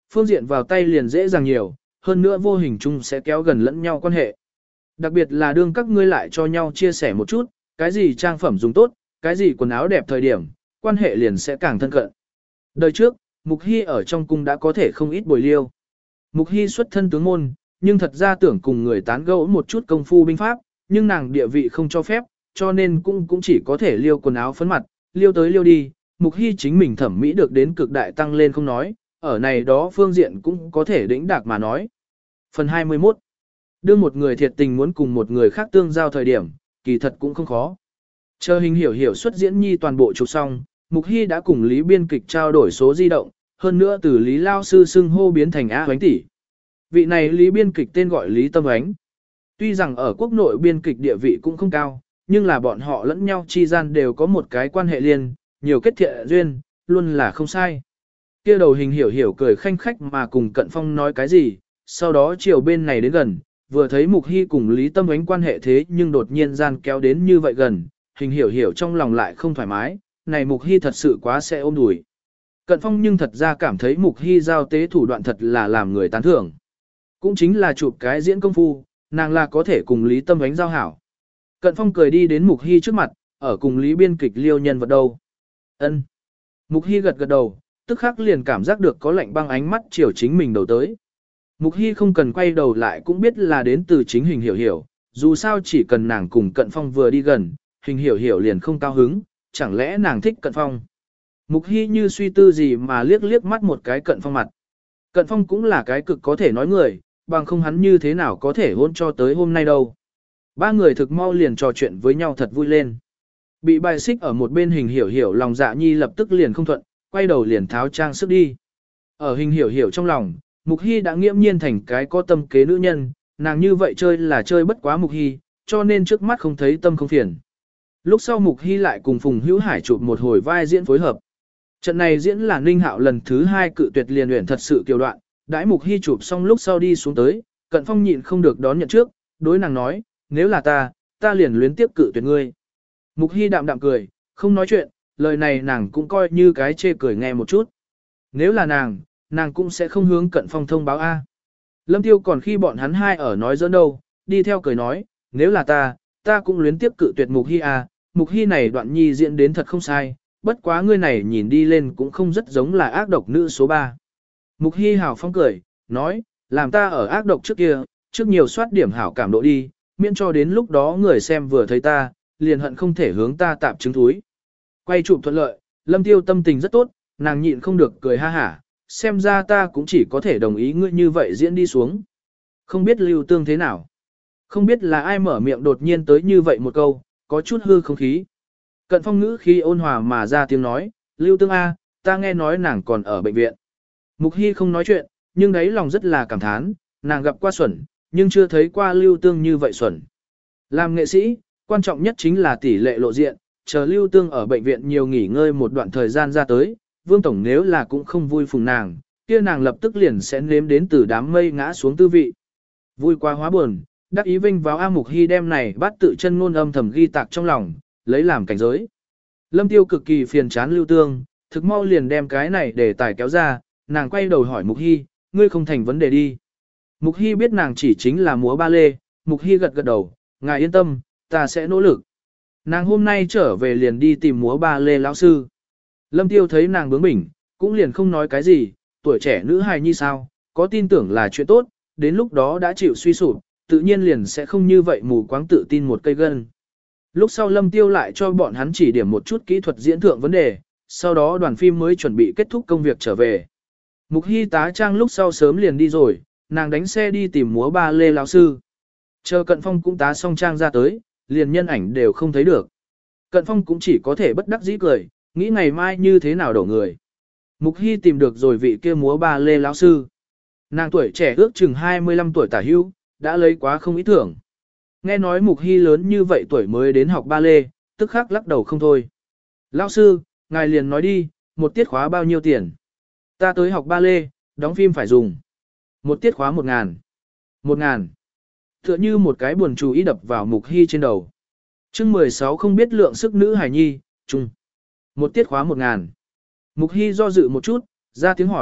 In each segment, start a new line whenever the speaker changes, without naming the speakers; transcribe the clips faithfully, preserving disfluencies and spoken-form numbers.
Phương diện vào tay liền dễ dàng nhiều, hơn nữa vô hình chung sẽ kéo gần lẫn nhau quan hệ. Đặc biệt là đương các ngươi lại cho nhau chia sẻ một chút, cái gì trang phẩm dùng tốt, cái gì quần áo đẹp thời điểm, quan hệ liền sẽ càng thân cận. Đời trước, Mục Hy ở trong cung đã có thể không ít bồi liêu. Mục Hy xuất thân tướng môn, nhưng thật ra tưởng cùng người tán gẫu một chút công phu binh pháp, nhưng nàng địa vị không cho phép, cho nên cũng cũng chỉ có thể liêu quần áo phấn mặt, liêu tới liêu đi. Mục Hy chính mình thẩm mỹ được đến cực đại tăng lên không nói, ở này đó phương diện cũng có thể đĩnh đạc mà nói. Phần hai mươi mốt. Đưa một người thiệt tình muốn cùng một người khác tương giao thời điểm, kỳ thật cũng không khó. Chờ Hình Hiểu Hiểu xuất diễn nhi toàn bộ chụp xong, Mục Hy đã cùng Lý biên kịch trao đổi số di động, hơn nữa từ Lý Lao Sư xưng hô biến thành A Hoánh tỷ. Vị này Lý biên kịch tên gọi Lý Tâm Ánh. Tuy rằng ở quốc nội biên kịch địa vị cũng không cao, nhưng là bọn họ lẫn nhau chi gian đều có một cái quan hệ liên, nhiều kết thiện duyên, luôn là không sai. Kia đầu Hình Hiểu Hiểu cười khanh khách mà cùng Cận Phong nói cái gì, sau đó chiều bên này đến gần, vừa thấy Mục Hy cùng Lý Tâm Ánh quan hệ thế nhưng đột nhiên gian kéo đến như vậy gần, Hình Hiểu Hiểu trong lòng lại không thoải mái, này Mục Hy thật sự quá sẽ ôm đùi. Cận Phong nhưng thật ra cảm thấy Mục Hy giao tế thủ đoạn thật là làm người tán thưởng. Cũng chính là chụp cái diễn công phu, nàng là có thể cùng Lý Tâm Ánh giao hảo. Cận Phong cười đi đến Mục Hy trước mặt, ở cùng Lý biên kịch liêu nhân vật đâu. Ân. Mục Hy gật gật đầu, tức khắc liền cảm giác được có lạnh băng ánh mắt chiều chính mình đầu tới. Mục Hy không cần quay đầu lại cũng biết là đến từ chính Hình Hiểu Hiểu, dù sao chỉ cần nàng cùng Cận Phong vừa đi gần, Hình Hiểu Hiểu liền không cao hứng, chẳng lẽ nàng thích Cận Phong. Mục Hy như suy tư gì mà liếc liếc mắt một cái Cận Phong mặt. Cận Phong cũng là cái cực có thể nói người, bằng không hắn như thế nào có thể hôn cho tới hôm nay đâu. Ba người thực mau liền trò chuyện với nhau thật vui lên. Bị bài xích ở một bên Hình Hiểu Hiểu lòng dạ nhi lập tức liền không thuận, quay đầu liền tháo trang sức đi. Ở Hình Hiểu Hiểu trong lòng, Mục Hy đã nghiễm nhiên thành cái có tâm kế nữ nhân, nàng như vậy chơi là chơi bất quá Mục Hy, cho nên trước mắt không thấy tâm không phiền. Lúc sau Mục Hy lại cùng Phùng Hữu Hải chụp một hồi vai diễn phối hợp. Trận này diễn là Ninh Hạo lần thứ hai cự tuyệt liền luyện thật sự kiều đoạn, đãi Mục Hy chụp xong lúc sau đi xuống tới, Cận Phong nhịn không được đón nhận trước, đối nàng nói, nếu là ta, ta liền luyến tiếp cự tuyệt ngươi. Mục Hy đạm đạm cười, không nói chuyện, lời này nàng cũng coi như cái chê cười nghe một chút. Nếu là nàng, nàng cũng sẽ không hướng Cận Phong thông báo A. Lâm Tiêu còn khi bọn hắn hai ở nói giỡn đâu, đi theo cười nói, nếu là ta, ta cũng luyến tiếp cự tuyệt Mục Hy A, Mục Hy này đoạn nhi diễn đến thật không sai, bất quá ngươi này nhìn đi lên cũng không rất giống là ác độc nữ số ba. Mục Hy hào phong cười, nói, làm ta ở ác độc trước kia, trước nhiều soát điểm hảo cảm độ đi, miễn cho đến lúc đó người xem vừa thấy ta, liền hận không thể hướng ta tạp trứng thúi. Quay chụp thuận lợi, Lâm Tiêu tâm tình rất tốt, nàng nhịn không được cười ha hả, xem ra ta cũng chỉ có thể đồng ý ngươi như vậy diễn đi xuống. Không biết Lưu Tương thế nào. Không biết là ai mở miệng đột nhiên tới như vậy một câu, có chút hư không khí. Cận Phong ngữ khi ôn hòa mà ra tiếng nói, Lưu Tương A, ta nghe nói nàng còn ở bệnh viện. Mục Hy không nói chuyện, nhưng đấy lòng rất là cảm thán, nàng gặp qua xuẩn, nhưng chưa thấy qua Lưu Tương như vậy xuẩn. Làm nghệ sĩ, quan trọng nhất chính là tỷ lệ lộ diện, chờ Lưu Tương ở bệnh viện nhiều nghỉ ngơi một đoạn thời gian ra tới, Vương Tổng nếu là cũng không vui phùng nàng, kia nàng lập tức liền sẽ nếm đến từ đám mây ngã xuống tư vị. Vui quá hóa buồn, đắc ý vinh vào A Mục Hy đem này bắt tự chân ngôn âm thầm ghi tạc trong lòng, lấy làm cảnh giới. Lâm Tiêu cực kỳ phiền chán Lưu Tương, thực mau liền đem cái này để tài kéo ra, nàng quay đầu hỏi Mục Hy, ngươi không thành vấn đề đi. Mục Hy biết nàng chỉ chính là múa ba lê, Mục Hy gật gật đầu, ngài yên tâm, ta sẽ nỗ lực. Nàng hôm nay trở về liền đi tìm múa ba lê lão sư. Lâm Tiêu thấy nàng bướng bỉnh, cũng liền không nói cái gì, tuổi trẻ nữ hài nhi sao, có tin tưởng là chuyện tốt, đến lúc đó đã chịu suy sụp, tự nhiên liền sẽ không như vậy mù quáng tự tin một cây gân. Lúc sau Lâm Tiêu lại cho bọn hắn chỉ điểm một chút kỹ thuật diễn thượng vấn đề, sau đó đoàn phim mới chuẩn bị kết thúc công việc trở về. Mục Hy tá trang lúc sau sớm liền đi rồi, nàng đánh xe đi tìm múa ba lê lão sư. Chờ Cận Phong cũng tá xong trang ra tới, liền nhân ảnh đều không thấy được. Cận Phong cũng chỉ có thể bất đắc dĩ cười, nghĩ ngày mai như thế nào đổ người. Mục Hy tìm được rồi vị kia múa ba lê lão sư. Nàng tuổi trẻ ước chừng hai mươi lăm tuổi tả hữu, đã lấy quá không ý thưởng. Nghe nói Mục Hy lớn như vậy tuổi mới đến học ba lê, tức khắc lắc đầu không thôi. Lão sư, ngài liền nói đi, một tiết khóa bao nhiêu tiền? Ta tới học ba lê, đóng phim phải dùng. Một tiết khóa một ngàn. Một ngàn. Tựa như một cái buồn chú ý đập vào Mục Hy trên đầu. chương mười sáu không biết lượng sức nữ hài nhi, chung. Một tiết khóa một ngàn. Mục Hy do dự một chút, ra tiếng hỏi,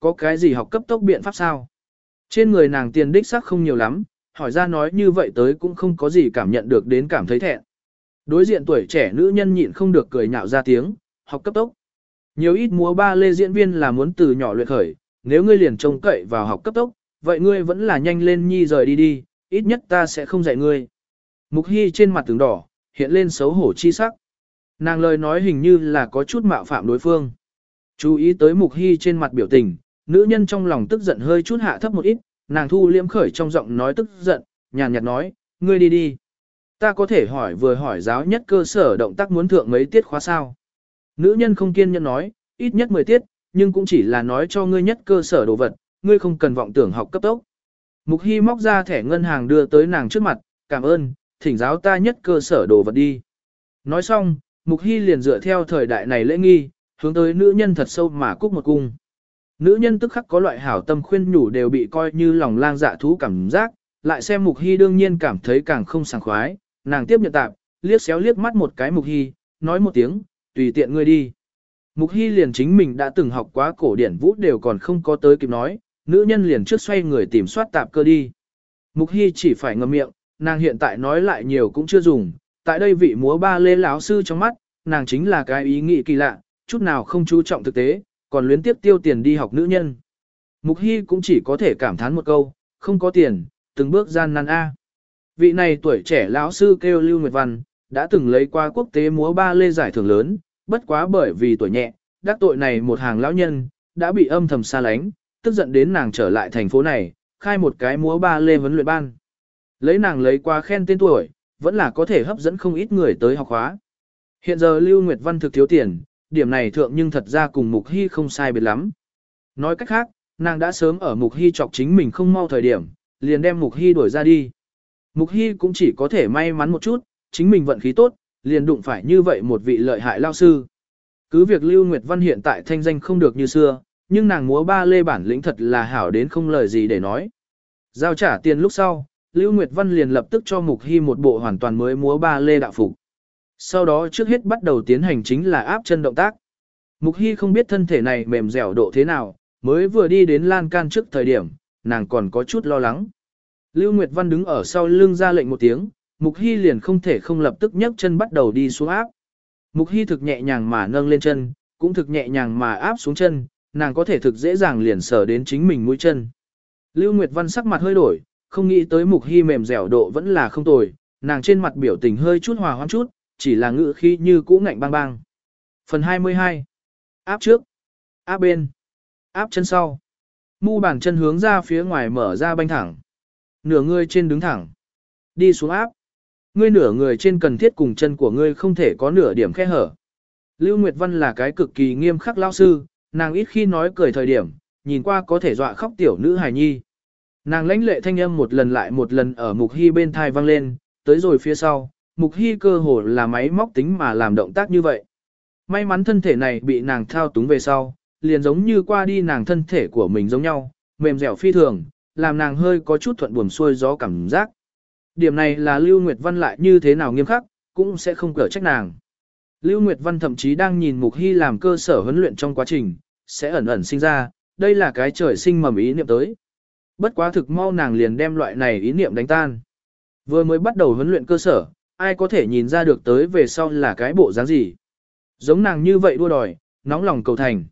Có cái gì học cấp tốc biện pháp sao? Trên người nàng tiền đích xác không nhiều lắm, hỏi ra nói như vậy tới cũng không có gì cảm nhận được đến cảm thấy thẹn. Đối diện tuổi trẻ nữ nhân nhịn không được cười nhạo ra tiếng, học cấp tốc. Nhiều ít múa ba lê diễn viên là muốn từ nhỏ luyện khởi, nếu ngươi liền trông cậy vào học cấp tốc, vậy ngươi vẫn là nhanh lên nhi rời đi đi, ít nhất ta sẽ không dạy ngươi. Mục Hy trên mặt tướng đỏ, hiện lên xấu hổ chi sắc. Nàng lời nói hình như là có chút mạo phạm đối phương. Chú ý tới Mục Hy trên mặt biểu tình, nữ nhân trong lòng tức giận hơi chút hạ thấp một ít, nàng thu liễm khởi trong giọng nói tức giận, nhàn nhạt nói, ngươi đi đi. Ta có thể hỏi vừa hỏi giáo nhất cơ sở động tác muốn thượng mấy tiết khóa sao. Nữ nhân không kiên nhẫn nói, ít nhất mười tiết, nhưng cũng chỉ là nói cho ngươi nhất cơ sở đồ vật, ngươi không cần vọng tưởng học cấp tốc. Mục Hy móc ra thẻ ngân hàng đưa tới nàng trước mặt, cảm ơn, thỉnh giáo ta nhất cơ sở đồ vật đi. Nói xong, Mục Hy liền dựa theo thời đại này lễ nghi, hướng tới nữ nhân thật sâu mà cúc một cung. Nữ nhân tức khắc có loại hảo tâm khuyên nhủ đều bị coi như lòng lang dạ thú cảm giác, lại xem Mục Hy đương nhiên cảm thấy càng không sảng khoái, nàng tiếp nhận tạm, liếc xéo liếc mắt một cái Mục Hy, nói một tiếng, tùy tiện ngươi đi. Mục Hy liền chính mình đã từng học quá cổ điển vũ đều còn không có tới kịp nói, nữ nhân liền trước xoay người tìm soát tạp cơ đi. Mục Hy chỉ phải ngậm miệng, nàng hiện tại nói lại nhiều cũng chưa dùng, tại đây vị múa ba lê lão sư trong mắt, nàng chính là cái ý nghĩ kỳ lạ, chút nào không chú trọng thực tế, còn luyến tiếp tiêu tiền đi học nữ nhân. Mục Hy cũng chỉ có thể cảm thán một câu, không có tiền, từng bước gian nan a. Vị này tuổi trẻ lão sư kêu Lưu Nguyệt Văn, đã từng lấy qua quốc tế múa ba lê giải thưởng lớn, bất quá bởi vì tuổi nhẹ, đắc tội này một hàng lão nhân, đã bị âm thầm xa lánh, tức giận đến nàng trở lại thành phố này, khai một cái múa ba lê huấn luyện ban. Lấy nàng lấy qua khen tên tuổi, vẫn là có thể hấp dẫn không ít người tới học khóa. Hiện giờ Lưu Nguyệt Văn thực thiếu tiền, điểm này thượng nhưng thật ra cùng Mục Hy không sai biệt lắm. Nói cách khác, nàng đã sớm ở Mục Hy chọc chính mình không mau thời điểm, liền đem Mục Hy đuổi ra đi. Mục Hy cũng chỉ có thể may mắn một chút, chính mình vận khí tốt, liền đụng phải như vậy một vị lợi hại lao sư. Cứ việc Lưu Nguyệt Văn hiện tại thanh danh không được như xưa, nhưng nàng múa ba lê bản lĩnh thật là hảo đến không lời gì để nói. Giao trả tiền lúc sau, Lưu Nguyệt Văn liền lập tức cho Mục Hy một bộ hoàn toàn mới múa ba lê đạo phục. Sau đó trước hết bắt đầu tiến hành chính là áp chân động tác. Mục Hy không biết thân thể này mềm dẻo độ thế nào, mới vừa đi đến lan can trước thời điểm, nàng còn có chút lo lắng. Lưu Nguyệt Văn đứng ở sau lưng ra lệnh một tiếng, Mục Hy liền không thể không lập tức nhấc chân bắt đầu đi xuống áp. Mục Hy thực nhẹ nhàng mà nâng lên chân, cũng thực nhẹ nhàng mà áp xuống chân, nàng có thể thực dễ dàng liền sở đến chính mình mũi chân. Lưu Nguyệt Văn sắc mặt hơi đổi, không nghĩ tới Mục Hy mềm dẻo độ vẫn là không tồi, nàng trên mặt biểu tình hơi chút hòa hoãn chút, chỉ là ngữ khí như cũ ngạnh bang bang. Phần hai mươi hai. Áp trước, áp bên, áp chân sau. Mu bàn chân hướng ra phía ngoài mở ra banh thẳng. Nửa người trên đứng thẳng. Đi xuống áp. Ngươi nửa người trên cần thiết cùng chân của ngươi không thể có nửa điểm khe hở. Lưu Nguyệt Văn là cái cực kỳ nghiêm khắc lao sư, nàng ít khi nói cười thời điểm, nhìn qua có thể dọa khóc tiểu nữ hài nhi. Nàng lãnh lệ thanh âm một lần lại một lần ở Mục Hy bên thai vang lên, tới rồi phía sau, Mục Hy cơ hồ là máy móc tính mà làm động tác như vậy. May mắn thân thể này bị nàng thao túng về sau, liền giống như qua đi nàng thân thể của mình giống nhau, mềm dẻo phi thường, làm nàng hơi có chút thuận buồm xuôi gió cảm giác. Điểm này là Lưu Nguyệt Văn lại như thế nào nghiêm khắc, cũng sẽ không cở trách nàng. Lưu Nguyệt Văn thậm chí đang nhìn Mục Hy làm cơ sở huấn luyện trong quá trình, sẽ ẩn ẩn sinh ra, đây là cái trời sinh mầm ý niệm tới. Bất quá thực mau nàng liền đem loại này ý niệm đánh tan. Vừa mới bắt đầu huấn luyện cơ sở, ai có thể nhìn ra được tới về sau là cái bộ dáng gì. Giống nàng như vậy đua đòi, nóng lòng cầu thành.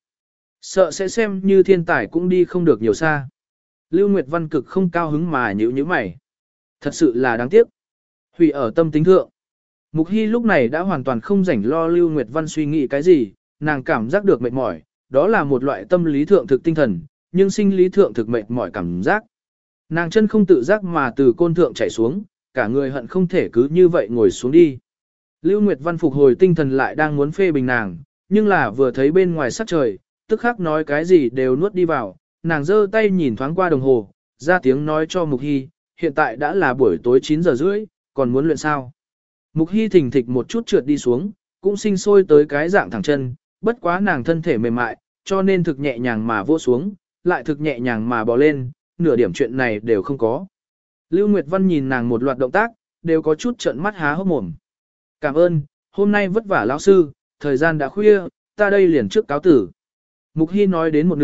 Sợ sẽ xem như thiên tài cũng đi không được nhiều xa. Lưu Nguyệt Văn cực không cao hứng mà nhíu nhíu mày. Thật sự là đáng tiếc. Hủy ở tâm tính thượng. Mục Hy lúc này đã hoàn toàn không rảnh lo Lưu Nguyệt Văn suy nghĩ cái gì, nàng cảm giác được mệt mỏi, đó là một loại tâm lý thượng thực tinh thần, nhưng sinh lý thượng thực mệt mỏi cảm giác. Nàng chân không tự giác mà từ côn thượng chảy xuống, cả người hận không thể cứ như vậy ngồi xuống đi. Lưu Nguyệt Văn phục hồi tinh thần lại đang muốn phê bình nàng, nhưng là vừa thấy bên ngoài sắc trời, tức khắc nói cái gì đều nuốt đi vào, nàng giơ tay nhìn thoáng qua đồng hồ, ra tiếng nói cho Mục Hy, hiện tại đã là buổi tối chín giờ rưỡi, còn muốn luyện sao. Mục Hy thình thịch một chút trượt đi xuống, cũng sinh sôi tới cái dạng thẳng chân, bất quá nàng thân thể mềm mại, cho nên thực nhẹ nhàng mà vô xuống, lại thực nhẹ nhàng mà bò lên, nửa điểm chuyện này đều không có. Lưu Nguyệt Văn nhìn nàng một loạt động tác, đều có chút trợn mắt há hốc mồm. Cảm ơn, hôm nay vất vả lão sư, thời gian đã khuya, ta đây liền trước cáo tử. Mục Hy nói đến một nửa,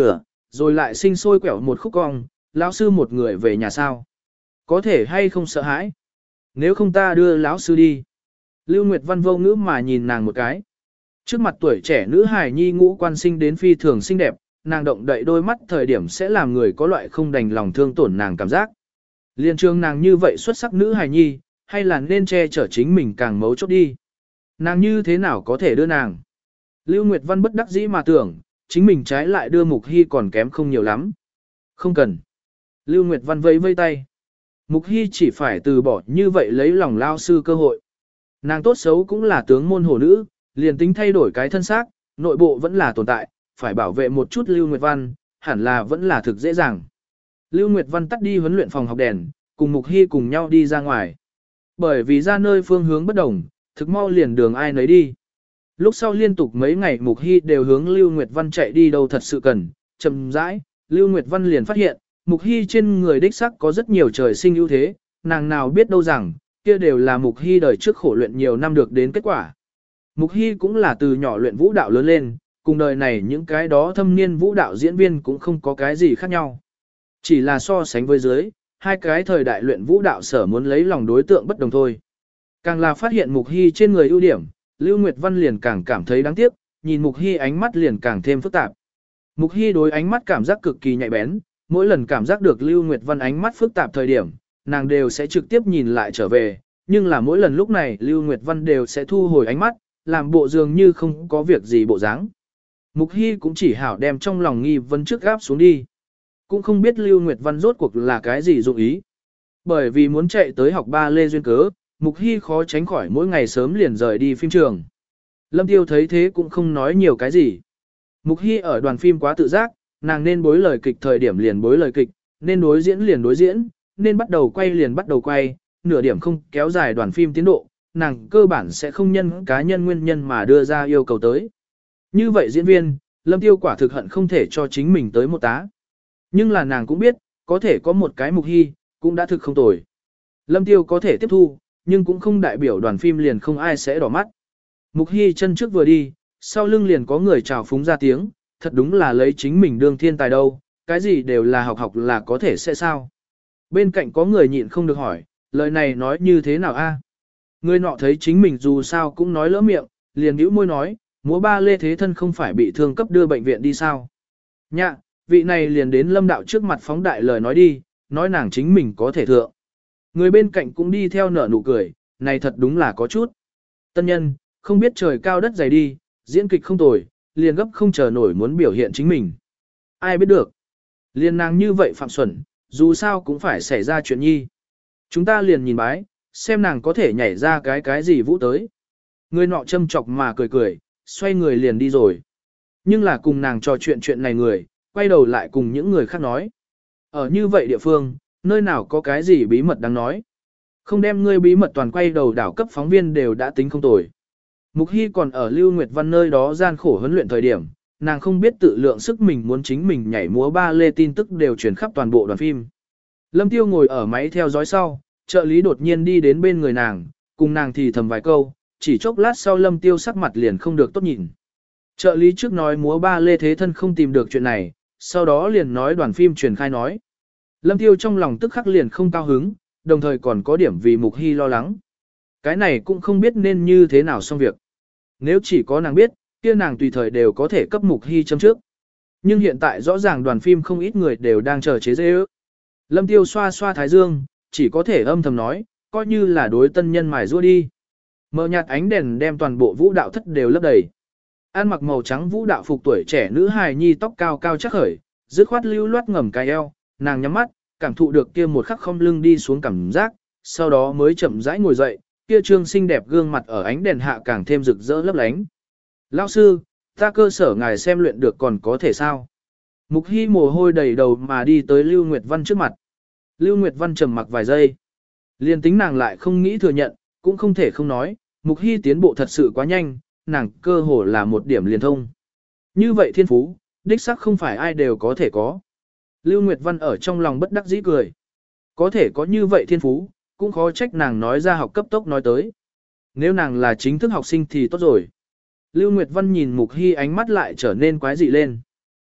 rồi lại sinh sôi quẹo một khúc cong, lão sư một người về nhà sao? Có thể hay không sợ hãi? Nếu không ta đưa lão sư đi. Lưu Nguyệt Văn vô ngữ mà nhìn nàng một cái. Trước mặt tuổi trẻ nữ hài nhi ngũ quan sinh đến phi thường xinh đẹp, nàng động đậy đôi mắt thời điểm sẽ làm người có loại không đành lòng thương tổn nàng cảm giác. Liên trường nàng như vậy xuất sắc nữ hài nhi, hay là nên che chở chính mình càng mấu chốt đi. Nàng như thế nào có thể đưa nàng? Lưu Nguyệt Văn bất đắc dĩ mà tưởng, chính mình trái lại đưa Mục Hy còn kém không nhiều lắm. Không cần. Lưu Nguyệt Văn vẫy vây tay. Mục Hy chỉ phải từ bỏ như vậy lấy lòng lao sư cơ hội. Nàng tốt xấu cũng là tướng môn hồ nữ, liền tính thay đổi cái thân xác, nội bộ vẫn là tồn tại, phải bảo vệ một chút Lưu Nguyệt Văn, hẳn là vẫn là thực dễ dàng. Lưu Nguyệt Văn tắt đi huấn luyện phòng học đèn, cùng Mục Hy cùng nhau đi ra ngoài. Bởi vì ra nơi phương hướng bất đồng, thực mau liền đường ai nấy đi. Lúc sau liên tục mấy ngày Mục Hy đều hướng Lưu Nguyệt Văn chạy đi đâu thật sự cần, chậm rãi, Lưu Nguyệt Văn liền phát hiện, Mục Hy trên người đích sắc có rất nhiều trời sinh ưu thế, nàng nào biết đâu rằng, kia đều là Mục Hy đời trước khổ luyện nhiều năm được đến kết quả. Mục Hy cũng là từ nhỏ luyện vũ đạo lớn lên, cùng đời này những cái đó thâm niên vũ đạo diễn viên cũng không có cái gì khác nhau. Chỉ là so sánh với dưới, hai cái thời đại luyện vũ đạo sở muốn lấy lòng đối tượng bất đồng thôi. Càng là phát hiện Mục Hy trên người ưu điểm, Lưu Nguyệt Văn liền càng cảm thấy đáng tiếc, nhìn Mục Hy ánh mắt liền càng thêm phức tạp. Mục Hy đối ánh mắt cảm giác cực kỳ nhạy bén, mỗi lần cảm giác được Lưu Nguyệt Văn ánh mắt phức tạp thời điểm, nàng đều sẽ trực tiếp nhìn lại trở về, nhưng là mỗi lần lúc này Lưu Nguyệt Văn đều sẽ thu hồi ánh mắt, làm bộ dường như không có việc gì bộ dáng. Mục Hy cũng chỉ hảo đem trong lòng nghi vấn trước gáp xuống đi. Cũng không biết Lưu Nguyệt Văn rốt cuộc là cái gì dụng ý. Bởi vì muốn chạy tới học ba lê duyên cớ, Mục Hy khó tránh khỏi mỗi ngày sớm liền rời đi phim trường. Lâm Tiêu thấy thế cũng không nói nhiều cái gì. Mục Hy ở đoàn phim quá tự giác, nàng nên bối lời kịch thời điểm liền bối lời kịch, nên đối diễn liền đối diễn, nên bắt đầu quay liền bắt đầu quay, nửa điểm không kéo dài đoàn phim tiến độ, nàng cơ bản sẽ không nhân cá nhân nguyên nhân mà đưa ra yêu cầu tới. Như vậy diễn viên, Lâm Tiêu quả thực hận không thể cho chính mình tới một tá. Nhưng là nàng cũng biết, có thể có một cái Mục Hy, cũng đã thực không tồi. Lâm Tiêu có thể tiếp thu, nhưng cũng không đại biểu đoàn phim liền không ai sẽ đỏ mắt. Mục Hy chân trước vừa đi, sau lưng liền có người chào phúng ra tiếng, thật đúng là lấy chính mình đương thiên tài đâu, cái gì đều là học học là có thể sẽ sao. Bên cạnh có người nhịn không được hỏi, lời này nói như thế nào a? Người nọ thấy chính mình dù sao cũng nói lỡ miệng, liền nhíu môi nói, múa ba lê thế thân không phải bị thương cấp đưa bệnh viện đi sao. Nhạ, vị này liền đến Lâm đạo trước mặt phóng đại lời nói đi, nói nàng chính mình có thể thượng. Người bên cạnh cũng đi theo nở nụ cười, này thật đúng là có chút. Tân nhân, không biết trời cao đất dày đi, diễn kịch không tồi, liền gấp không chờ nổi muốn biểu hiện chính mình. Ai biết được. Liền nàng như vậy phạm xuẩn, dù sao cũng phải xảy ra chuyện nhi. Chúng ta liền nhìn bái, xem nàng có thể nhảy ra cái cái gì vũ tới. Người nọ châm chọc mà cười cười, xoay người liền đi rồi. Nhưng là cùng nàng trò chuyện chuyện này người, quay đầu lại cùng những người khác nói. Ở như vậy địa phương, nơi nào có cái gì bí mật đáng nói. Không đem ngươi bí mật toàn quay đầu đảo cấp phóng viên đều đã tính không tồi. Mục Hy còn ở Lưu Nguyệt Văn nơi đó gian khổ huấn luyện thời điểm, nàng không biết tự lượng sức mình muốn chính mình nhảy múa ba lê tin tức đều truyền khắp toàn bộ đoàn phim. Lâm Tiêu ngồi ở máy theo dõi sau, trợ lý đột nhiên đi đến bên người nàng, cùng nàng thì thầm vài câu, chỉ chốc lát sau Lâm Tiêu sắc mặt liền không được tốt nhìn. Trợ lý trước nói múa ba lê thế thân không tìm được chuyện này, sau đó liền nói đoàn phim truyền khai nói. Lâm Tiêu trong lòng tức khắc liền không cao hứng, đồng thời còn có điểm vì Mục Hy lo lắng. Cái này cũng không biết nên như thế nào xong việc. Nếu chỉ có nàng biết, kia nàng tùy thời đều có thể cấp Mục Hy chấm trước. Nhưng hiện tại rõ ràng đoàn phim không ít người đều đang chờ chế dê ước. Lâm Tiêu xoa xoa thái dương, chỉ có thể âm thầm nói, coi như là đối tân nhân mài rua đi. Mờ nhạt ánh đèn đem toàn bộ vũ đạo thất đều lấp đầy. An mặc màu trắng vũ đạo phục tuổi trẻ nữ hài nhi tóc cao cao chắc khởi, dứt khoát lưu loát ngầm cái eo, nàng nhắm mắt, cảm thụ được kia một khắc không lưng đi xuống cảm giác, sau đó mới chậm rãi ngồi dậy, kia trương xinh đẹp gương mặt ở ánh đèn hạ càng thêm rực rỡ lấp lánh. Lão sư, ta cơ sở ngài xem luyện được còn có thể sao? Mục Hy mồ hôi đầy đầu mà đi tới Lưu Nguyệt Văn trước mặt. Lưu Nguyệt Văn trầm mặc vài giây. Liên tính nàng lại không nghĩ thừa nhận, cũng không thể không nói, Mục Hy tiến bộ thật sự quá nhanh, nàng cơ hồ là một điểm liền thông. Như vậy thiên phú, đích xác không phải ai đều có thể có. Lưu Nguyệt Văn ở trong lòng bất đắc dĩ cười. Có thể có như vậy thiên phú, cũng khó trách nàng nói ra học cấp tốc nói tới. Nếu nàng là chính thức học sinh thì tốt rồi. Lưu Nguyệt Văn nhìn Mục Hy ánh mắt lại trở nên quái dị lên.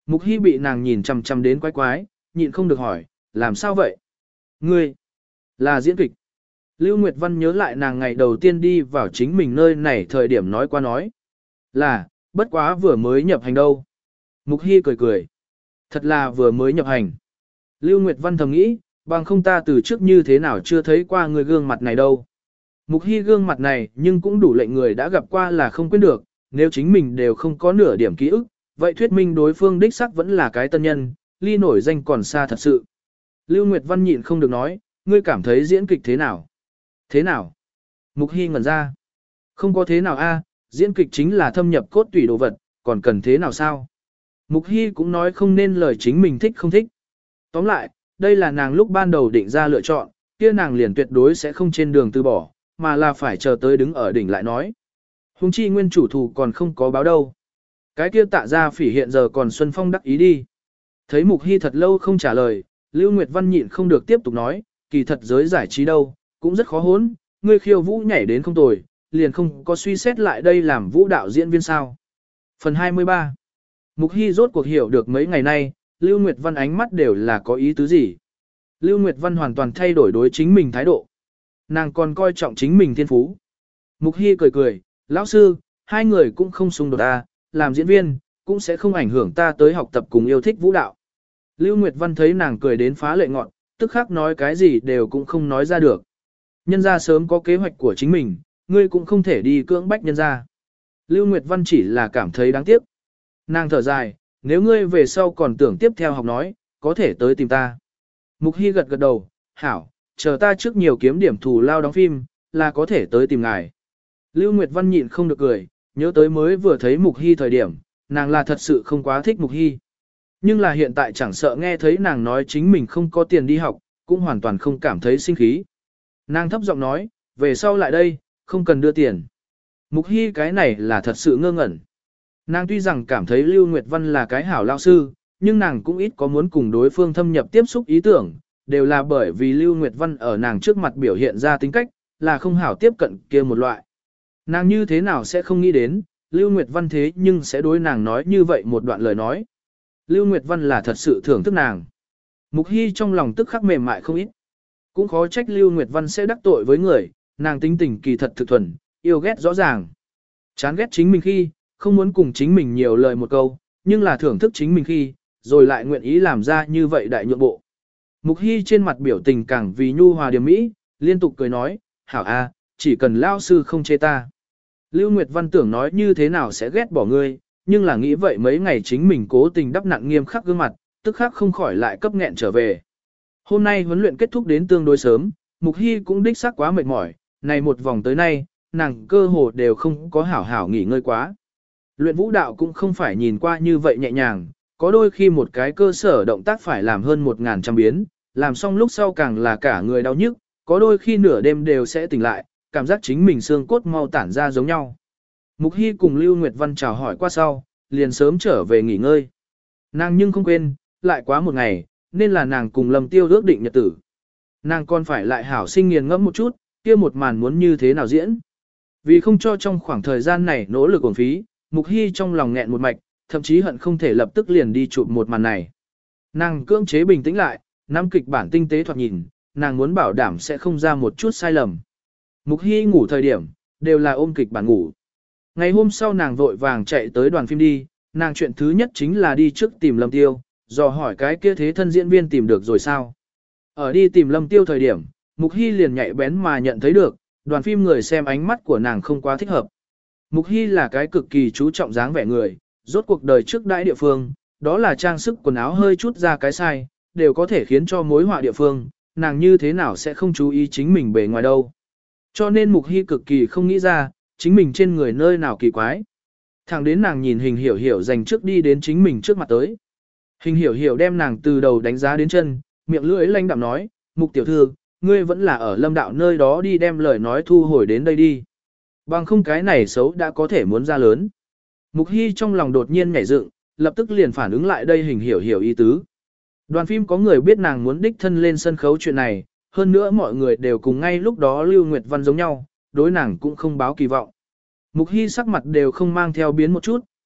Mục Hy bị nàng nhìn chằm chằm đến quái quái, nhịn không được hỏi, làm sao vậy? Ngươi, là diễn kịch. Lưu Nguyệt Văn nhớ lại nàng ngày đầu tiên đi vào chính mình nơi này thời điểm nói qua nói. Là, bất quá vừa mới nhập hành đâu. Mục Hy cười cười. Thật là vừa mới nhập hành. Lưu Nguyệt Văn thầm nghĩ, bằng không ta từ trước như thế nào chưa thấy qua người gương mặt này đâu. Mục Hy gương mặt này nhưng cũng đủ lệnh người đã gặp qua là không quên được, nếu chính mình đều không có nửa điểm ký ức, vậy thuyết minh đối phương đích sắc vẫn là cái tân nhân, ly nổi danh còn xa thật sự. Lưu Nguyệt Văn nhịn không được nói, ngươi cảm thấy diễn kịch thế nào? Thế nào? Mục Hy ngẩn ra. Không có thế nào a, diễn kịch chính là thâm nhập cốt tủy đồ vật, còn cần thế nào sao? Mục Hy cũng nói không nên lời chính mình thích không thích. Tóm lại, đây là nàng lúc ban đầu định ra lựa chọn, kia nàng liền tuyệt đối sẽ không trên đường từ bỏ, mà là phải chờ tới đứng ở đỉnh lại nói. Hùng chi nguyên chủ thù còn không có báo đâu. Cái kia tạ ra phỉ hiện giờ còn Xuân Phong đắc ý đi. Thấy Mục Hy thật lâu không trả lời, Lưu Nguyệt Văn nhịn không được tiếp tục nói, kỳ thật giới giải trí đâu, cũng rất khó hốn, ngươi khiêu vũ nhảy đến không tồi, liền không có suy xét lại đây làm vũ đạo diễn viên sao. Phần hai mươi ba. Mục Hy rốt cuộc hiểu được mấy ngày nay, Lưu Nguyệt Văn ánh mắt đều là có ý tứ gì. Lưu Nguyệt Văn hoàn toàn thay đổi đối chính mình thái độ. Nàng còn coi trọng chính mình thiên phú. Mục Hy cười cười, lão sư, hai người cũng không xung đột à, làm diễn viên, cũng sẽ không ảnh hưởng ta tới học tập cùng yêu thích vũ đạo. Lưu Nguyệt Văn thấy nàng cười đến phá lệ ngọn, tức khắc nói cái gì đều cũng không nói ra được. Nhân gia sớm có kế hoạch của chính mình, ngươi cũng không thể đi cưỡng bách nhân gia. Lưu Nguyệt Văn chỉ là cảm thấy đáng tiếc. Nàng thở dài, nếu ngươi về sau còn tưởng tiếp theo học nói, có thể tới tìm ta. Mục Hy gật gật đầu, hảo, chờ ta trước nhiều kiếm điểm thù lao đóng phim, là có thể tới tìm ngài. Lưu Nguyệt Văn nhịn không được cười, nhớ tới mới vừa thấy Mục Hy thời điểm, nàng là thật sự không quá thích Mục Hy. Nhưng là hiện tại chẳng sợ nghe thấy nàng nói chính mình không có tiền đi học, cũng hoàn toàn không cảm thấy sinh khí. Nàng thấp giọng nói, về sau lại đây, không cần đưa tiền. Mục Hy cái này là thật sự ngơ ngẩn. Nàng tuy rằng cảm thấy Lưu Nguyệt Văn là cái hảo lao sư, nhưng nàng cũng ít có muốn cùng đối phương thâm nhập tiếp xúc ý tưởng, đều là bởi vì Lưu Nguyệt Văn ở nàng trước mặt biểu hiện ra tính cách, là không hảo tiếp cận kia một loại. Nàng như thế nào sẽ không nghĩ đến, Lưu Nguyệt Văn thế nhưng sẽ đối nàng nói như vậy một đoạn lời nói. Lưu Nguyệt Văn là thật sự thưởng thức nàng. Mục Hy trong lòng tức khắc mềm mại không ít. Cũng khó trách Lưu Nguyệt Văn sẽ đắc tội với người, nàng tính tình kỳ thật thực thuần, yêu ghét rõ ràng. Chán ghét chính mình khi, không muốn cùng chính mình nhiều lời một câu, nhưng là thưởng thức chính mình khi, rồi lại nguyện ý làm ra như vậy đại nhượng bộ. Mục Hy trên mặt biểu tình càng vì nhu hòa điềm mỹ, liên tục cười nói, hảo a, chỉ cần lao sư không chê ta. Lưu Nguyệt Văn tưởng nói như thế nào sẽ ghét bỏ ngươi, nhưng là nghĩ vậy mấy ngày chính mình cố tình đắp nặng nghiêm khắc gương mặt, tức khắc không khỏi lại cấp nghẹn trở về. Hôm nay huấn luyện kết thúc đến tương đối sớm, Mục Hy cũng đích xác quá mệt mỏi, này một vòng tới nay, nàng cơ hồ đều không có hảo hảo nghỉ ngơi quá. Luyện vũ đạo cũng không phải nhìn qua như vậy nhẹ nhàng, có đôi khi một cái cơ sở động tác phải làm hơn một ngàn trăm biến, làm xong lúc sau càng là cả người đau nhức, có đôi khi nửa đêm đều sẽ tỉnh lại, cảm giác chính mình xương cốt mau tản ra giống nhau. Mục Hy cùng Lưu Nguyệt Văn chào hỏi qua sau, liền sớm trở về nghỉ ngơi. Nàng nhưng không quên, lại quá một ngày, nên là nàng cùng Lâm Tiêu ước định nhật tử. Nàng còn phải lại hảo sinh nghiền ngẫm một chút, kia một màn muốn như thế nào diễn. Vì không cho trong khoảng thời gian này nỗ lực uổng phí, Mục Hy trong lòng nghẹn một mạch, thậm chí hận không thể lập tức liền đi chụp một màn này. Nàng cưỡng chế bình tĩnh lại, nắm kịch bản tinh tế thoạt nhìn, nàng muốn bảo đảm sẽ không ra một chút sai lầm. Mục Hy ngủ thời điểm, đều là ôm kịch bản ngủ. Ngày hôm sau nàng vội vàng chạy tới đoàn phim đi, nàng chuyện thứ nhất chính là đi trước tìm Lâm Tiêu, dò hỏi cái kia thế thân diễn viên tìm được rồi sao. Ở đi tìm Lâm Tiêu thời điểm, Mục Hy liền nhạy bén mà nhận thấy được, đoàn phim người xem ánh mắt của nàng không quá thích hợp. Mục Hy là cái cực kỳ chú trọng dáng vẻ người, rốt cuộc đời trước đãi địa phương, đó là trang sức quần áo hơi chút ra cái sai, đều có thể khiến cho mối họa địa phương, nàng như thế nào sẽ không chú ý chính mình bề ngoài đâu. Cho nên Mục Hy cực kỳ không nghĩ ra, chính mình trên người nơi nào kỳ quái. Thẳng đến nàng nhìn Hình Hiểu Hiểu dành trước đi đến chính mình trước mặt tới. Hình Hiểu Hiểu đem nàng từ đầu đánh giá đến chân, miệng lưỡi lanh đạm nói, Mục tiểu thư, ngươi vẫn là ở Lâm đạo nơi đó đi đem lời nói thu hồi đến đây đi. Bằng không cái này xấu đã có thể muốn ra lớn. Mục Hy trong lòng đột nhiên nhảy dựng, lập tức liền phản ứng lại đây Hình Hiểu Hiểu ý tứ. Đoàn phim có người biết nàng muốn đích thân lên sân khấu chuyện này, hơn nữa mọi người đều cùng ngay lúc đó Lưu Nguyệt Văn giống nhau, đối nàng cũng không báo kỳ vọng. Mục Hy sắc mặt đều không mang theo biến một chút,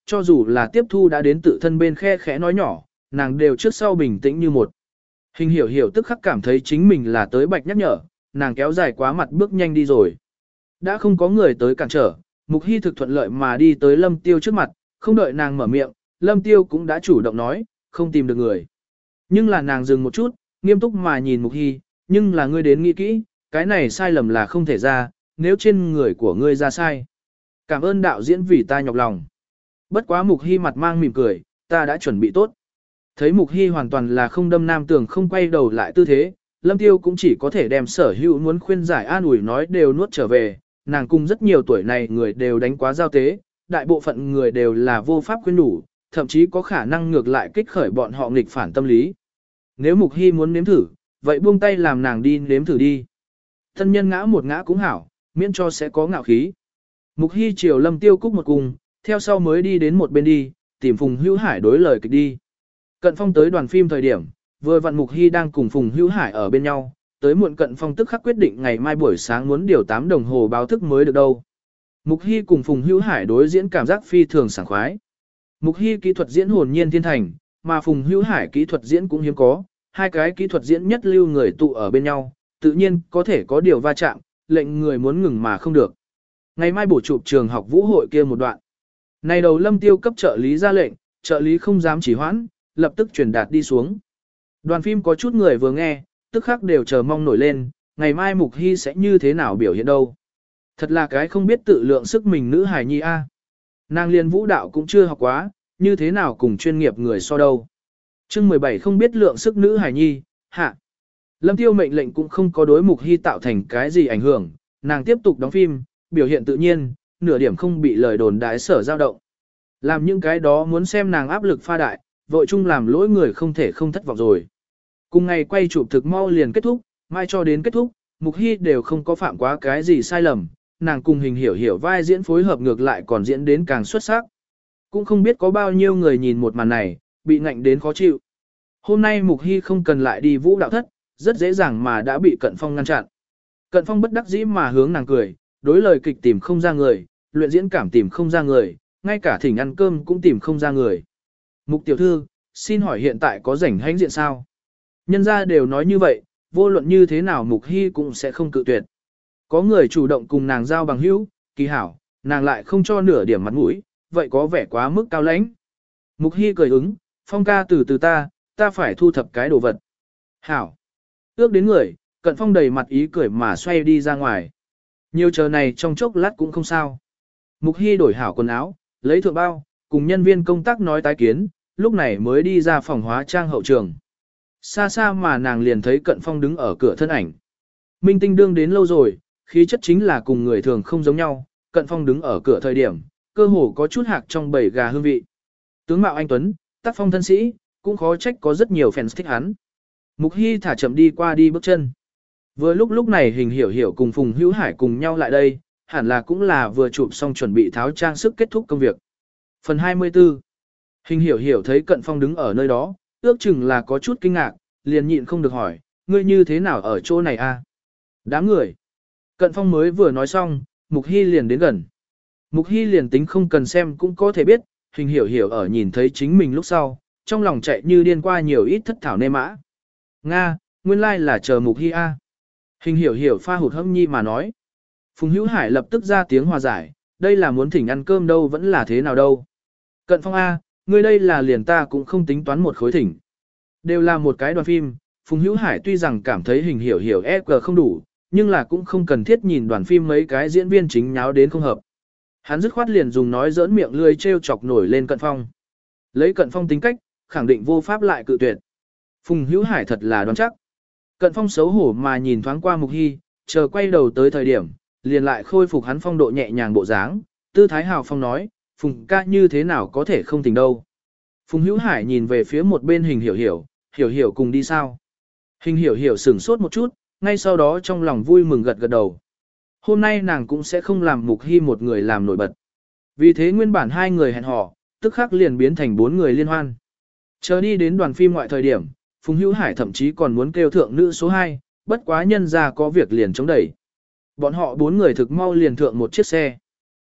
cho dù là tiếp thu đã đến tự thân bên khe khẽ nói nhỏ, nàng đều trước sau bình tĩnh như một. Hình hiểu hiểu tức khắc cảm thấy chính mình là tới bạch nhắc nhở, nàng kéo dài quá mặt bước nhanh đi rồi. Đã không có người tới cản trở, Mục Hy thực thuận lợi mà đi tới Lâm Tiêu trước mặt, không đợi nàng mở miệng, Lâm Tiêu cũng đã chủ động nói, không tìm được người. Nhưng là nàng dừng một chút, nghiêm túc mà nhìn Mục Hy, nhưng là ngươi đến nghĩ kỹ, cái này sai lầm là không thể ra, nếu trên người của ngươi ra sai. Cảm ơn đạo diễn vì ta nhọc lòng. Bất quá Mục Hy mặt mang mỉm cười, ta đã chuẩn bị tốt. Thấy Mục Hy hoàn toàn là không đâm nam tường không quay đầu lại tư thế, Lâm Tiêu cũng chỉ có thể đem sở hữu muốn khuyên giải an ủi nói đều nuốt trở về, nàng cùng rất nhiều tuổi này người đều đánh quá giao tế, đại bộ phận người đều là vô pháp khuyên đủ, thậm chí có khả năng ngược lại kích khởi bọn họ nghịch phản tâm lý. Nếu Mục Hy muốn nếm thử, vậy buông tay làm nàng đi nếm thử đi. Thân nhân ngã một ngã cũng hảo, miễn cho sẽ có ngạo khí. Mục Hy chiều Lâm Tiêu cúc một cùng, theo sau mới đi đến một bên đi, tìm Phùng Hữu Hải đối lời kịch đi. Cận Phong tới đoàn phim thời điểm, vừa vặn Mục Hy đang cùng Phùng Hữu Hải ở bên nhau, tới muộn Cận Phong tức khắc quyết định ngày mai buổi sáng muốn điều tám đồng hồ báo thức mới được đâu. Mục Hy cùng Phùng Hữu Hải đối diễn cảm giác phi thường sảng khoái. Mục Hy kỹ thuật diễn hồn nhiên thiên thành, mà Phùng Hữu Hải kỹ thuật diễn cũng hiếm có, hai cái kỹ thuật diễn nhất lưu người tụ ở bên nhau, tự nhiên có thể có điều va chạm, lệnh người muốn ngừng mà không được. Ngày mai bổ chụp trường học vũ hội kia một đoạn. Này đầu Lâm Tiêu cấp trợ lý ra lệnh, trợ lý không dám chỉ hoãn, lập tức truyền đạt đi xuống. Đoàn phim có chút người vừa nghe, tức khắc đều chờ mong nổi lên, ngày mai Mục Hy sẽ như thế nào biểu hiện đâu. Thật là cái không biết tự lượng sức mình nữ hài nhi a. Nàng liên vũ đạo cũng chưa học quá, như thế nào cùng chuyên nghiệp người so đâu. Chương mười bảy không biết lượng sức nữ hài nhi, hạ. Lâm Tiêu mệnh lệnh cũng không có đối Mục Hy tạo thành cái gì ảnh hưởng, nàng tiếp tục đóng phim, biểu hiện tự nhiên, nửa điểm không bị lời đồn đái sở dao động. Làm những cái đó muốn xem nàng áp lực pha đại, vội chung làm lỗi người không thể không thất vọng rồi. Cùng ngày quay chụp thực mau liền kết thúc, mai cho đến kết thúc, Mục Hy đều không có phạm quá cái gì sai lầm, nàng cùng Hình Hiểu Hiểu vai diễn phối hợp ngược lại còn diễn đến càng xuất sắc. Cũng không biết có bao nhiêu người nhìn một màn này, bị ngạnh đến khó chịu. Hôm nay Mục Hy không cần lại đi vũ đạo thất, rất dễ dàng mà đã bị Cận Phong ngăn chặn. Cận Phong bất đắc dĩ mà hướng nàng cười, đối lời kịch tìm không ra người, luyện diễn cảm tìm không ra người, ngay cả thỉnh ăn cơm cũng tìm không ra người. Mục tiểu thư, xin hỏi hiện tại có rảnh hãnh diện sao? Nhân gia đều nói như vậy, vô luận như thế nào Mục Hy cũng sẽ không cự tuyệt. Có người chủ động cùng nàng giao bằng hữu, kỳ hảo, nàng lại không cho nửa điểm mặt mũi, vậy có vẻ quá mức cao lãnh. Mục Hy cười ứng, Phong ca từ từ ta, ta phải thu thập cái đồ vật. Hảo. Ước đến người, Cận Phong đầy mặt ý cười mà xoay đi ra ngoài. Nhiều chờ này trong chốc lát cũng không sao. Mục Hy đổi hảo quần áo, lấy thượng bao, cùng nhân viên công tác nói tái kiến, lúc này mới đi ra phòng hóa trang hậu trường. Xa xa mà nàng liền thấy Cận Phong đứng ở cửa thân ảnh. Minh tinh đương đến lâu rồi, khí chất chính là cùng người thường không giống nhau, Cận Phong đứng ở cửa thời điểm, cơ hồ có chút hạc trong bầy gà hương vị. Tướng mạo anh tuấn, tác phong thân sĩ, cũng khó trách có rất nhiều fans thích hắn. Mục Hy thả chậm đi qua đi bước chân. Vừa lúc lúc này Hình Hiểu Hiểu cùng Phùng Hữu Hải cùng nhau lại đây, hẳn là cũng là vừa chụp xong chuẩn bị tháo trang sức kết thúc công việc. Phần hai mươi tư. Hình Hiểu Hiểu thấy Cận Phong đứng ở nơi đó, ước chừng là có chút kinh ngạc, liền nhịn không được hỏi, ngươi như thế nào ở chỗ này a? Đám người. Cận Phong mới vừa nói xong, Mục Hy liền đến gần. Mục Hy liền tính không cần xem cũng có thể biết, Hình Hiểu Hiểu ở nhìn thấy chính mình lúc sau, trong lòng chạy như điên qua nhiều ít thất thảo nê mã. Nga, nguyên lai like là chờ Mục Hy a. Hình Hiểu Hiểu pha hụt hâm nhi mà nói. Phùng Hữu Hải lập tức ra tiếng hòa giải, đây là muốn thỉnh ăn cơm đâu vẫn là thế nào đâu. Cận Phong a, ngươi đây là liền ta cũng không tính toán một khối thỉnh. Đều là một cái đoàn phim, Phùng Hữu Hải tuy rằng cảm thấy Hình Hiểu Hiểu e giê không đủ, nhưng là cũng không cần thiết nhìn đoàn phim mấy cái diễn viên chính nháo đến không hợp. Hắn dứt khoát liền dùng nói giỡn miệng lươi trêu chọc nổi lên Cận Phong. Lấy Cận Phong tính cách, khẳng định vô pháp lại cự tuyệt. Phùng Hữu Hải thật là đoán chắc. Cận Phong xấu hổ mà nhìn thoáng qua Mục Hy, chờ quay đầu tới thời điểm, liền lại khôi phục hắn phong độ nhẹ nhàng bộ dáng, tư thái hào phong nói, Phùng ca như thế nào có thể không tình đâu. Phùng Hữu Hải nhìn về phía một bên Hình Hiểu Hiểu, Hiểu Hiểu cùng đi sao. Hình Hiểu Hiểu sửng sốt một chút, ngay sau đó trong lòng vui mừng gật gật đầu. Hôm nay nàng cũng sẽ không làm Mục Hy một người làm nổi bật. Vì thế nguyên bản hai người hẹn hò, tức khắc liền biến thành bốn người liên hoan. Chờ đi đến đoàn phim ngoại thời điểm, Phùng Hữu Hải thậm chí còn muốn kêu thượng nữ số hai, bất quá nhân ra có việc liền chống đẩy. Bọn họ bốn người thực mau liền thượng một chiếc xe.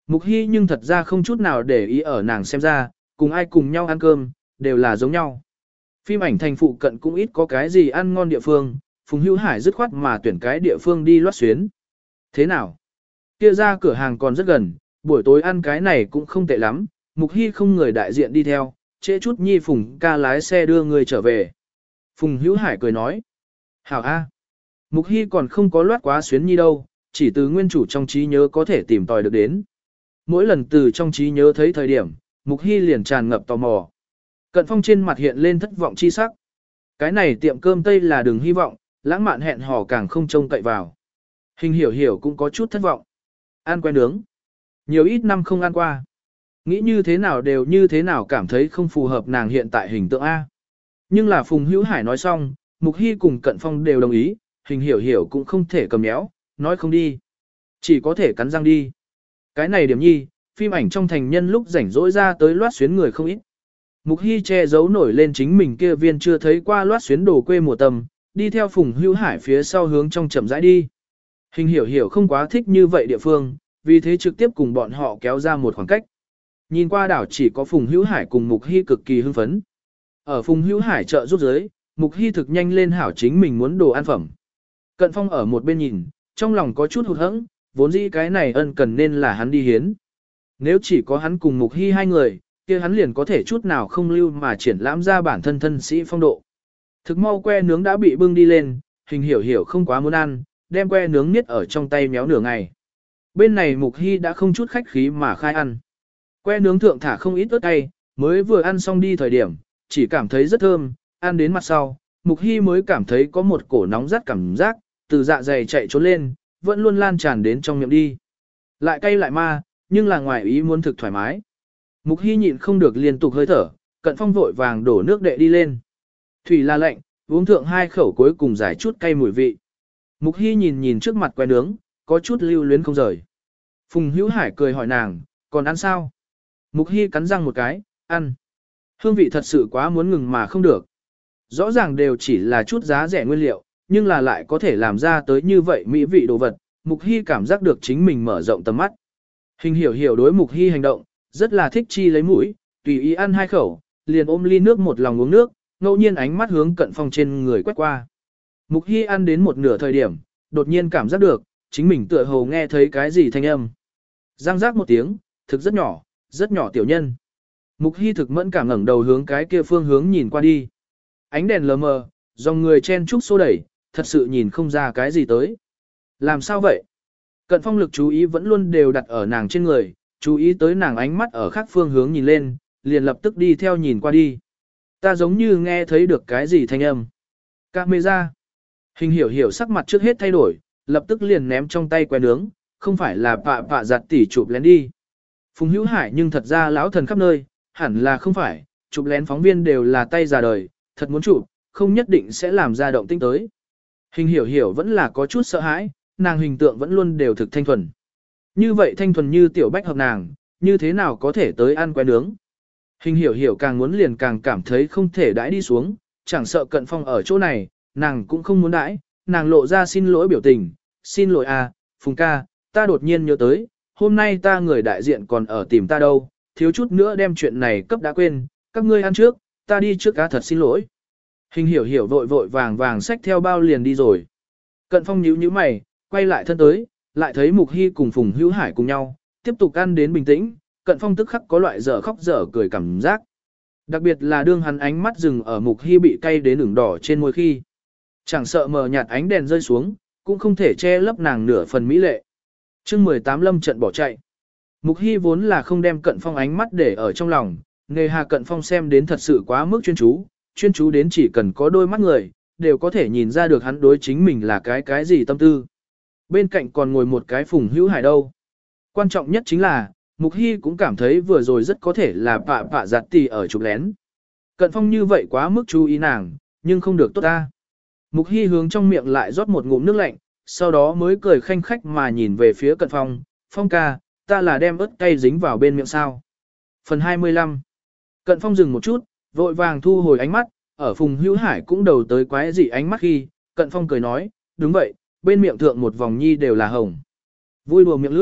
Mục Hy nhưng thật ra không chút nào để ý ở nàng xem ra, cùng ai cùng nhau ăn cơm, đều là giống nhau. Phim ảnh thành phụ cận cũng ít có cái gì ăn ngon địa phương, Phùng Hữu Hải dứt khoát mà tuyển cái địa phương đi loát xuyến. Thế nào? Kia ra cửa hàng còn rất gần, buổi tối ăn cái này cũng không tệ lắm, Mục Hy không người đại diện đi theo, trễ chút nhi Phùng ca lái xe đưa người trở về. Phùng Hữu Hải cười nói. Hảo A. Mục Hy còn không có loát quá xuyến nhi đâu, chỉ từ nguyên chủ trong trí nhớ có thể tìm tòi được đến. Mỗi lần từ trong trí nhớ thấy thời điểm, Mục Hy liền tràn ngập tò mò. Cận Phong trên mặt hiện lên thất vọng chi sắc. Cái này tiệm cơm Tây là đừng hy vọng, lãng mạn hẹn hò càng không trông cậy vào. Hình hiểu hiểu cũng có chút thất vọng. Ăn que nướng. Nhiều ít năm không ăn qua. Nghĩ như thế nào đều như thế nào cảm thấy không phù hợp nàng hiện tại hình tượng A. Nhưng là Phùng Hữu Hải nói xong, Mục Hy cùng Cận Phong đều đồng ý, hình hiểu hiểu cũng không thể cầm méo, nói không đi. Chỉ có thể cắn răng đi. Cái này điểm nhi, phim ảnh trong thành nhân lúc rảnh rỗi ra tới loát xuyến người không ít. Mục Hy che giấu nổi lên chính mình kia viên chưa thấy qua loát xuyến đồ quê mùa tầm, đi theo Phùng Hữu Hải phía sau hướng trong chậm rãi đi. Hình hiểu hiểu không quá thích như vậy địa phương, vì thế trực tiếp cùng bọn họ kéo ra một khoảng cách. Nhìn qua đảo chỉ có Phùng Hữu Hải cùng Mục Hy cực kỳ hưng phấn. Ở Phùng Hữu Hải chợ giúp giới, Mục Hy thực nhanh lên hảo chính mình muốn đồ ăn phẩm. Cận Phong ở một bên nhìn, trong lòng có chút hụt hẫng, vốn dĩ cái này ân cần nên là hắn đi hiến. Nếu chỉ có hắn cùng Mục Hy hai người, kia hắn liền có thể chút nào không lưu mà triển lãm ra bản thân thân sĩ phong độ. Thực mau que nướng đã bị bưng đi lên, hình hiểu hiểu không quá muốn ăn, đem que nướng niết ở trong tay méo nửa ngày. Bên này Mục Hy đã không chút khách khí mà khai ăn. Que nướng thượng thả không ít ớt cay, mới vừa ăn xong đi thời điểm, chỉ cảm thấy rất thơm, ăn đến mặt sau, Mục Hy mới cảm thấy có một cổ nóng rát cảm giác, từ dạ dày chạy trốn lên, vẫn luôn lan tràn đến trong miệng đi. Lại cay lại ma, nhưng là ngoài ý muốn thực thoải mái. Mục Hy nhịn không được liên tục hơi thở, Cận Phong vội vàng đổ nước đệ đi lên. Thủy là lạnh, uống thượng hai khẩu cuối cùng giải chút cay mùi vị. Mục Hy nhìn nhìn trước mặt que nướng, có chút lưu luyến không rời. Phùng Hữu Hải cười hỏi nàng, còn ăn sao? Mục Hy cắn răng một cái, ăn. Hương vị thật sự quá muốn ngừng mà không được. Rõ ràng đều chỉ là chút giá rẻ nguyên liệu, nhưng là lại có thể làm ra tới như vậy mỹ vị đồ vật. Mục Hy cảm giác được chính mình mở rộng tầm mắt. Hình hiểu hiểu đối Mục Hy hành động, rất là thích chi lấy mũi, tùy ý ăn hai khẩu, liền ôm ly nước một lòng uống nước, ngẫu nhiên ánh mắt hướng Cận Phong trên người quét qua. Mục Hy ăn đến một nửa thời điểm, đột nhiên cảm giác được, chính mình tựa hồ nghe thấy cái gì thanh âm. Răng rác một tiếng, thực rất nhỏ, rất nhỏ tiểu nhân. Mục Hy thực mẫn cảm ngẩng đầu hướng cái kia phương hướng nhìn qua đi. Ánh đèn lờ mờ, dòng người chen chúc xô đẩy, thật sự nhìn không ra cái gì tới. Làm sao vậy? Cận Phong lực chú ý vẫn luôn đều đặt ở nàng trên người, chú ý tới nàng ánh mắt ở khác phương hướng nhìn lên, liền lập tức đi theo nhìn qua đi. Ta giống như nghe thấy được cái gì thanh âm. Camera. Hình hiểu hiểu sắc mặt trước hết thay đổi, lập tức liền ném trong tay que nướng, không phải là pạ pạ giặt tỉ chụp lén đi. Phùng Hữu Hải nhưng thật ra lão thần khắp nơi, hẳn là không phải, chụp lén phóng viên đều là tay già đời, thật muốn chụp, không nhất định sẽ làm ra động tĩnh tới. Hình hiểu hiểu vẫn là có chút sợ hãi, nàng hình tượng vẫn luôn đều thực thanh thuần. Như vậy thanh thuần như tiểu bách hợp nàng, như thế nào có thể tới ăn que nướng. Hình hiểu hiểu càng muốn liền càng cảm thấy không thể đãi đi xuống, chẳng sợ Cận Phong ở chỗ này, nàng cũng không muốn đãi, nàng lộ ra xin lỗi biểu tình, xin lỗi à, Phùng ca, ta đột nhiên nhớ tới, hôm nay ta người đại diện còn ở tìm ta đâu, thiếu chút nữa đem chuyện này cấp đã quên, các ngươi ăn trước, ta đi trước cá thật xin lỗi. Hình hiểu hiểu vội vội vàng vàng xách theo bao liền đi rồi. Cận Phong nhíu nhíu mày, quay lại thân tới, lại thấy Mục Hy cùng Phùng Hữu Hải cùng nhau, tiếp tục ăn đến bình tĩnh, Cận Phong tức khắc có loại dở khóc dở cười cảm giác. Đặc biệt là đương hắn ánh mắt dừng ở Mục Hy bị cay đến ửng đỏ trên môi khi. Chẳng sợ mờ nhạt ánh đèn rơi xuống, cũng không thể che lấp nàng nửa phần mỹ lệ. chương mười tám lâm trận bỏ chạy. Mục Hy vốn là không đem Cận Phong ánh mắt để ở trong lòng, nghề hà Cận Phong xem đến thật sự quá mức chuyên chú, chuyên chú đến chỉ cần có đôi mắt người, đều có thể nhìn ra được hắn đối chính mình là cái cái gì tâm tư. Bên cạnh còn ngồi một cái Phùng Hữu Hải đâu. Quan trọng nhất chính là, Mục Hy cũng cảm thấy vừa rồi rất có thể là pạ pạ giặt tì ở chụp lén. Cận Phong như vậy quá mức chú ý nàng, nhưng không được tốt ta. Mục Hy hướng trong miệng lại rót một ngụm nước lạnh, sau đó mới cười khanh khách mà nhìn về phía Cận Phong, Phong ca, ta là đem ớt cay dính vào bên miệng sao. Phần hai mươi lăm. Cận Phong dừng một chút, vội vàng thu hồi ánh mắt, ở Phùng Hữu Hải cũng đầu tới quái dị ánh mắt khi, Cận Phong cười nói, đúng vậy, bên miệng thượng một vòng nhi đều là hồng. Vui đùa miệng lưỡi,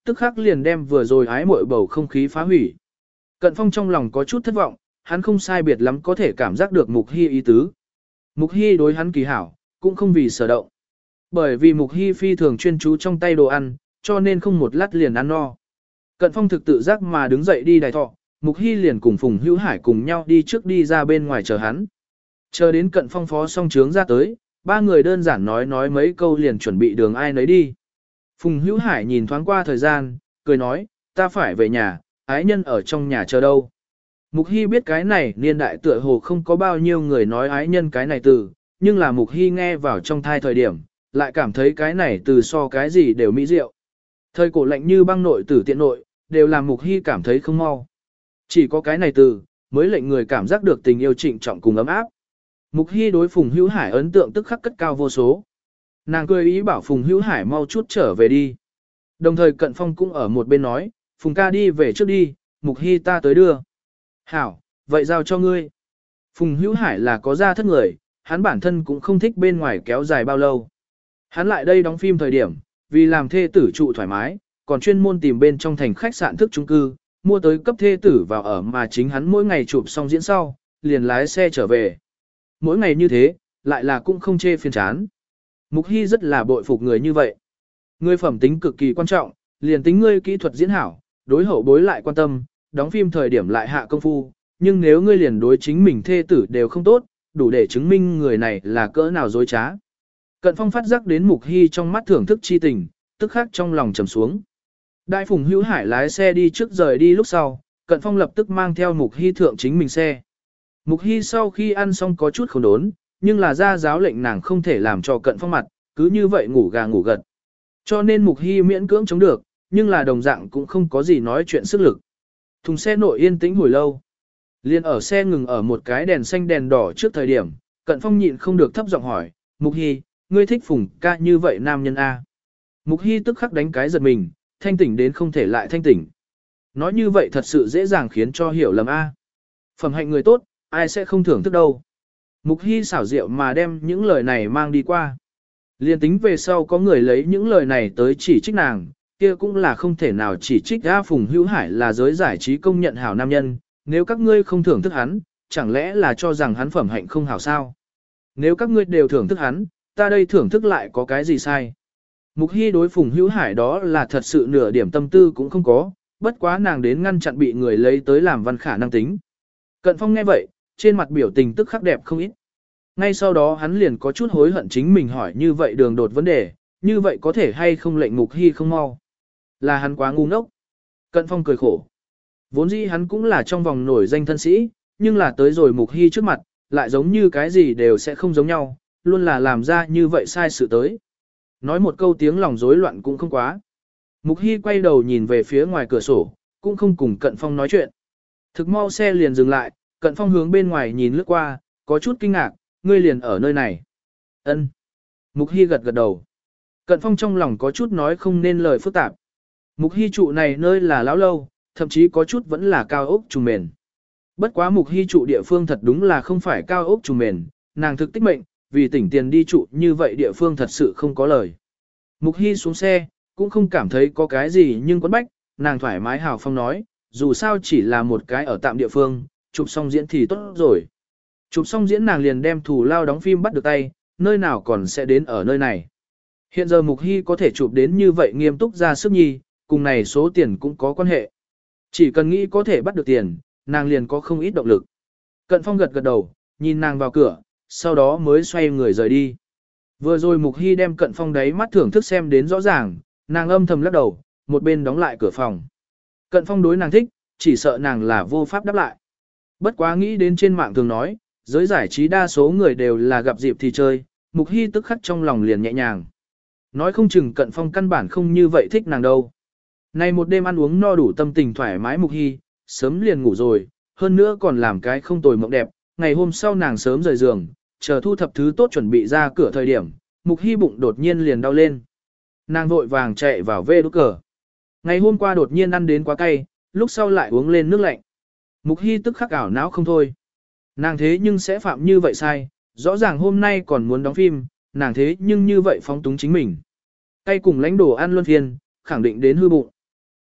tức khắc liền đem vừa rồi ái muội bầu không khí phá hủy. Cận Phong trong lòng có chút thất vọng, hắn không sai biệt lắm có thể cảm giác được Mục Hy ý tứ. Mục Hy đối hắn kỳ hảo, cũng không vì sở động. Bởi vì Mục Hy phi thường chuyên chú trong tay đồ ăn, cho nên không một lát liền ăn no. Cận Phong thực tự giác mà đứng dậy đi đài thọ, Mục Hy liền cùng Phùng Hữu Hải cùng nhau đi trước đi ra bên ngoài chờ hắn. Chờ đến Cận Phong phó xong trướng ra tới, ba người đơn giản nói nói mấy câu liền chuẩn bị đường ai nấy đi. Phùng Hữu Hải nhìn thoáng qua thời gian, cười nói, ta phải về nhà, ái nhân ở trong nhà chờ đâu. Mục Hy biết cái này niên đại tựa hồ không có bao nhiêu người nói ái nhân cái này từ, nhưng là Mục Hy nghe vào trong thai thời điểm, lại cảm thấy cái này từ so cái gì đều mỹ diệu. Thời cổ lạnh như băng nội tử tiện nội, đều làm Mục Hy cảm thấy không mau. Chỉ có cái này từ, mới lệnh người cảm giác được tình yêu trịnh trọng cùng ấm áp. Mục Hy đối Phùng Hữu Hải ấn tượng tức khắc cất cao vô số. Nàng cười ý bảo Phùng Hữu Hải mau chút trở về đi. Đồng thời Cận Phong cũng ở một bên nói, Phùng ca đi về trước đi, Mục Hy ta tới đưa. Hảo, vậy giao cho ngươi. Phùng Hữu Hải là có gia thất người, hắn bản thân cũng không thích bên ngoài kéo dài bao lâu. Hắn lại đây đóng phim thời điểm, vì làm thê tử trụ thoải mái, còn chuyên môn tìm bên trong thành khách sạn thức chung cư, mua tới cấp thê tử vào ở mà chính hắn mỗi ngày chụp xong diễn sau, liền lái xe trở về. Mỗi ngày như thế, lại là cũng không chê phiền chán. Mục Hy rất là bội phục người như vậy. Ngươi phẩm tính cực kỳ quan trọng, liền tính ngươi kỹ thuật diễn hảo, đối hậu bối lại quan tâm, đóng phim thời điểm lại hạ công phu, nhưng nếu ngươi liền đối chính mình thê tử đều không tốt, đủ để chứng minh người này là cỡ nào dối trá. Cận Phong phát giác đến Mục Hy trong mắt thưởng thức chi tình, tức khắc trong lòng trầm xuống. Đại Phùng Hữu Hải lái xe đi trước rời đi lúc sau, Cận Phong lập tức mang theo Mục Hy thượng chính mình xe. Mục Hy sau khi ăn xong có chút không đốn, nhưng là ra giáo lệnh nàng không thể làm cho Cận Phong mặt, cứ như vậy ngủ gà ngủ gật. Cho nên Mục Hy miễn cưỡng chống được, nhưng là đồng dạng cũng không có gì nói chuyện sức lực. Thùng xe nội yên tĩnh hồi lâu. Liên ở xe ngừng ở một cái đèn xanh đèn đỏ trước thời điểm, Cận Phong nhịn không được thấp giọng hỏi, Mục Hy, ngươi thích Phùng ca như vậy nam nhân A. Mục Hy tức khắc đánh cái giật mình, thanh tỉnh đến không thể lại thanh tỉnh. Nói như vậy thật sự dễ dàng khiến cho hiểu lầm A. Phẩm hạnh người tốt, ai sẽ không thưởng thức đâu. Mục Hy xảo diệu mà đem những lời này mang đi qua. Liên tính về sau có người lấy những lời này tới chỉ trích nàng, kia cũng là không thể nào chỉ trích A Phùng Hữu Hải là giới giải trí công nhận hảo nam nhân, nếu các ngươi không thưởng thức hắn, chẳng lẽ là cho rằng hắn phẩm hạnh không hảo sao? Nếu các ngươi đều thưởng thức hắn, ta đây thưởng thức lại có cái gì sai? Mục Hy đối Phùng Hữu Hải đó là thật sự nửa điểm tâm tư cũng không có, bất quá nàng đến ngăn chặn bị người lấy tới làm văn khả năng tính. Cận Phong nghe vậy, trên mặt biểu tình tức khắc đẹp không ít. Ngay sau đó hắn liền có chút hối hận chính mình hỏi như vậy đường đột vấn đề, như vậy có thể hay không lệnh Mục Hy không mau. Là hắn quá ngu ngốc. Cận Phong cười khổ. Vốn dĩ hắn cũng là trong vòng nổi danh thân sĩ, nhưng là tới rồi Mục Hy trước mặt, lại giống như cái gì đều sẽ không giống nhau, luôn là làm ra như vậy sai sự tới. Nói một câu tiếng lòng rối loạn cũng không quá. Mục Hy quay đầu nhìn về phía ngoài cửa sổ, cũng không cùng Cận Phong nói chuyện. Thực mau xe liền dừng lại, Cận Phong hướng bên ngoài nhìn lướt qua, có chút kinh ngạc, ngươi liền ở nơi này. Ân. Mục Hy gật gật đầu. Cận Phong trong lòng có chút nói không nên lời phức tạp. Mục Hy trụ này nơi là lão lâu, thậm chí có chút vẫn là cao ốc trùng mền. Bất quá Mục Hy trụ địa phương thật đúng là không phải cao ốc trùng mền, nàng thực tích mệnh, vì tỉnh tiền đi trụ như vậy địa phương thật sự không có lời. Mục Hy xuống xe, cũng không cảm thấy có cái gì nhưng quấn bách, nàng thoải mái hào phong nói, dù sao chỉ là một cái ở tạm địa phương, chụp xong diễn thì tốt rồi. Chụp xong diễn nàng liền đem thủ lao đóng phim bắt được tay, nơi nào còn sẽ đến ở nơi này. Hiện giờ Mục Hy có thể chụp đến như vậy nghiêm túc ra sức nhi, cùng này số tiền cũng có quan hệ. Chỉ cần nghĩ có thể bắt được tiền, nàng liền có không ít động lực. Cận Phong gật gật đầu, nhìn nàng vào cửa, sau đó mới xoay người rời đi. Vừa rồi Mục Hy đem Cận Phong đáy mắt thưởng thức xem đến rõ ràng, nàng âm thầm lắc đầu, một bên đóng lại cửa phòng. Cận Phong đối nàng thích, chỉ sợ nàng là vô pháp đáp lại. Bất quá nghĩ đến trên mạng thường nói, giới giải trí đa số người đều là gặp dịp thì chơi, Mục Hy tức khắc trong lòng liền nhẹ nhàng. Nói không chừng Cận Phong căn bản không như vậy thích nàng đâu. Này một đêm ăn uống no đủ tâm tình thoải mái Mục Hy, sớm liền ngủ rồi, hơn nữa còn làm cái không tồi mộng đẹp, ngày hôm sau nàng sớm rời giường, chờ thu thập thứ tốt chuẩn bị ra cửa thời điểm, Mục Hy bụng đột nhiên liền đau lên. Nàng vội vàng chạy vào vê đút cờ. Ngày hôm qua đột nhiên ăn đến quá cay, lúc sau lại uống lên nước lạnh. Mục Hy tức khắc ảo não không thôi. Nàng thế nhưng sẽ phạm như vậy sai, rõ ràng hôm nay còn muốn đóng phim, nàng thế nhưng như vậy phóng túng chính mình. Cay cùng lãnh đồ ăn luân phiên, khẳng định đến hư bụng.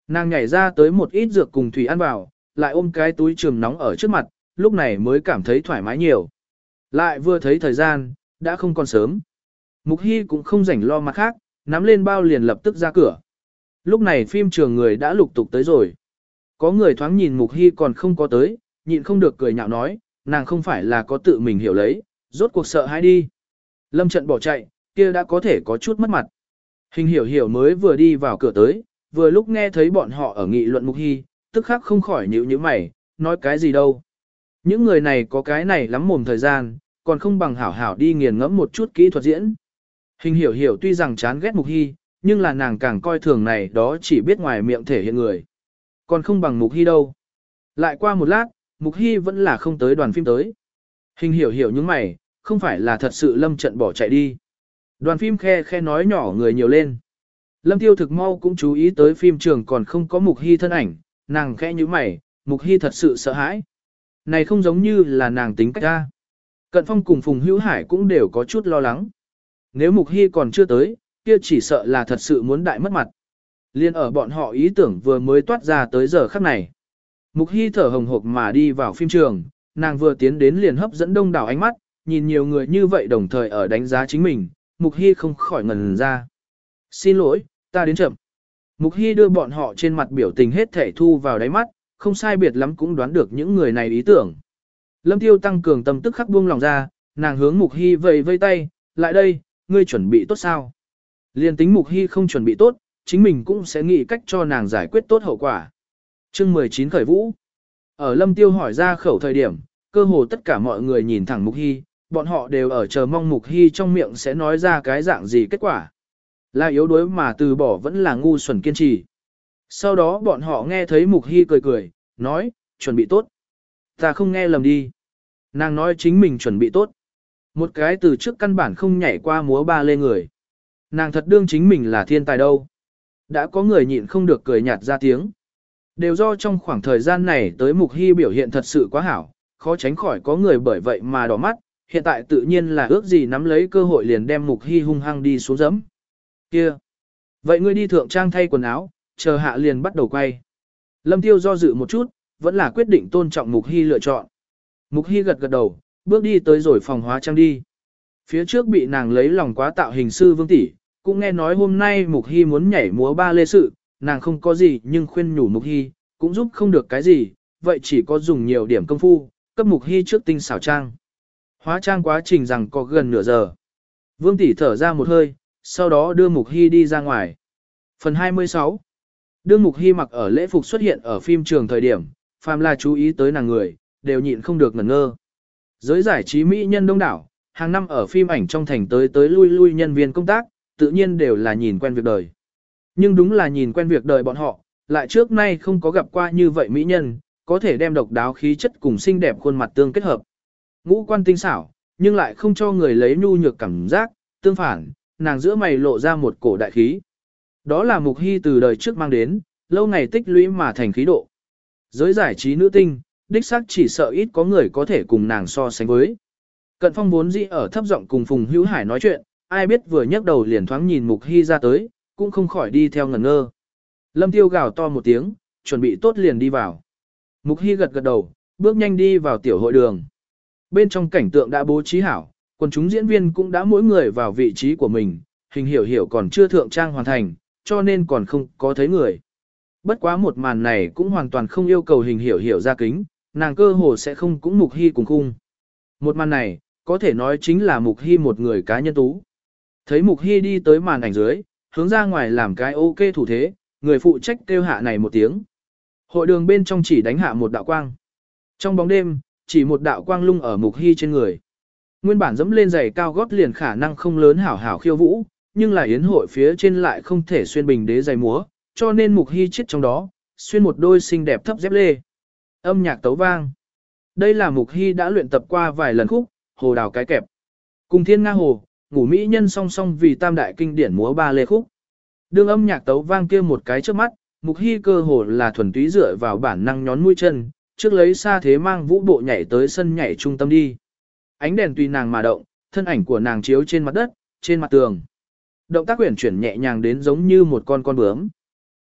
Nàng nhảy ra tới một ít dược cùng thủy ăn vào, lại ôm cái túi trường nóng ở trước mặt, lúc này mới cảm thấy thoải mái nhiều. Lại vừa thấy thời gian, đã không còn sớm. Mục Hy cũng không rảnh lo mặt khác, nắm lên bao liền lập tức ra cửa. Lúc này phim trường người đã lục tục tới rồi. Có người thoáng nhìn Mục Hy còn không có tới, nhịn không được cười nhạo nói, nàng không phải là có tự mình hiểu lấy, rốt cuộc sợ hãi đi. Lâm Trận bỏ chạy, kia đã có thể có chút mất mặt. Hình hiểu hiểu mới vừa đi vào cửa tới, vừa lúc nghe thấy bọn họ ở nghị luận Mục Hy, tức khắc không khỏi nhíu nhíu mày, nói cái gì đâu. Những người này có cái này lắm mồm thời gian, còn không bằng hảo hảo đi nghiền ngẫm một chút kỹ thuật diễn. Hình hiểu hiểu tuy rằng chán ghét Mục Hy, nhưng là nàng càng coi thường này đó chỉ biết ngoài miệng thể hiện người. Còn không bằng Mục Hy đâu. Lại qua một lát, Mục Hy vẫn là không tới đoàn phim tới. Hình hiểu hiểu những mày, không phải là thật sự Lâm Trận bỏ chạy đi. Đoàn phim khe khe nói nhỏ người nhiều lên. Lâm Tiêu thực mau cũng chú ý tới phim trường còn không có Mục Hy thân ảnh, nàng khẽ như mày, Mục Hy thật sự sợ hãi. Này không giống như là nàng tính cách ra. Cận Phong cùng Phùng Hữu Hải cũng đều có chút lo lắng. Nếu Mục Hy còn chưa tới, kia chỉ sợ là thật sự muốn đại mất mặt. Liên ở bọn họ ý tưởng vừa mới toát ra tới giờ khắc này. Mục Hy thở hồng hộc mà đi vào phim trường, nàng vừa tiến đến liền hấp dẫn đông đảo ánh mắt, nhìn nhiều người như vậy đồng thời ở đánh giá chính mình, Mục Hy không khỏi ngần ra. Xin lỗi, ta đến chậm. Mục Hy đưa bọn họ trên mặt biểu tình hết thể thu vào đáy mắt, không sai biệt lắm cũng đoán được những người này ý tưởng. Lâm Tiêu tăng cường tâm tức khắc buông lòng ra, nàng hướng Mục Hy vẫy vây tay, lại đây, ngươi chuẩn bị tốt sao? Liên tính Mục Hy không chuẩn bị tốt, chính mình cũng sẽ nghĩ cách cho nàng giải quyết tốt hậu quả. Chương mười chín khởi vũ. Ở Lâm Tiêu hỏi ra khẩu thời điểm, cơ hồ tất cả mọi người nhìn thẳng Mục Hy, bọn họ đều ở chờ mong Mục Hy trong miệng sẽ nói ra cái dạng gì kết quả. Là yếu đuối mà từ bỏ vẫn là ngu xuẩn kiên trì. Sau đó bọn họ nghe thấy Mục Hy cười cười, nói, chuẩn bị tốt. Ta không nghe lầm đi. Nàng nói chính mình chuẩn bị tốt. Một cái từ trước căn bản không nhảy qua múa ba lê người. Nàng thật đương chính mình là thiên tài đâu. Đã có người nhịn không được cười nhạt ra tiếng. Đều do trong khoảng thời gian này tới Mục Hy biểu hiện thật sự quá hảo, khó tránh khỏi có người bởi vậy mà đỏ mắt, hiện tại tự nhiên là ước gì nắm lấy cơ hội liền đem Mục Hy hung hăng đi xuống dẫm. Kia! Vậy ngươi đi thượng trang thay quần áo, chờ hạ liền bắt đầu quay. Lâm Tiêu do dự một chút, vẫn là quyết định tôn trọng Mục Hy lựa chọn. Mục Hy gật gật đầu, bước đi tới rồi phòng hóa trang đi. Phía trước bị nàng lấy lòng quá tạo hình sư Vương tỷ, cũng nghe nói hôm nay Mục Hy muốn nhảy múa ba lê sự, nàng không có gì nhưng khuyên nhủ Mục Hy, cũng giúp không được cái gì, vậy chỉ có dùng nhiều điểm công phu, cấp Mục Hy trước tinh xảo trang. Hóa trang quá trình rằng có gần nửa giờ. Vương tỷ thở ra một hơi, sau đó đưa Mục Hy đi ra ngoài. Phần hai mươi sáu. Đưa Mục Hy mặc ở lễ phục xuất hiện ở phim trường thời điểm, phàm là chú ý tới nàng người, đều nhịn không được ngẩn ngơ. Giới giải trí mỹ nhân đông đảo, hàng năm ở phim ảnh trong thành tới tới lui lui nhân viên công tác, tự nhiên đều là nhìn quen việc đời. Nhưng đúng là nhìn quen việc đời bọn họ, lại trước nay không có gặp qua như vậy mỹ nhân, có thể đem độc đáo khí chất cùng xinh đẹp khuôn mặt tương kết hợp. Ngũ quan tinh xảo, nhưng lại không cho người lấy nhu nhược cảm giác, tương phản, nàng giữa mày lộ ra một cổ đại khí. Đó là Mục Hy từ đời trước mang đến, lâu ngày tích lũy mà thành khí độ. Giới giải trí nữ tinh, đích xác chỉ sợ ít có người có thể cùng nàng so sánh với. Cận Phong vốn dĩ ở thấp giọng cùng Phùng Hữu Hải nói chuyện, ai biết vừa nhấc đầu liền thoáng nhìn Mục Hy ra tới, cũng không khỏi đi theo ngẩn ngơ. Lâm Tiêu gào to một tiếng, chuẩn bị tốt liền đi vào. Mục Hy gật gật đầu, bước nhanh đi vào tiểu hội đường. Bên trong cảnh tượng đã bố trí hảo, quần chúng diễn viên cũng đã mỗi người vào vị trí của mình, hình hiểu hiểu còn chưa thượng trang hoàn thành, cho nên còn không có thấy người. Bất quá một màn này cũng hoàn toàn không yêu cầu hình hiểu hiểu ra kính, nàng cơ hồ sẽ không cũng Mục Hy cùng khung. Một màn này, có thể nói chính là Mục Hy một người cá nhân tú. Thấy Mục Hy đi tới màn ảnh dưới, hướng ra ngoài làm cái ok thủ thế, người phụ trách kêu hạ này một tiếng. Hội đường bên trong chỉ đánh hạ một đạo quang. Trong bóng đêm, chỉ một đạo quang lung ở Mục Hy trên người. Nguyên bản dẫm lên giày cao gót liền khả năng không lớn hảo hảo khiêu vũ, nhưng là yến hội phía trên lại không thể xuyên bình đế giày múa, cho nên Mục Hy chết trong đó, xuyên một đôi xinh đẹp thấp dép lê. Âm nhạc tấu vang. Đây là Mục Hy đã luyện tập qua vài lần khúc, Hồ Đào Cái Kẹp. Cùng Thiên Nga Hồ, Ngủ Mỹ Nhân song song vì tam đại kinh điển múa ba lê khúc. Đương âm nhạc tấu vang kia một cái trước mắt, Mục Hy cơ hồ là thuần túy dựa vào bản năng nhón mũi chân, trước lấy xa thế mang vũ bộ nhảy tới sân nhảy trung tâm đi. Ánh đèn tùy nàng mà động, thân ảnh của nàng chiếu trên mặt đất, trên mặt tường. Động tác uyển chuyển nhẹ nhàng đến giống như một con con bướm.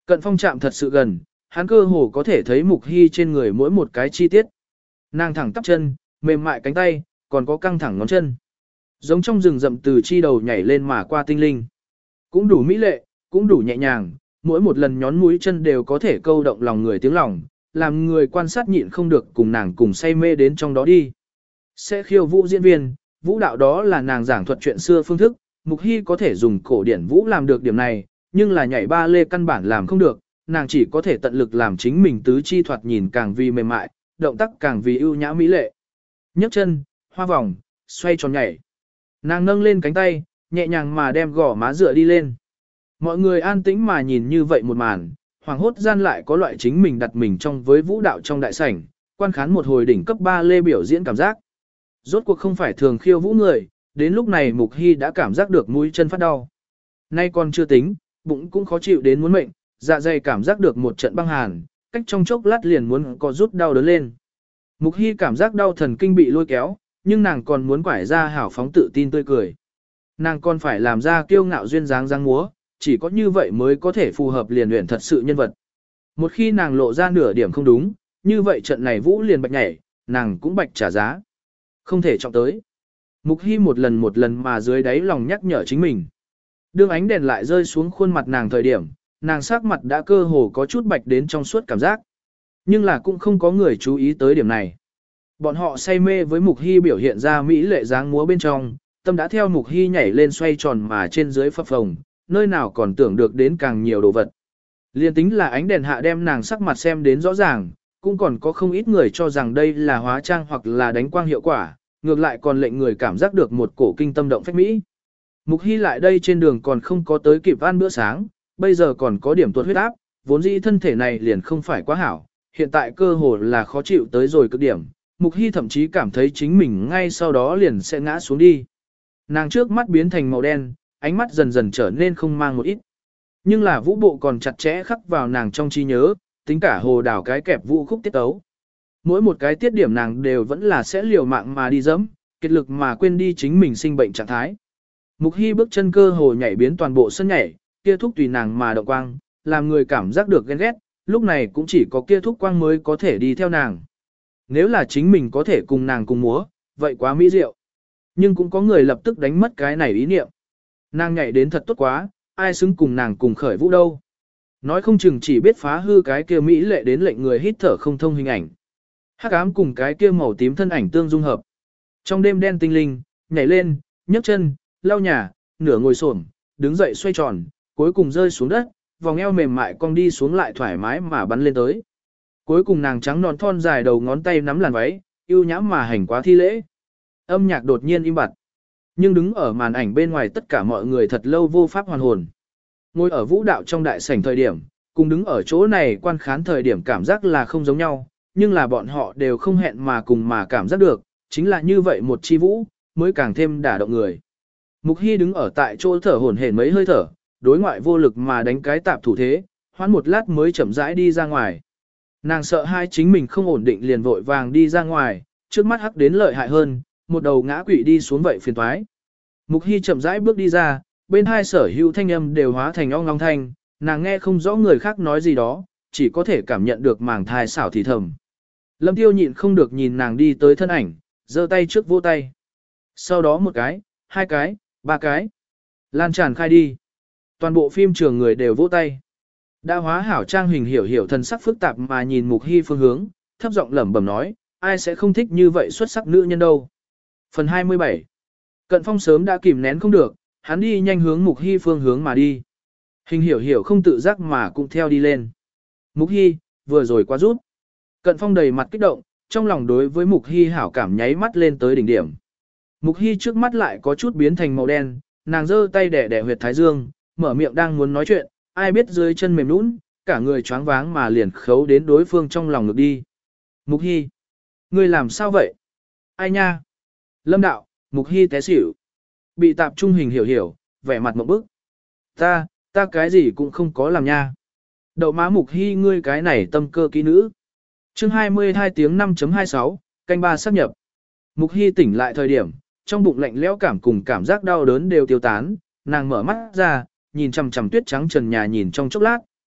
Cận Phong chạm thật sự gần, hắn cơ hồ có thể thấy Mục Hy trên người mỗi một cái chi tiết. Nàng thẳng tắp chân, mềm mại cánh tay, còn có căng thẳng ngón chân. Giống trong rừng rậm từ chi đầu nhảy lên mà qua tinh linh. Cũng đủ mỹ lệ, cũng đủ nhẹ nhàng, mỗi một lần nhón mũi chân đều có thể câu động lòng người tiếng lòng, làm người quan sát nhịn không được cùng nàng cùng say mê đến trong đó đi. Sẽ khiêu vũ diễn viên, vũ đạo đó là nàng giảng thuật chuyện xưa phương thức, Mục Hy có thể dùng cổ điển vũ làm được điểm này, nhưng là nhảy ba lê căn bản làm không được, nàng chỉ có thể tận lực làm chính mình tứ chi thoạt nhìn càng vì mềm mại, động tác càng vì ưu nhã mỹ lệ. Nhấc chân, hoa vòng, xoay tròn nhảy. Nàng nâng lên cánh tay, nhẹ nhàng mà đem gò má dựa đi lên. Mọi người an tĩnh mà nhìn như vậy một màn, hoàng hốt gian lại có loại chính mình đặt mình trong với vũ đạo trong đại sảnh, quan khán một hồi đỉnh cấp ba lê biểu diễn cảm giác. Rốt cuộc không phải thường khiêu vũ người, đến lúc này Mục Hy đã cảm giác được mũi chân phát đau. Nay còn chưa tính, bụng cũng khó chịu đến muốn mệnh, dạ dày cảm giác được một trận băng hàn, cách trong chốc lát liền muốn có rút đau đớn lên. Mục Hy cảm giác đau thần kinh bị lôi kéo, nhưng nàng còn muốn quải ra hảo phóng tự tin tươi cười. Nàng còn phải làm ra kiêu ngạo duyên dáng dáng múa, chỉ có như vậy mới có thể phù hợp liền luyện thật sự nhân vật. Một khi nàng lộ ra nửa điểm không đúng, như vậy trận này vũ liền bạch nhảy, nàng cũng bạch trả giá. Không thể trọng tới. Mục Hy một lần một lần mà dưới đáy lòng nhắc nhở chính mình. Đương ánh đèn lại rơi xuống khuôn mặt nàng thời điểm, nàng sắc mặt đã cơ hồ có chút bạch đến trong suốt cảm giác. Nhưng là cũng không có người chú ý tới điểm này. Bọn họ say mê với Mục Hy biểu hiện ra mỹ lệ dáng múa bên trong, tâm đã theo Mục Hy nhảy lên xoay tròn mà trên dưới phập phồng, nơi nào còn tưởng được đến càng nhiều đồ vật. Liên tính là ánh đèn hạ đem nàng sắc mặt xem đến rõ ràng, cũng còn có không ít người cho rằng đây là hóa trang hoặc là đánh quang hiệu quả, ngược lại còn lệnh người cảm giác được một cổ kinh tâm động phách mỹ. Mục Hy lại đây trên đường còn không có tới kịp ăn bữa sáng, bây giờ còn có điểm tuột huyết áp, vốn dĩ thân thể này liền không phải quá hảo, hiện tại cơ hồ là khó chịu tới rồi cực điểm. Mục Hy thậm chí cảm thấy chính mình ngay sau đó liền sẽ ngã xuống đi. Nàng trước mắt biến thành màu đen, ánh mắt dần dần trở nên không mang một ít. Nhưng là vũ bộ còn chặt chẽ khắc vào nàng trong trí nhớ, tính cả hồ đảo cái kẹp vũ khúc tiết tấu. Mỗi một cái tiết điểm nàng đều vẫn là sẽ liều mạng mà đi dẫm, kết lực mà quên đi chính mình sinh bệnh trạng thái. Mục Hy bước chân cơ hồ nhảy biến toàn bộ sân nhảy, kia thúc tùy nàng mà động quang, làm người cảm giác được ghen ghét, lúc này cũng chỉ có kia thúc quang mới có thể đi theo nàng. Nếu là chính mình có thể cùng nàng cùng múa, vậy quá mỹ diệu. Nhưng cũng có người lập tức đánh mất cái này ý niệm. Nàng nhảy đến thật tốt quá, ai xứng cùng nàng cùng khởi vũ đâu. Nói không chừng chỉ biết phá hư cái kia mỹ lệ đến lệnh người hít thở không thông hình ảnh. Hắc ám cùng cái kia màu tím thân ảnh tương dung hợp. Trong đêm đen tinh linh, nhảy lên, nhấc chân, lau nhà, nửa ngồi xổm, đứng dậy xoay tròn, cuối cùng rơi xuống đất, vòng eo mềm mại cong đi xuống lại thoải mái mà bắn lên tới. Cuối cùng nàng trắng nón thon dài đầu ngón tay nắm làn váy, yêu nhãm mà hành quá thi lễ. Âm nhạc đột nhiên im bặt. Nhưng đứng ở màn ảnh bên ngoài tất cả mọi người thật lâu vô pháp hoàn hồn. Ngồi ở vũ đạo trong đại sảnh thời điểm, cùng đứng ở chỗ này quan khán thời điểm cảm giác là không giống nhau, nhưng là bọn họ đều không hẹn mà cùng mà cảm giác được, chính là như vậy một chi vũ, mới càng thêm đả động người. Mục Hy đứng ở tại chỗ thở hổn hển mấy hơi thở, đối ngoại vô lực mà đánh cái tạp thủ thế, hoãn một lát mới chậm rãi đi ra ngoài. Nàng sợ hai chính mình không ổn định liền vội vàng đi ra ngoài, trước mắt hắc đến lợi hại hơn, một đầu ngã quỵ đi xuống vậy phiền toái. Mục Hy chậm rãi bước đi ra, bên hai sở hữu thanh âm đều hóa thành ong long thanh, nàng nghe không rõ người khác nói gì đó, chỉ có thể cảm nhận được màng thai xảo thì thầm. Lâm Tiêu nhịn không được nhìn nàng đi tới thân ảnh, giơ tay trước vô tay. Sau đó một cái, hai cái, ba cái. Lan tràn khai đi. Toàn bộ phim trường người đều vỗ tay. Đã hóa hảo trang hình hiểu hiểu thần sắc phức tạp mà nhìn Mục Hy phương hướng, thấp giọng lẩm bẩm nói, ai sẽ không thích như vậy xuất sắc nữ nhân đâu. Phần hai mươi bảy. Cận Phong sớm đã kìm nén không được, hắn đi nhanh hướng Mục Hy phương hướng mà đi. Hình hiểu hiểu không tự giác mà cũng theo đi lên. Mục Hy, vừa rồi quá rút. Cận Phong đầy mặt kích động, trong lòng đối với Mục Hy hảo cảm nháy mắt lên tới đỉnh điểm. Mục Hy trước mắt lại có chút biến thành màu đen, nàng giơ tay đẻ đẻ huyệt thái dương, mở miệng đang muốn nói chuyện, ai biết dưới chân mềm nũng, cả người choáng váng mà liền khấu đến đối phương trong lòng ngực đi. Mục Hy, ngươi làm sao vậy? Ai nha? Lâm đạo, Mục Hy té xỉu. Bị tạp trung hình hiểu hiểu, vẻ mặt một bức. Ta, ta cái gì cũng không có làm nha. Đậu má Mục Hy ngươi cái này tâm cơ kỹ nữ. Chương hai mươi hai tiếng năm chấm hai sáu, canh ba sắp nhập. Mục Hy tỉnh lại thời điểm, trong bụng lạnh lẽo cảm cùng cảm giác đau đớn đều tiêu tán, nàng mở mắt ra, nhìn chằm chằm tuyết trắng trần nhà nhìn trong chốc lát,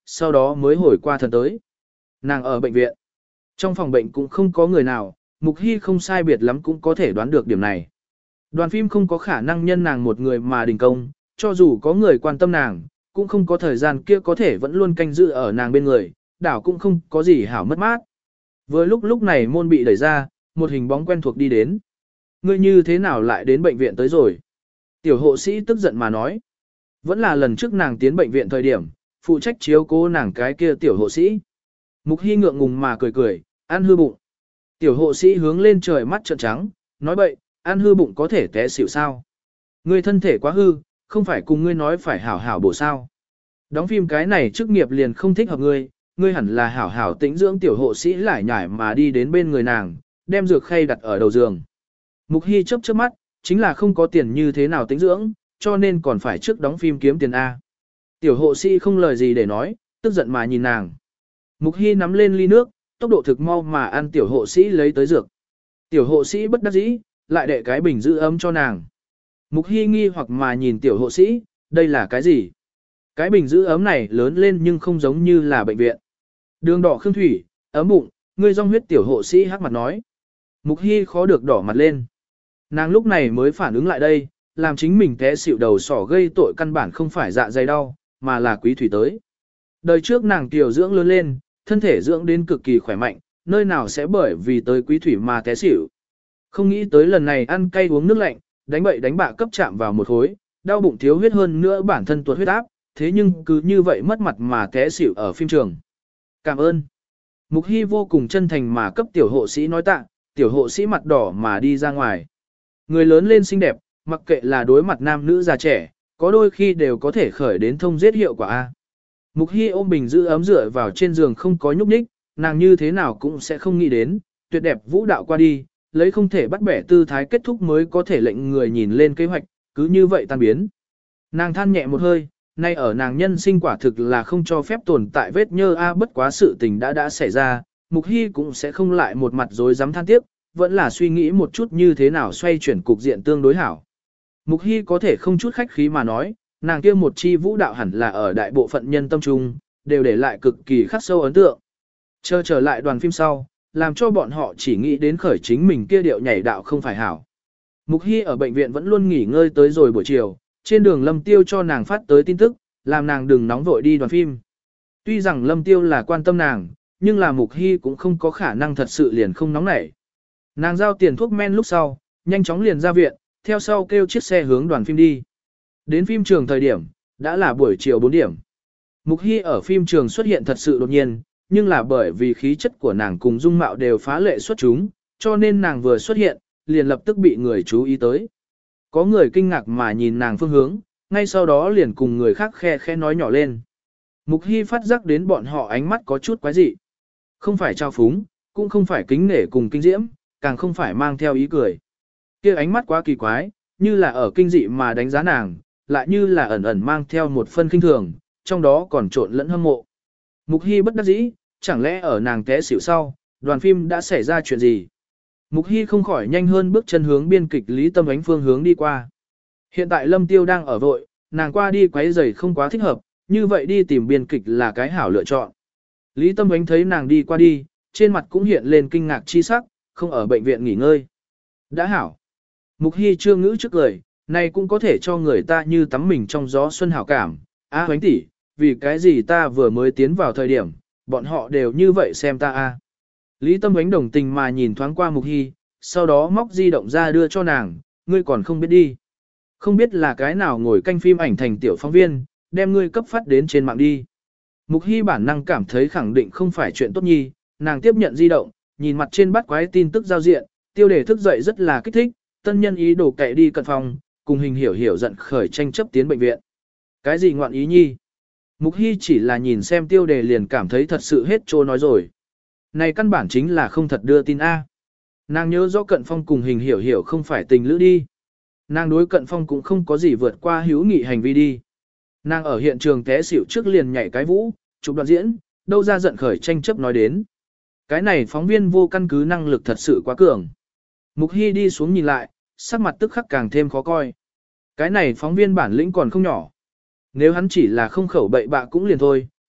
sau đó mới hồi qua thần tới. Nàng ở bệnh viện. Trong phòng bệnh cũng không có người nào, Mục Hy không sai biệt lắm cũng có thể đoán được điểm này. Đoàn phim không có khả năng nhân nàng một người mà đình công, cho dù có người quan tâm nàng, cũng không có thời gian kia có thể vẫn luôn canh giữ ở nàng bên người, đảo cũng không có gì hảo mất mát. Vừa lúc lúc này môn bị đẩy ra, một hình bóng quen thuộc đi đến. Ngươi như thế nào lại đến bệnh viện tới rồi? Tiểu hộ sĩ tức giận mà nói. Vẫn là lần trước nàng tiến bệnh viện thời điểm, phụ trách chiếu cố nàng cái kia tiểu hộ sĩ. Mục Hy ngượng ngùng mà cười cười, ăn hư bụng. Tiểu hộ sĩ hướng lên trời mắt trợn trắng, nói bậy, ăn hư bụng có thể té xỉu sao? Ngươi thân thể quá hư, không phải cùng ngươi nói phải hảo hảo bổ sao? Đóng phim cái này chức nghiệp liền không thích hợp ngươi, ngươi hẳn là hảo hảo tĩnh dưỡng. Tiểu hộ sĩ lại nhải mà đi đến bên người nàng, đem dược khay đặt ở đầu giường. Mục Hy chớp chớp mắt, chính là không có tiền như thế nào tĩnh dưỡng, cho nên còn phải trước đóng phim kiếm tiền A. Tiểu hộ sĩ không lời gì để nói, tức giận mà nhìn nàng. Mục Hy nắm lên ly nước, tốc độ thực mau mà ăn tiểu hộ sĩ lấy tới dược. Tiểu hộ sĩ bất đắc dĩ, lại đệ cái bình giữ ấm cho nàng. Mục Hy nghi hoặc mà nhìn tiểu hộ sĩ, đây là cái gì? Cái bình giữ ấm này lớn lên nhưng không giống như là bệnh viện. Đường đỏ khương thủy, ấm bụng, ngươi rong huyết. Tiểu hộ sĩ hắc mặt nói. Mục Hy khó được đỏ mặt lên. Nàng lúc này mới phản ứng lại đây, làm chính mình té xỉu đầu sỏ gây tội căn bản không phải dạ dày đau, mà là quý thủy tới. Đời trước nàng tiểu dưỡng lớn lên, thân thể dưỡng đến cực kỳ khỏe mạnh, nơi nào sẽ bởi vì tới quý thủy mà té xỉu. Không nghĩ tới lần này ăn cay uống nước lạnh, đánh bậy đánh bạ cấp chạm vào một hối, đau bụng thiếu huyết hơn nữa bản thân tuột huyết áp, thế nhưng cứ như vậy mất mặt mà té xỉu ở phim trường. Cảm ơn. Mục Hy vô cùng chân thành mà cấp tiểu hộ sĩ nói tạ, tiểu hộ sĩ mặt đỏ mà đi ra ngoài. Người lớn lên xinh đẹp, mặc kệ là đối mặt nam nữ già trẻ, có đôi khi đều có thể khởi đến thông giết hiệu quả A. Mục Hy ôm bình giữ ấm dựa vào trên giường không có nhúc nhích, nàng như thế nào cũng sẽ không nghĩ đến, tuyệt đẹp vũ đạo qua đi, lấy không thể bắt bẻ tư thái kết thúc mới có thể lệnh người nhìn lên kế hoạch, cứ như vậy tan biến. Nàng than nhẹ một hơi, nay ở nàng nhân sinh quả thực là không cho phép tồn tại vết nhơ A. Bất quá sự tình đã đã xảy ra, Mục Hy cũng sẽ không lại một mặt dối dám than tiếc, vẫn là suy nghĩ một chút như thế nào xoay chuyển cục diện tương đối hảo. Mục Hy có thể không chút khách khí mà nói, nàng kia một chi vũ đạo hẳn là ở đại bộ phận nhân tâm trung, đều để lại cực kỳ khắc sâu ấn tượng. Chờ trở lại đoàn phim sau, làm cho bọn họ chỉ nghĩ đến khởi chính mình kia điệu nhảy đạo không phải hảo. Mục Hy ở bệnh viện vẫn luôn nghỉ ngơi tới rồi buổi chiều, trên đường Lâm Tiêu cho nàng phát tới tin tức, làm nàng đừng nóng vội đi đoàn phim. Tuy rằng Lâm Tiêu là quan tâm nàng, nhưng là Mục Hy cũng không có khả năng thật sự liền không nóng nảy. Nàng giao tiền thuốc men lúc sau, nhanh chóng liền ra viện, theo sau kêu chiếc xe hướng đoàn phim đi. Đến phim trường thời điểm, đã là buổi chiều bốn điểm. Mục Hy ở phim trường xuất hiện thật sự đột nhiên, nhưng là bởi vì khí chất của nàng cùng dung mạo đều phá lệ xuất chúng, cho nên nàng vừa xuất hiện, liền lập tức bị người chú ý tới. Có người kinh ngạc mà nhìn nàng phương hướng, ngay sau đó liền cùng người khác khe khe nói nhỏ lên. Mục Hy phát giác đến bọn họ ánh mắt có chút quái dị. Không phải trao phúng, cũng không phải kính nể cùng kinh diễm, càng không phải mang theo ý cười. Kia ánh mắt quá kỳ quái, như là ở kinh dị mà đánh giá nàng, lại như là ẩn ẩn mang theo một phân kinh thường, trong đó còn trộn lẫn hâm mộ. Mục Hy bất đắc dĩ, chẳng lẽ ở nàng té xỉu sau, đoàn phim đã xảy ra chuyện gì? Mục Hy không khỏi nhanh hơn bước chân hướng biên kịch Lý Tâm Ánh phương hướng đi qua. Hiện tại Lâm Tiêu đang ở vội, nàng qua đi quấy rầy không quá thích hợp, như vậy đi tìm biên kịch là cái hảo lựa chọn. Lý Tâm Ánh thấy nàng đi qua đi, trên mặt cũng hiện lên kinh ngạc chi sắc, không ở bệnh viện nghỉ ngơi. Đã hảo. Mục Hy chưa ngữ trước lời, này cũng có thể cho người ta như tắm mình trong gió xuân hảo cảm. Á Hoánh tỷ, vì cái gì ta vừa mới tiến vào thời điểm, bọn họ đều như vậy xem ta a. Lý Tâm Ánh đồng tình mà nhìn thoáng qua Mục Hy, sau đó móc di động ra đưa cho nàng, ngươi còn không biết đi. Không biết là cái nào ngồi canh phim ảnh thành tiểu phóng viên, đem ngươi cấp phát đến trên mạng đi. Mục Hy bản năng cảm thấy khẳng định không phải chuyện tốt nhi, nàng tiếp nhận di động, nhìn mặt trên bắt quái tin tức giao diện, tiêu đề thức dậy rất là kích thích, tân nhân ý đồ cậy đi cận phòng, cùng hình hiểu hiểu giận khởi tranh chấp tiến bệnh viện. Cái gì ngoạn ý nhi? Mục Hy chỉ là nhìn xem tiêu đề liền cảm thấy thật sự hết trô nói rồi. Này căn bản chính là không thật đưa tin A. Nàng nhớ rõ cận phong cùng hình hiểu hiểu không phải tình lữ đi. Nàng đối cận phong cũng không có gì vượt qua hữu nghị hành vi đi. Nàng ở hiện trường té xỉu trước liền nhảy cái vũ, chụp đoạn diễn, đâu ra giận khởi tranh chấp nói đến. Cái này phóng viên vô căn cứ năng lực thật sự quá cường. Mục Hy đi xuống nhìn lại, sắc mặt tức khắc càng thêm khó coi. Cái này phóng viên bản lĩnh còn không nhỏ. Nếu hắn chỉ là không khẩu bậy bạ cũng liền thôi,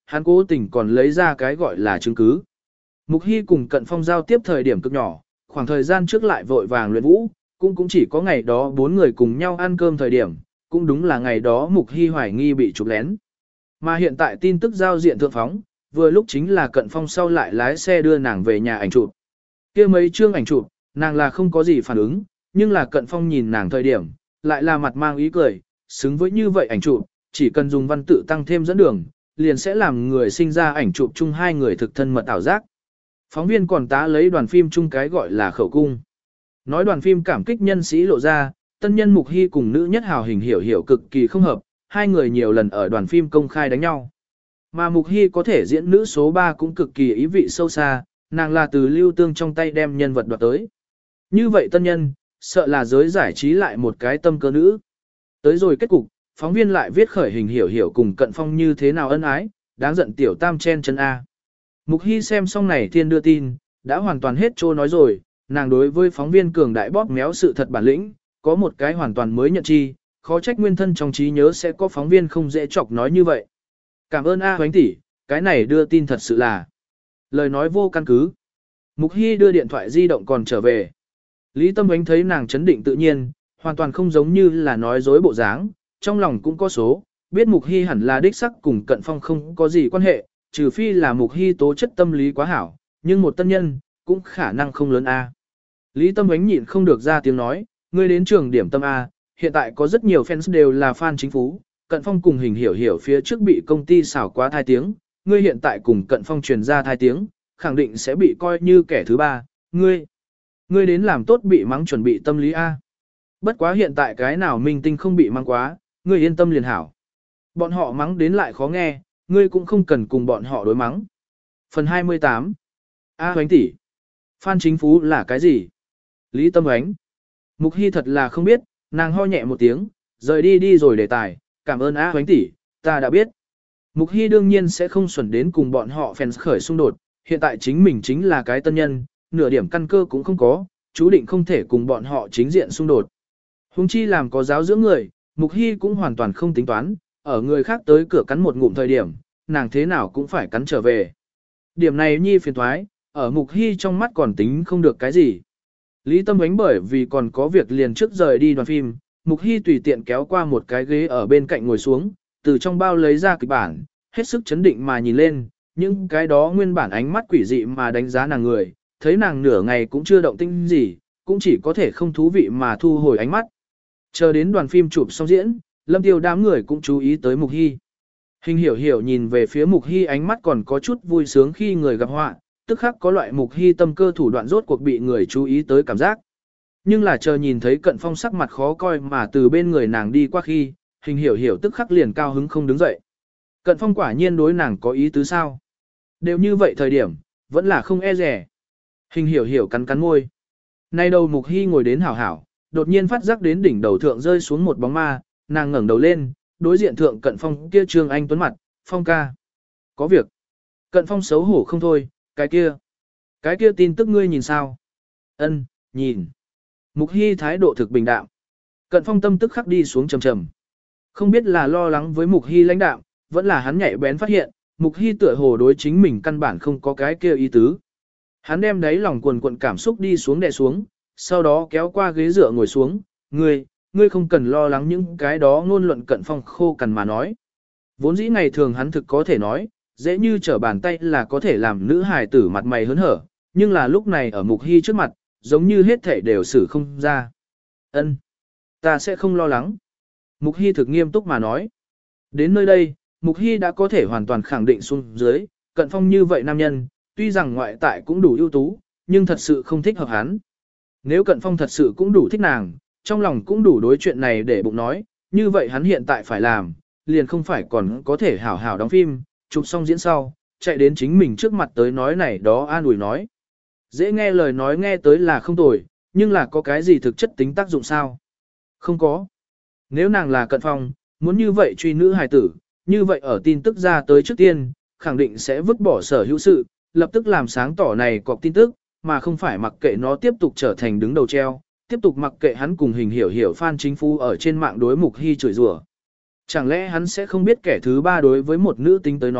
hắn cố tình còn lấy ra cái gọi là chứng cứ. Mục Hy cùng Cận Phong giao tiếp thời điểm cực nhỏ, khoảng thời gian trước lại vội vàng luyện vũ, cũng cũng chỉ có ngày đó bốn người cùng nhau ăn cơm thời điểm, cũng đúng là ngày đó Mục Hy hoài nghi bị chụp lén. Mà hiện tại tin tức giao diện thượng phóng, vừa lúc chính là Cận Phong sau lại lái xe đưa nàng về nhà ảnh chụp. Kia mấy chương ảnh chụp, nàng là không có gì phản ứng, nhưng là Cận Phong nhìn nàng thời điểm, lại là mặt mang ý cười, xứng với như vậy ảnh chụp, chỉ cần dùng văn tự tăng thêm dẫn đường, liền sẽ làm người sinh ra ảnh chụp chung hai người thực thân mật ảo giác. Phóng viên còn tá lấy đoàn phim chung cái gọi là khẩu cung. Nói đoàn phim cảm kích nhân sĩ lộ ra, tân nhân Mục Hy cùng nữ nhất hào hình hiểu hiểu cực kỳ không hợp, hai người nhiều lần ở đoàn phim công khai đánh nhau. Mà Mục Hy có thể diễn nữ số ba cũng cực kỳ ý vị sâu xa, nàng là từ Lưu Tương trong tay đem nhân vật đoạt tới. Như vậy tân nhân, sợ là giới giải trí lại một cái tâm cơ nữ. Tới rồi kết cục, phóng viên lại viết khởi hình hiểu hiểu cùng Cận Phong như thế nào ân ái, đáng giận tiểu tam chen chân A. Mục Hy xem xong này thiên đưa tin, đã hoàn toàn hết trô nói rồi, nàng đối với phóng viên cường đại bóp méo sự thật bản lĩnh, có một cái hoàn toàn mới nhận chi, khó trách nguyên thân trong trí nhớ sẽ có phóng viên không dễ chọc nói như vậy. Cảm ơn A Hoánh tỷ, cái này đưa tin thật sự là lời nói vô căn cứ. Mục Hy đưa điện thoại di động còn trở về. Lý Tâm Ánh thấy nàng chấn định tự nhiên, hoàn toàn không giống như là nói dối bộ dáng, trong lòng cũng có số, biết Mục Hy hẳn là đích sắc cùng Cận Phong không có gì quan hệ, trừ phi là Mục Hy tố chất tâm lý quá hảo, nhưng một tân nhân, cũng khả năng không lớn A. Lý Tâm Ánh nhịn không được ra tiếng nói, ngươi đến trường điểm tâm A, hiện tại có rất nhiều fans đều là fan chính phủ, Cận Phong cùng hình hiểu hiểu phía trước bị công ty xảo quá thai tiếng, ngươi hiện tại cùng Cận Phong truyền ra thai tiếng, khẳng định sẽ bị coi như kẻ thứ ba, ngươi, ngươi đến làm tốt bị mắng chuẩn bị tâm lý A. Bất quá hiện tại cái nào minh tinh không bị mắng quá, ngươi yên tâm liền hảo. Bọn họ mắng đến lại khó nghe, ngươi cũng không cần cùng bọn họ đối mắng. Phần hai mươi tám. A Hoánh tỷ, fan chính phủ là cái gì? Lý Tâm Ánh. Mục Hy thật là không biết, nàng ho nhẹ một tiếng, rời đi đi rồi đề tài, cảm ơn A Hoánh tỷ, ta đã biết. Mục Hy đương nhiên sẽ không xuẩn đến cùng bọn họ fans khởi xung đột, hiện tại chính mình chính là cái tân nhân, nửa điểm căn cơ cũng không có, chú định không thể cùng bọn họ chính diện xung đột. Hùng chi làm có giáo dưỡng người, Mục Hy cũng hoàn toàn không tính toán, ở người khác tới cửa cắn một ngụm thời điểm, nàng thế nào cũng phải cắn trở về. Điểm này nhi phiền thoái, ở Mục Hy trong mắt còn tính không được cái gì. Lý Tâm Ánh bởi vì còn có việc liền trước rời đi đoàn phim, Mục Hy tùy tiện kéo qua một cái ghế ở bên cạnh ngồi xuống, từ trong bao lấy ra kịch bản, hết sức chấn định mà nhìn lên, những cái đó nguyên bản ánh mắt quỷ dị mà đánh giá nàng người, thấy nàng nửa ngày cũng chưa động tĩnh gì, cũng chỉ có thể không thú vị mà thu hồi ánh mắt. Chờ đến đoàn phim chụp xong diễn, Lâm Tiêu đám người cũng chú ý tới Mục Hy. Hình hiểu hiểu nhìn về phía Mục Hy ánh mắt còn có chút vui sướng khi người gặp họa, tức khắc có loại Mục Hy tâm cơ thủ đoạn rốt cuộc bị người chú ý tới cảm giác. Nhưng là chờ nhìn thấy Cận Phong sắc mặt khó coi mà từ bên người nàng đi qua khi, hình hiểu hiểu tức khắc liền cao hứng không đứng dậy. Cận Phong quả nhiên đối nàng có ý tứ sao? Đều như vậy thời điểm, vẫn là không e rẻ. Hình hiểu hiểu cắn cắn môi. Nay đầu Mục Hy ngồi đến hảo hảo, đột nhiên phát giác đến đỉnh đầu thượng rơi xuống một bóng ma, nàng ngẩng đầu lên, đối diện thượng Cận Phong kia Trương Anh tuấn mặt, Phong ca. Có việc. Cận Phong xấu hổ không thôi, cái kia. Cái kia tin tức ngươi nhìn sao? Ân, nhìn. Mục Hy thái độ thực bình đạm. Cận Phong tâm tức khắc đi xuống trầm trầm. Không biết là lo lắng với Mục Hy lãnh đạm, vẫn là hắn nhạy bén phát hiện, Mục Hy tựa hồ đối chính mình căn bản không có cái kia ý tứ. Hắn đem đáy lòng quần quận cảm xúc đi xuống đè xuống, sau đó kéo qua ghế dựa ngồi xuống, ngươi, ngươi không cần lo lắng những cái đó ngôn luận Cận Phong khô cằn mà nói. Vốn dĩ ngày thường hắn thực có thể nói, dễ như trở bàn tay là có thể làm nữ hài tử mặt mày hớn hở, nhưng là lúc này ở Mục Hy trước mặt, giống như hết thể đều xử không ra. Ân, ta sẽ không lo lắng. Mục Hy thực nghiêm túc mà nói. Đến nơi đây, Mục Hy đã có thể hoàn toàn khẳng định xuống dưới, Cận Phong như vậy nam nhân, tuy rằng ngoại tại cũng đủ ưu tú, nhưng thật sự không thích hợp hắn. Nếu Cận Phong thật sự cũng đủ thích nàng, trong lòng cũng đủ đối chuyện này để bụng nói, như vậy hắn hiện tại phải làm, liền không phải còn có thể hảo hảo đóng phim, chụp xong diễn sau, chạy đến chính mình trước mặt tới nói này đó an ủi nói. Dễ nghe lời nói nghe tới là không tồi, nhưng là có cái gì thực chất tính tác dụng sao? Không có. Nếu nàng là Cận Phong, muốn như vậy truy nữ hài tử, như vậy ở tin tức ra tới trước tiên, khẳng định sẽ vứt bỏ sở hữu sự, lập tức làm sáng tỏ này cọc tin tức, mà không phải mặc kệ nó tiếp tục trở thành đứng đầu treo, tiếp tục mặc kệ hắn cùng hình hiểu hiểu fan chính phu ở trên mạng đối Mục Hy chửi rủa. Chẳng lẽ hắn sẽ không biết kẻ thứ ba đối với một nữ tính tới nói,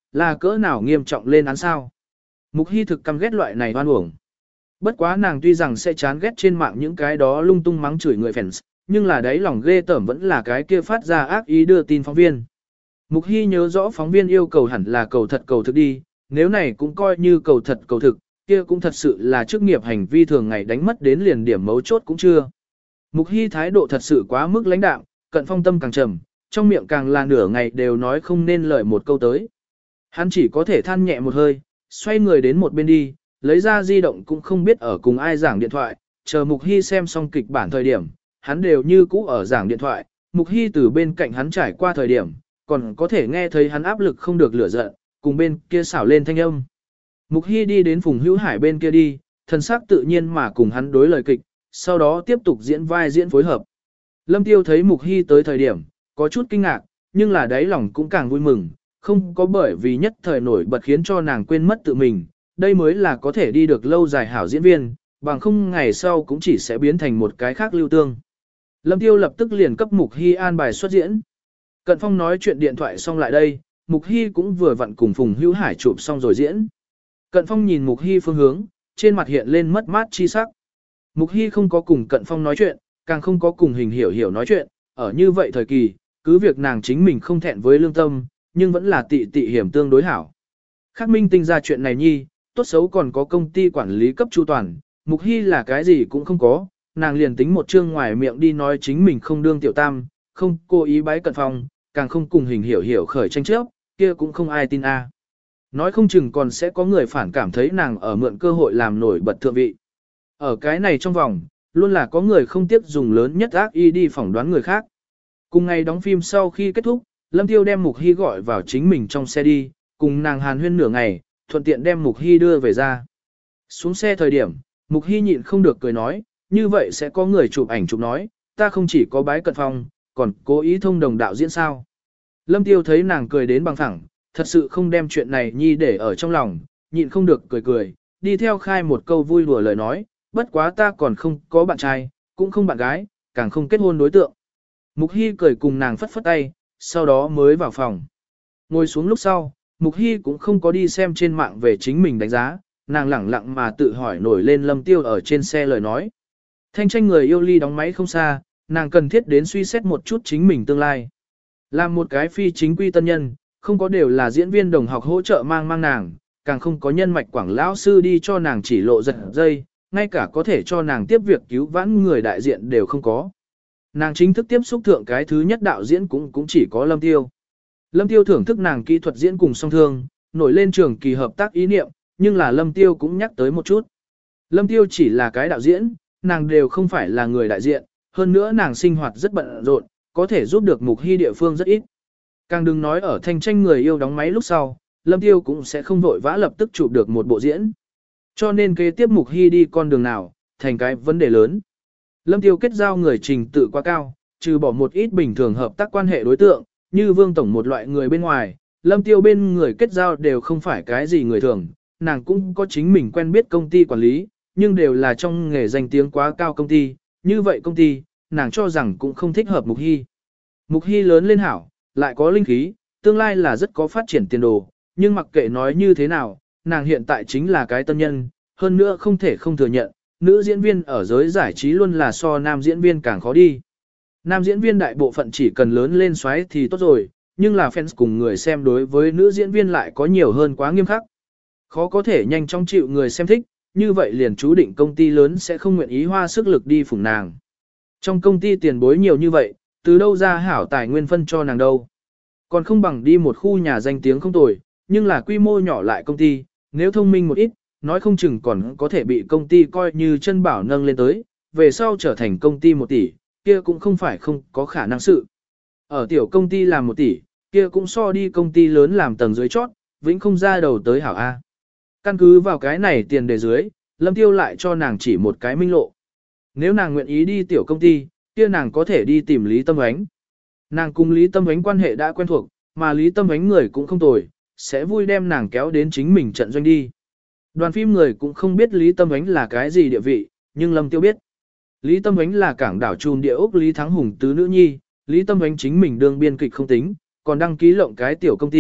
là cỡ nào nghiêm trọng lên án sao. Mục Hy thực căm ghét loại này oan uổng. Bất quá nàng tuy rằng sẽ chán ghét trên mạng những cái đó lung tung mắng chửi người fans, nhưng là đấy lòng ghê tởm vẫn là cái kia phát ra ác ý đưa tin phóng viên. Mục Hy nhớ rõ phóng viên yêu cầu hẳn là cầu thật cầu thực đi, nếu này cũng coi như cầu thật cầu thực, kia cũng thật sự là chức nghiệp hành vi thường ngày đánh mất đến liền điểm mấu chốt cũng chưa. Mục Hy thái độ thật sự quá mức lãnh đạm, Cận Phong tâm càng trầm, trong miệng càng là nửa ngày đều nói không nên lời một câu tới. Hắn chỉ có thể than nhẹ một hơi, xoay người đến một bên đi, lấy ra di động cũng không biết ở cùng ai giảng điện thoại, chờ Mục Hy xem xong kịch bản thời điểm, hắn đều như cũ ở giảng điện thoại, Mục Hy từ bên cạnh hắn trải qua thời điểm, còn có thể nghe thấy hắn áp lực không được lửa giận, cùng bên kia xảo lên thanh âm. Mục Hy đi đến Phùng Hữu Hải bên kia đi, thân xác tự nhiên mà cùng hắn đối lời kịch, sau đó tiếp tục diễn vai diễn phối hợp. Lâm Tiêu thấy Mục Hy tới thời điểm, có chút kinh ngạc, nhưng là đáy lòng cũng càng vui mừng, không có bởi vì nhất thời nổi bật khiến cho nàng quên mất tự mình, đây mới là có thể đi được lâu dài hảo diễn viên, bằng không ngày sau cũng chỉ sẽ biến thành một cái khác lưu tương. Lâm Tiêu lập tức liền cấp Mục Hy an bài xuất diễn. Cận Phong nói chuyện điện thoại xong lại đây, Mục Hy cũng vừa vặn cùng Phùng Hữu Hải chụp xong rồi diễn. Cận Phong nhìn Mục Hy phương hướng, trên mặt hiện lên mất mát chi sắc. Mục Hy không có cùng Cận Phong nói chuyện, càng không có cùng Hình Hiểu Hiểu nói chuyện, ở như vậy thời kỳ, cứ việc nàng chính mình không thẹn với lương tâm, nhưng vẫn là tị tị hiểm tương đối hảo. Khắc Minh Tinh ra chuyện này nhi, tốt xấu còn có công ty quản lý cấp chu toàn, Mục Hy là cái gì cũng không có, nàng liền tính một chương ngoài miệng đi nói chính mình không đương tiểu tam, không cố ý bái Cận Phong, càng không cùng Hình Hiểu Hiểu khởi tranh chấp, kia cũng không ai tin a. Nói không chừng còn sẽ có người phản cảm thấy nàng ở mượn cơ hội làm nổi bật thượng vị. Ở cái này trong vòng, luôn là có người không tiếc dùng lớn nhất ác ý đi phỏng đoán người khác. Cùng ngày đóng phim sau khi kết thúc, Lâm Tiêu đem Mục Hy gọi vào chính mình trong xe đi, cùng nàng hàn huyên nửa ngày, thuận tiện đem Mục Hy đưa về ra. Xuống xe thời điểm, Mục Hy nhịn không được cười nói, như vậy sẽ có người chụp ảnh chụp nói, ta không chỉ có bái Cận Phong, còn cố ý thông đồng đạo diễn sao. Lâm Tiêu thấy nàng cười đến bằng thẳng, thật sự không đem chuyện này nhi để ở trong lòng, nhịn không được cười cười, đi theo khai một câu vui đùa lời nói, bất quá ta còn không có bạn trai, cũng không bạn gái, càng không kết hôn đối tượng. Mục Hy cười cùng nàng phất phất tay, sau đó mới vào phòng. Ngồi xuống lúc sau, Mục Hy cũng không có đi xem trên mạng về chính mình đánh giá, nàng lẳng lặng mà tự hỏi nổi lên Lâm Tiêu ở trên xe lời nói. Thanh tranh người yêu ly đóng máy không xa, nàng cần thiết đến suy xét một chút chính mình tương lai. Làm một cái phi chính quy tân nhân, không có đều là diễn viên đồng học hỗ trợ mang mang nàng, càng không có nhân mạch quảng lão sư đi cho nàng chỉ lộ giật dây, ngay cả có thể cho nàng tiếp việc cứu vãn người đại diện đều không có. Nàng chính thức tiếp xúc thượng cái thứ nhất đạo diễn cũng cũng chỉ có Lâm Tiêu. Lâm Tiêu thưởng thức nàng kỹ thuật diễn cùng song thương, nổi lên trường kỳ hợp tác ý niệm, nhưng là Lâm Tiêu cũng nhắc tới một chút. Lâm Tiêu chỉ là cái đạo diễn, nàng đều không phải là người đại diện, hơn nữa nàng sinh hoạt rất bận rộn, có thể giúp được Mục Hy địa phương rất ít. Càng đừng nói ở thanh tranh người yêu đóng máy lúc sau, Lâm Tiêu cũng sẽ không vội vã lập tức chụp được một bộ diễn. Cho nên kế tiếp Mục Hy đi con đường nào, thành cái vấn đề lớn. Lâm Tiêu kết giao người trình tự quá cao, trừ bỏ một ít bình thường hợp tác quan hệ đối tượng, như Vương Tổng một loại người bên ngoài, Lâm Tiêu bên người kết giao đều không phải cái gì người thường, nàng cũng có chính mình quen biết công ty quản lý, nhưng đều là trong nghề danh tiếng quá cao công ty, như vậy công ty, nàng cho rằng cũng không thích hợp Mục Hy. Mục Hy lớn lên hảo, lại có linh khí, tương lai là rất có phát triển tiền đồ, nhưng mặc kệ nói như thế nào, nàng hiện tại chính là cái tân nhân, hơn nữa không thể không thừa nhận, nữ diễn viên ở giới giải trí luôn là so nam diễn viên càng khó đi. Nam diễn viên đại bộ phận chỉ cần lớn lên xoáy thì tốt rồi, nhưng là fans cùng người xem đối với nữ diễn viên lại có nhiều hơn quá nghiêm khắc. Khó có thể nhanh chóng chịu người xem thích, như vậy liền chú định công ty lớn sẽ không nguyện ý hoa sức lực đi phụng nàng. Trong công ty tiền bối nhiều như vậy, từ đâu ra hảo tài nguyên phân cho nàng đâu. Còn không bằng đi một khu nhà danh tiếng không tồi, nhưng là quy mô nhỏ lại công ty, nếu thông minh một ít, nói không chừng còn có thể bị công ty coi như chân bảo nâng lên tới, về sau trở thành công ty một tỷ, kia cũng không phải không có khả năng sự. Ở tiểu công ty làm một tỷ, kia cũng so đi công ty lớn làm tầng dưới chót, vĩnh không ra đầu tới hảo A. Căn cứ vào cái này tiền đề dưới, Lâm Tiêu lại cho nàng chỉ một cái minh lộ. Nếu nàng nguyện ý đi tiểu công ty, kia nàng có thể đi tìm Lý Tâm Ánh. Nàng cùng Lý Tâm Ánh quan hệ đã quen thuộc, mà Lý Tâm Ánh người cũng không tồi, sẽ vui đem nàng kéo đến chính mình trận doanh đi. Đoàn phim người cũng không biết Lý Tâm Ánh là cái gì địa vị, nhưng Lâm Tiêu biết. Lý Tâm Ánh là cảng đảo trùn địa ốc Lý Thắng Hùng tứ nữ nhi, Lý Tâm Ánh chính mình đương biên kịch không tính, còn đăng ký lộng cái tiểu công ty,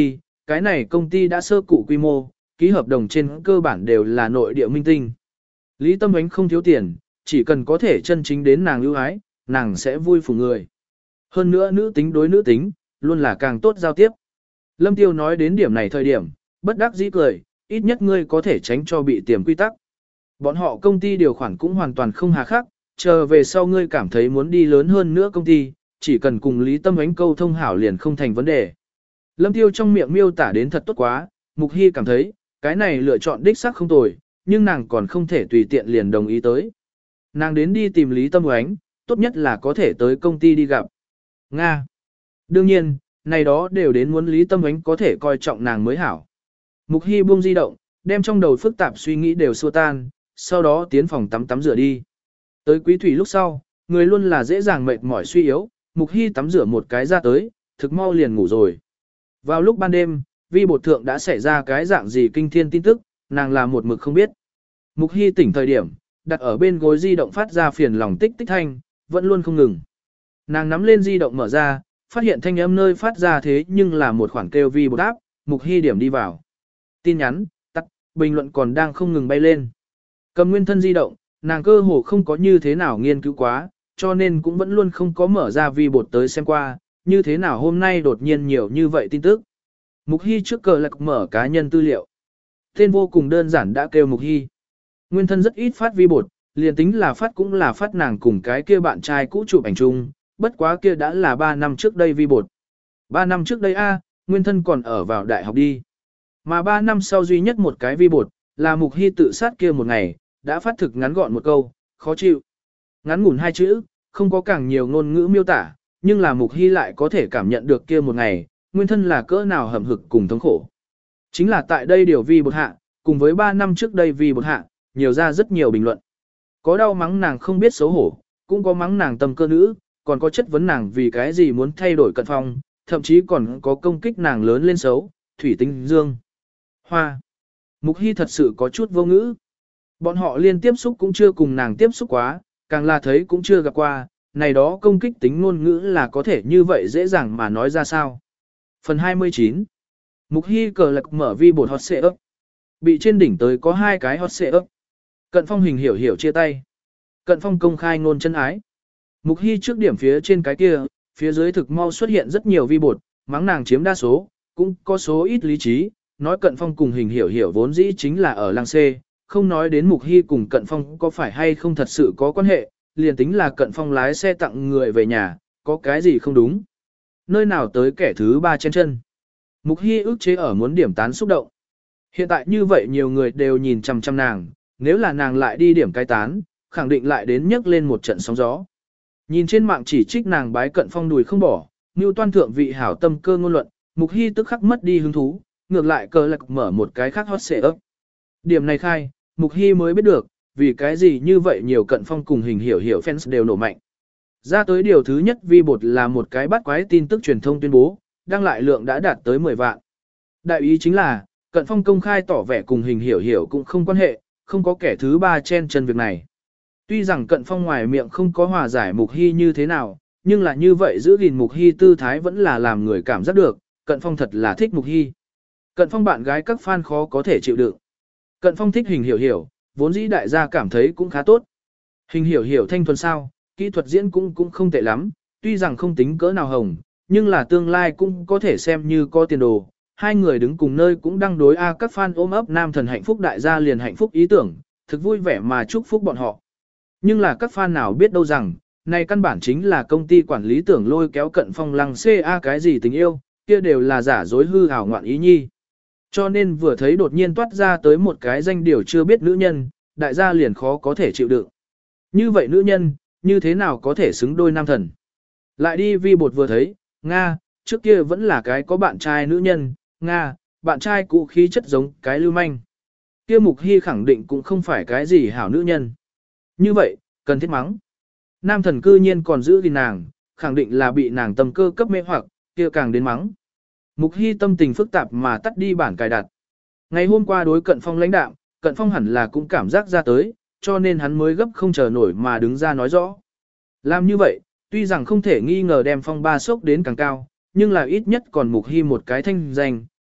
cái này công ty đã sơ cụ quy mô, ký hợp đồng trên cơ bản đều là nội địa minh tinh. Lý Tâm Ánh không thiếu tiền, chỉ cần có thể chân chính đến nàng ưu ái, nàng sẽ vui phủ người. Hơn nữa nữ tính đối nữ tính, luôn là càng tốt giao tiếp. Lâm Tiêu nói đến điểm này thời điểm, bất đắc dĩ cười, ít nhất ngươi có thể tránh cho bị tiềm quy tắc. Bọn họ công ty điều khoản cũng hoàn toàn không hà khắc, chờ về sau ngươi cảm thấy muốn đi lớn hơn nữa công ty, chỉ cần cùng Lý Tâm Ánh câu thông hảo liền không thành vấn đề. Lâm Tiêu trong miệng miêu tả đến thật tốt quá, Mục Hy cảm thấy, cái này lựa chọn đích xác không tồi, nhưng nàng còn không thể tùy tiện liền đồng ý tới. Nàng đến đi tìm Lý Tâm Ánh, tốt nhất là có thể tới công ty đi gặp. Nga. Đương nhiên, này đó đều đến muốn Lý Tâm Ánh có thể coi trọng nàng mới hảo. Mục Hy buông di động, đem trong đầu phức tạp suy nghĩ đều xua tan, sau đó tiến phòng tắm tắm rửa đi. Tới Quý Thủy lúc sau, người luôn là dễ dàng mệt mỏi suy yếu, Mục Hy tắm rửa một cái ra tới, thực mau liền ngủ rồi. Vào lúc ban đêm, vi bột thượng đã xảy ra cái dạng gì kinh thiên tin tức, nàng là một mực không biết. Mục Hy tỉnh thời điểm, đặt ở bên gối di động phát ra phiền lòng tích tích thanh, vẫn luôn không ngừng. Nàng nắm lên di động mở ra, phát hiện thanh âm nơi phát ra thế nhưng là một khoản kêu vi bột áp, Mục Hy điểm đi vào. Tin nhắn, tắt, bình luận còn đang không ngừng bay lên. Cầm nguyên thân di động, nàng cơ hồ không có như thế nào nghiên cứu quá, cho nên cũng vẫn luôn không có mở ra vi bột tới xem qua, như thế nào hôm nay đột nhiên nhiều như vậy tin tức. Mục Hy trước cờ lạc mở cá nhân tư liệu. Tên vô cùng đơn giản đã kêu Mục Hy. Nguyên thân rất ít phát vi bột, liền tính là phát cũng là phát nàng cùng cái kia bạn trai cũ chụp ảnh chung, bất quá kia đã là ba năm trước đây vi bột. ba năm trước đây a, Nguyên thân còn ở vào đại học đi. Mà ba năm sau duy nhất một cái vi bột, là Mục Hy tự sát kia một ngày, đã phát thực ngắn gọn một câu, khó chịu. Ngắn ngủn hai chữ, không có càng nhiều ngôn ngữ miêu tả, nhưng là Mục Hy lại có thể cảm nhận được kia một ngày, nguyên thân là cỡ nào hầm hực cùng thống khổ. Chính là tại đây điều vi bột hạ, cùng với ba năm trước đây vi bột hạ, nhiều ra rất nhiều bình luận. Có đau mắng nàng không biết xấu hổ, cũng có mắng nàng tâm cơ nữ, còn có chất vấn nàng vì cái gì muốn thay đổi Cận Phong, thậm chí còn có công kích nàng lớn lên xấu, thủy tinh dương. Hoa. Mục Hy thật sự có chút vô ngữ. Bọn họ liên tiếp xúc cũng chưa cùng nàng tiếp xúc quá, càng là thấy cũng chưa gặp qua, này đó công kích tính ngôn ngữ là có thể như vậy dễ dàng mà nói ra sao. Phần hai mươi chín. Mục Hy cờ lạc mở vi bột hot xệ ấp. Bị trên đỉnh tới có hai cái hot xệ ấp. Cận Phong hình hiểu hiểu chia tay. Cận Phong công khai ngôn chân ái. Mục Hy trước điểm phía trên cái kia, phía dưới thực mau xuất hiện rất nhiều vi bột, mắng nàng chiếm đa số, cũng có số ít lý trí, nói Cận Phong cùng hình hiểu hiểu vốn dĩ chính là ở làng C, không nói đến Mục Hy cùng Cận Phong có phải hay không thật sự có quan hệ, liền tính là Cận Phong lái xe tặng người về nhà, có cái gì không đúng. Nơi nào tới kẻ thứ ba trên chân. Mục Hy ức chế ở muốn điểm tán xúc động. Hiện tại như vậy nhiều người đều nhìn chằm chằm nàng, nếu là nàng lại đi điểm cái tán, khẳng định lại đến nhấc lên một trận sóng gió. Nhìn trên mạng chỉ trích nàng bái Cận Phong đùi không bỏ, như toan thượng vị hảo tâm cơ ngôn luận, Mục Hy tức khắc mất đi hứng thú, ngược lại cờ lạc mở một cái khác hot xệ ấp. Điểm này khai, Mục Hy mới biết được, vì cái gì như vậy nhiều Cận Phong cùng hình hiểu hiểu fans đều nổ mạnh. Ra tới điều thứ nhất vi bột là một cái bắt quái tin tức truyền thông tuyên bố, đăng lại lượng đã đạt tới mười vạn. Đại ý chính là, Cận Phong công khai tỏ vẻ cùng hình hiểu hiểu cũng không quan hệ, không có kẻ thứ ba chen chân việc này. Tuy rằng Cận Phong ngoài miệng không có hòa giải Mục Hy như thế nào, nhưng là như vậy giữ gìn Mục Hy tư thái vẫn là làm người cảm giác được, Cận Phong thật là thích Mục Hy. Cận Phong bạn gái các fan khó có thể chịu đựng. Cận Phong thích hình hiểu hiểu, vốn dĩ đại gia cảm thấy cũng khá tốt. Hình hiểu hiểu thanh thuần sao, kỹ thuật diễn cũng cũng không tệ lắm, tuy rằng không tính cỡ nào hồng, nhưng là tương lai cũng có thể xem như có tiền đồ. Hai người đứng cùng nơi cũng đang đối a các fan ôm ấp nam thần hạnh phúc đại gia liền hạnh phúc ý tưởng, thực vui vẻ mà chúc phúc bọn họ. Nhưng là các fan nào biết đâu rằng, này căn bản chính là công ty quản lý tưởng lôi kéo Cận Phong lăng ca cái gì tình yêu, kia đều là giả dối hư ảo ngoạn ý nhi. Cho nên vừa thấy đột nhiên toát ra tới một cái danh điều chưa biết nữ nhân, đại gia liền khó có thể chịu đựng. Như vậy nữ nhân, như thế nào có thể xứng đôi nam thần? Lại đi vi bột vừa thấy, Nga, trước kia vẫn là cái có bạn trai nữ nhân, Nga, bạn trai cũ khí chất giống cái lưu manh. Kia Mục Hy khẳng định cũng không phải cái gì hảo nữ nhân. Như vậy, cần thiết mắng. Nam thần cư nhiên còn giữ gìn nàng, khẳng định là bị nàng tâm cơ cấp mê hoặc, kia càng đến mắng. Mục Hy tâm tình phức tạp mà tắt đi bản cài đặt. Ngày hôm qua đối Cận Phong lãnh đạm, Cận Phong hẳn là cũng cảm giác ra tới, cho nên hắn mới gấp không chờ nổi mà đứng ra nói rõ. Làm như vậy, tuy rằng không thể nghi ngờ đem phong ba sốc đến càng cao, nhưng là ít nhất còn Mục Hy một cái thanh danh,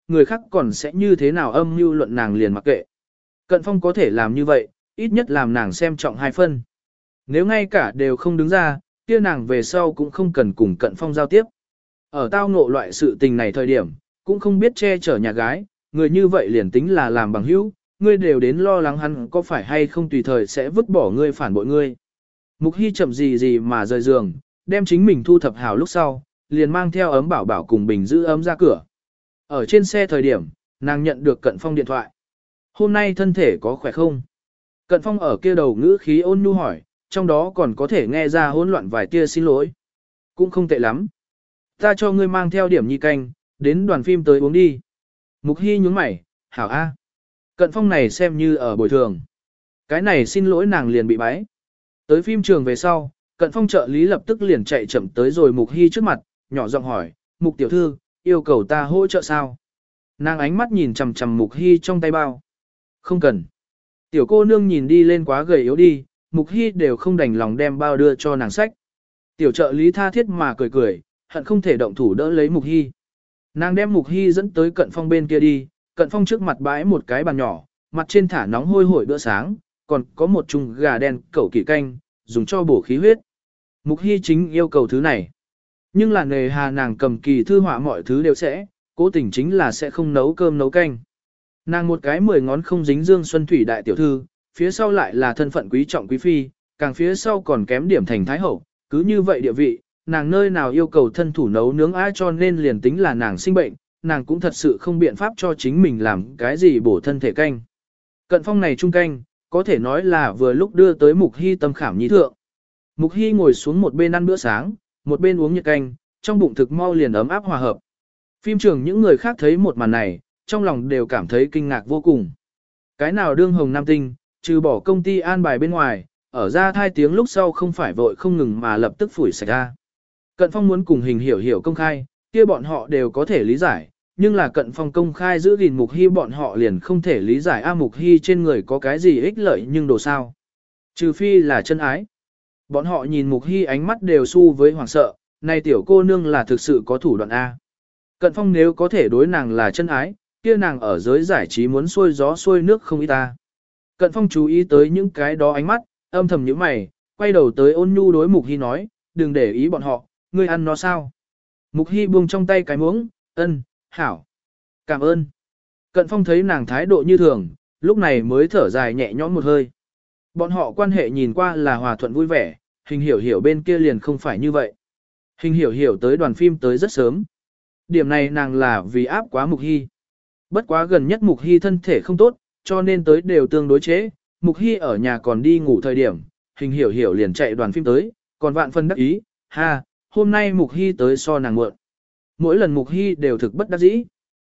người khác còn sẽ như thế nào âm mưu luận nàng liền mặc kệ. Cận Phong có thể làm như vậy, ít nhất làm nàng xem trọng hai phân. Nếu ngay cả đều không đứng ra, kia nàng về sau cũng không cần cùng Cận Phong giao tiếp. Ở tao ngộ loại sự tình này thời điểm, cũng không biết che chở nhà gái, người như vậy liền tính là làm bằng hữu, ngươi đều đến lo lắng hắn có phải hay không tùy thời sẽ vứt bỏ ngươi phản bội ngươi. Mục Hy chậm gì gì mà rời giường, đem chính mình thu thập hảo lúc sau, liền mang theo ấm bảo bảo cùng bình giữ ấm ra cửa. Ở trên xe thời điểm, nàng nhận được Cận Phong điện thoại. Hôm nay thân thể có khỏe không? Cận Phong ở kia đầu ngữ khí ôn nhu hỏi, trong đó còn có thể nghe ra hỗn loạn vài tia xin lỗi. Cũng không tệ lắm. Ta cho ngươi mang theo điểm nhi canh, đến đoàn phim tới uống đi. Mục Hy nhướng mày, hảo a. Cận Phong này xem như ở bồi thường. Cái này xin lỗi nàng liền bị bái. Tới phim trường về sau, Cận Phong trợ lý lập tức liền chạy chậm tới rồi Mục Hy trước mặt, nhỏ giọng hỏi, Mục tiểu thư, yêu cầu ta hỗ trợ sao? Nàng ánh mắt nhìn chằm chằm Mục Hy trong tay bao. Không cần. Tiểu cô nương nhìn đi lên quá gầy yếu đi, Mục Hy đều không đành lòng đem bao đưa cho nàng sách. Tiểu trợ lý tha thiết mà cười cười, hận không thể động thủ đỡ lấy Mục Hy. Nàng đem Mục Hy dẫn tới Cận Phong bên kia đi, Cận Phong trước mặt bãi một cái bàn nhỏ, mặt trên thả nóng hôi hổi bữa sáng, còn có một chung gà đen cẩu kỳ canh, dùng cho bổ khí huyết. Mục Hy chính yêu cầu thứ này. Nhưng là nề hà nàng cầm kỳ thư họa mọi thứ đều sẽ, cố tình chính là sẽ không nấu cơm nấu canh. Nàng một cái mười ngón không dính dương xuân thủy đại tiểu thư, phía sau lại là thân phận quý trọng quý phi, càng phía sau còn kém điểm thành thái hậu, cứ như vậy địa vị, nàng nơi nào yêu cầu thân thủ nấu nướng ai cho nên liền tính là nàng sinh bệnh, nàng cũng thật sự không biện pháp cho chính mình làm cái gì bổ thân thể canh. Cận Phong này trung canh, có thể nói là vừa lúc đưa tới Mục Hy tâm khảm nhí thượng. Mục Hy ngồi xuống một bên ăn bữa sáng, một bên uống nhiệt canh, trong bụng thực mau liền ấm áp hòa hợp. Phim trường những người khác thấy một màn này, trong lòng đều cảm thấy kinh ngạc vô cùng. Cái nào đương hồng nam tinh, trừ bỏ công ty an bài bên ngoài, ở ra thai tiếng lúc sau không phải vội không ngừng mà lập tức phủi sạch ra. Cận Phong muốn cùng Hình Hiểu Hiểu công khai, kia bọn họ đều có thể lý giải, nhưng là Cận Phong công khai giữ gìn Mục Hy bọn họ liền không thể lý giải a Mục Hy trên người có cái gì ích lợi nhưng đồ sao. Trừ phi là chân ái. Bọn họ nhìn Mục Hy ánh mắt đều su với hoảng sợ, này tiểu cô nương là thực sự có thủ đoạn A. Cận Phong nếu có thể đối nàng là chân ái, kia nàng ở giới giải trí muốn xuôi gió xuôi nước không ít ta. Cận Phong chú ý tới những cái đó ánh mắt, âm thầm nhíu mày, quay đầu tới ôn nhu đối Mục Hy nói, đừng để ý bọn họ, ngươi ăn nó sao. Mục Hy buông trong tay cái muỗng, ân, hảo, cảm ơn. Cận Phong thấy nàng thái độ như thường, lúc này mới thở dài nhẹ nhõm một hơi. Bọn họ quan hệ nhìn qua là hòa thuận vui vẻ, Hình Hiểu Hiểu bên kia liền không phải như vậy. Hình Hiểu Hiểu tới đoàn phim tới rất sớm. Điểm này nàng là vì áp quá Mục Hy. Bất quá gần nhất Mục Hy thân thể không tốt, cho nên tới đều tương đối chế. Mục Hy ở nhà còn đi ngủ thời điểm, Hình Hiểu Hiểu liền chạy đoàn phim tới, còn vạn phân đắc ý, ha, hôm nay Mục Hy tới so nàng muộn. Mỗi lần Mục Hy đều thực bất đắc dĩ.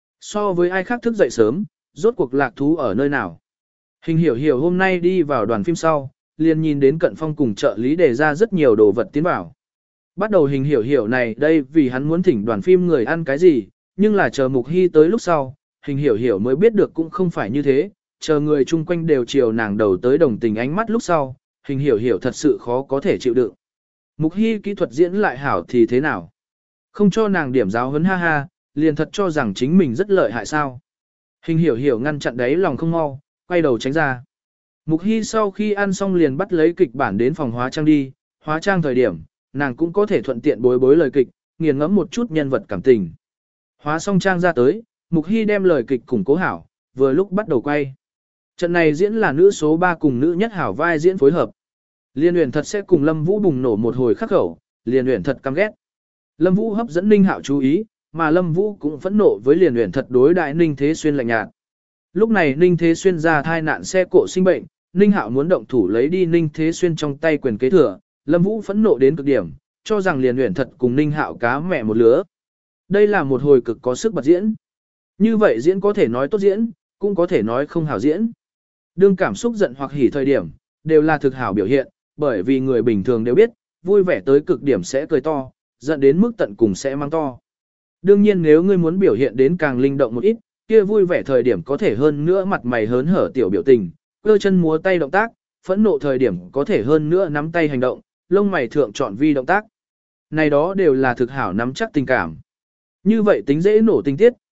So với ai khác thức dậy sớm, rốt cuộc lạc thú ở nơi nào. Hình Hiểu Hiểu hôm nay đi vào đoàn phim sau, liền nhìn đến Cận Phong cùng trợ lý đề ra rất nhiều đồ vật tiến vào. Bắt đầu Hình Hiểu Hiểu này đây vì hắn muốn thỉnh đoàn phim người ăn cái gì, nhưng là chờ Mục Hy tới lúc sau, Hình Hiểu Hiểu mới biết được cũng không phải như thế, chờ người chung quanh đều chiều nàng đầu tới đồng tình ánh mắt lúc sau, Hình Hiểu Hiểu thật sự khó có thể chịu đựng. Mục Hy kỹ thuật diễn lại hảo thì thế nào? Không cho nàng điểm giáo huấn ha ha, liền thật cho rằng chính mình rất lợi hại sao? Hình Hiểu Hiểu ngăn chặn đấy lòng không mau, quay đầu tránh ra. Mục Hy sau khi ăn xong liền bắt lấy kịch bản đến phòng hóa trang đi, hóa trang thời điểm, nàng cũng có thể thuận tiện bối bối lời kịch, nghiền ngẫm một chút nhân vật cảm tình. Hóa xong trang ra tới, Mục Hy đem lời kịch củng cố hảo, vừa lúc bắt đầu quay. Trận này diễn là nữ số ba cùng nữ nhất hảo vai diễn phối hợp. Liên Uyển thật sẽ cùng Lâm Vũ bùng nổ một hồi khắc khẩu, Liên Uyển thật căm ghét. Lâm Vũ hấp dẫn Ninh Hạo chú ý, mà Lâm Vũ cũng phẫn nộ với Liên Uyển thật đối đại Ninh Thế Xuyên lạnh nhạt. Lúc này Ninh Thế Xuyên ra thai nạn xe cộ sinh bệnh, Ninh Hạo muốn động thủ lấy đi Ninh Thế Xuyên trong tay quyền kế thừa, Lâm Vũ phẫn nộ đến cực điểm, cho rằng Liên Uyển thật cùng Ninh Hạo cá mẹ một lứa. Đây là một hồi cực có sức bật diễn. Như vậy diễn có thể nói tốt diễn, cũng có thể nói không hảo diễn. Đương cảm xúc giận hoặc hỉ thời điểm, đều là thực hảo biểu hiện, bởi vì người bình thường đều biết, vui vẻ tới cực điểm sẽ cười to, giận đến mức tận cùng sẽ mang to. Đương nhiên nếu ngươi muốn biểu hiện đến càng linh động một ít, kia vui vẻ thời điểm có thể hơn nữa mặt mày hớn hở tiểu biểu tình, cơ chân múa tay động tác, phẫn nộ thời điểm có thể hơn nữa nắm tay hành động, lông mày thượng chọn vi động tác. Này đó đều là thực hảo nắm chắc tình cảm. Như vậy tính dễ nổ tình tiết,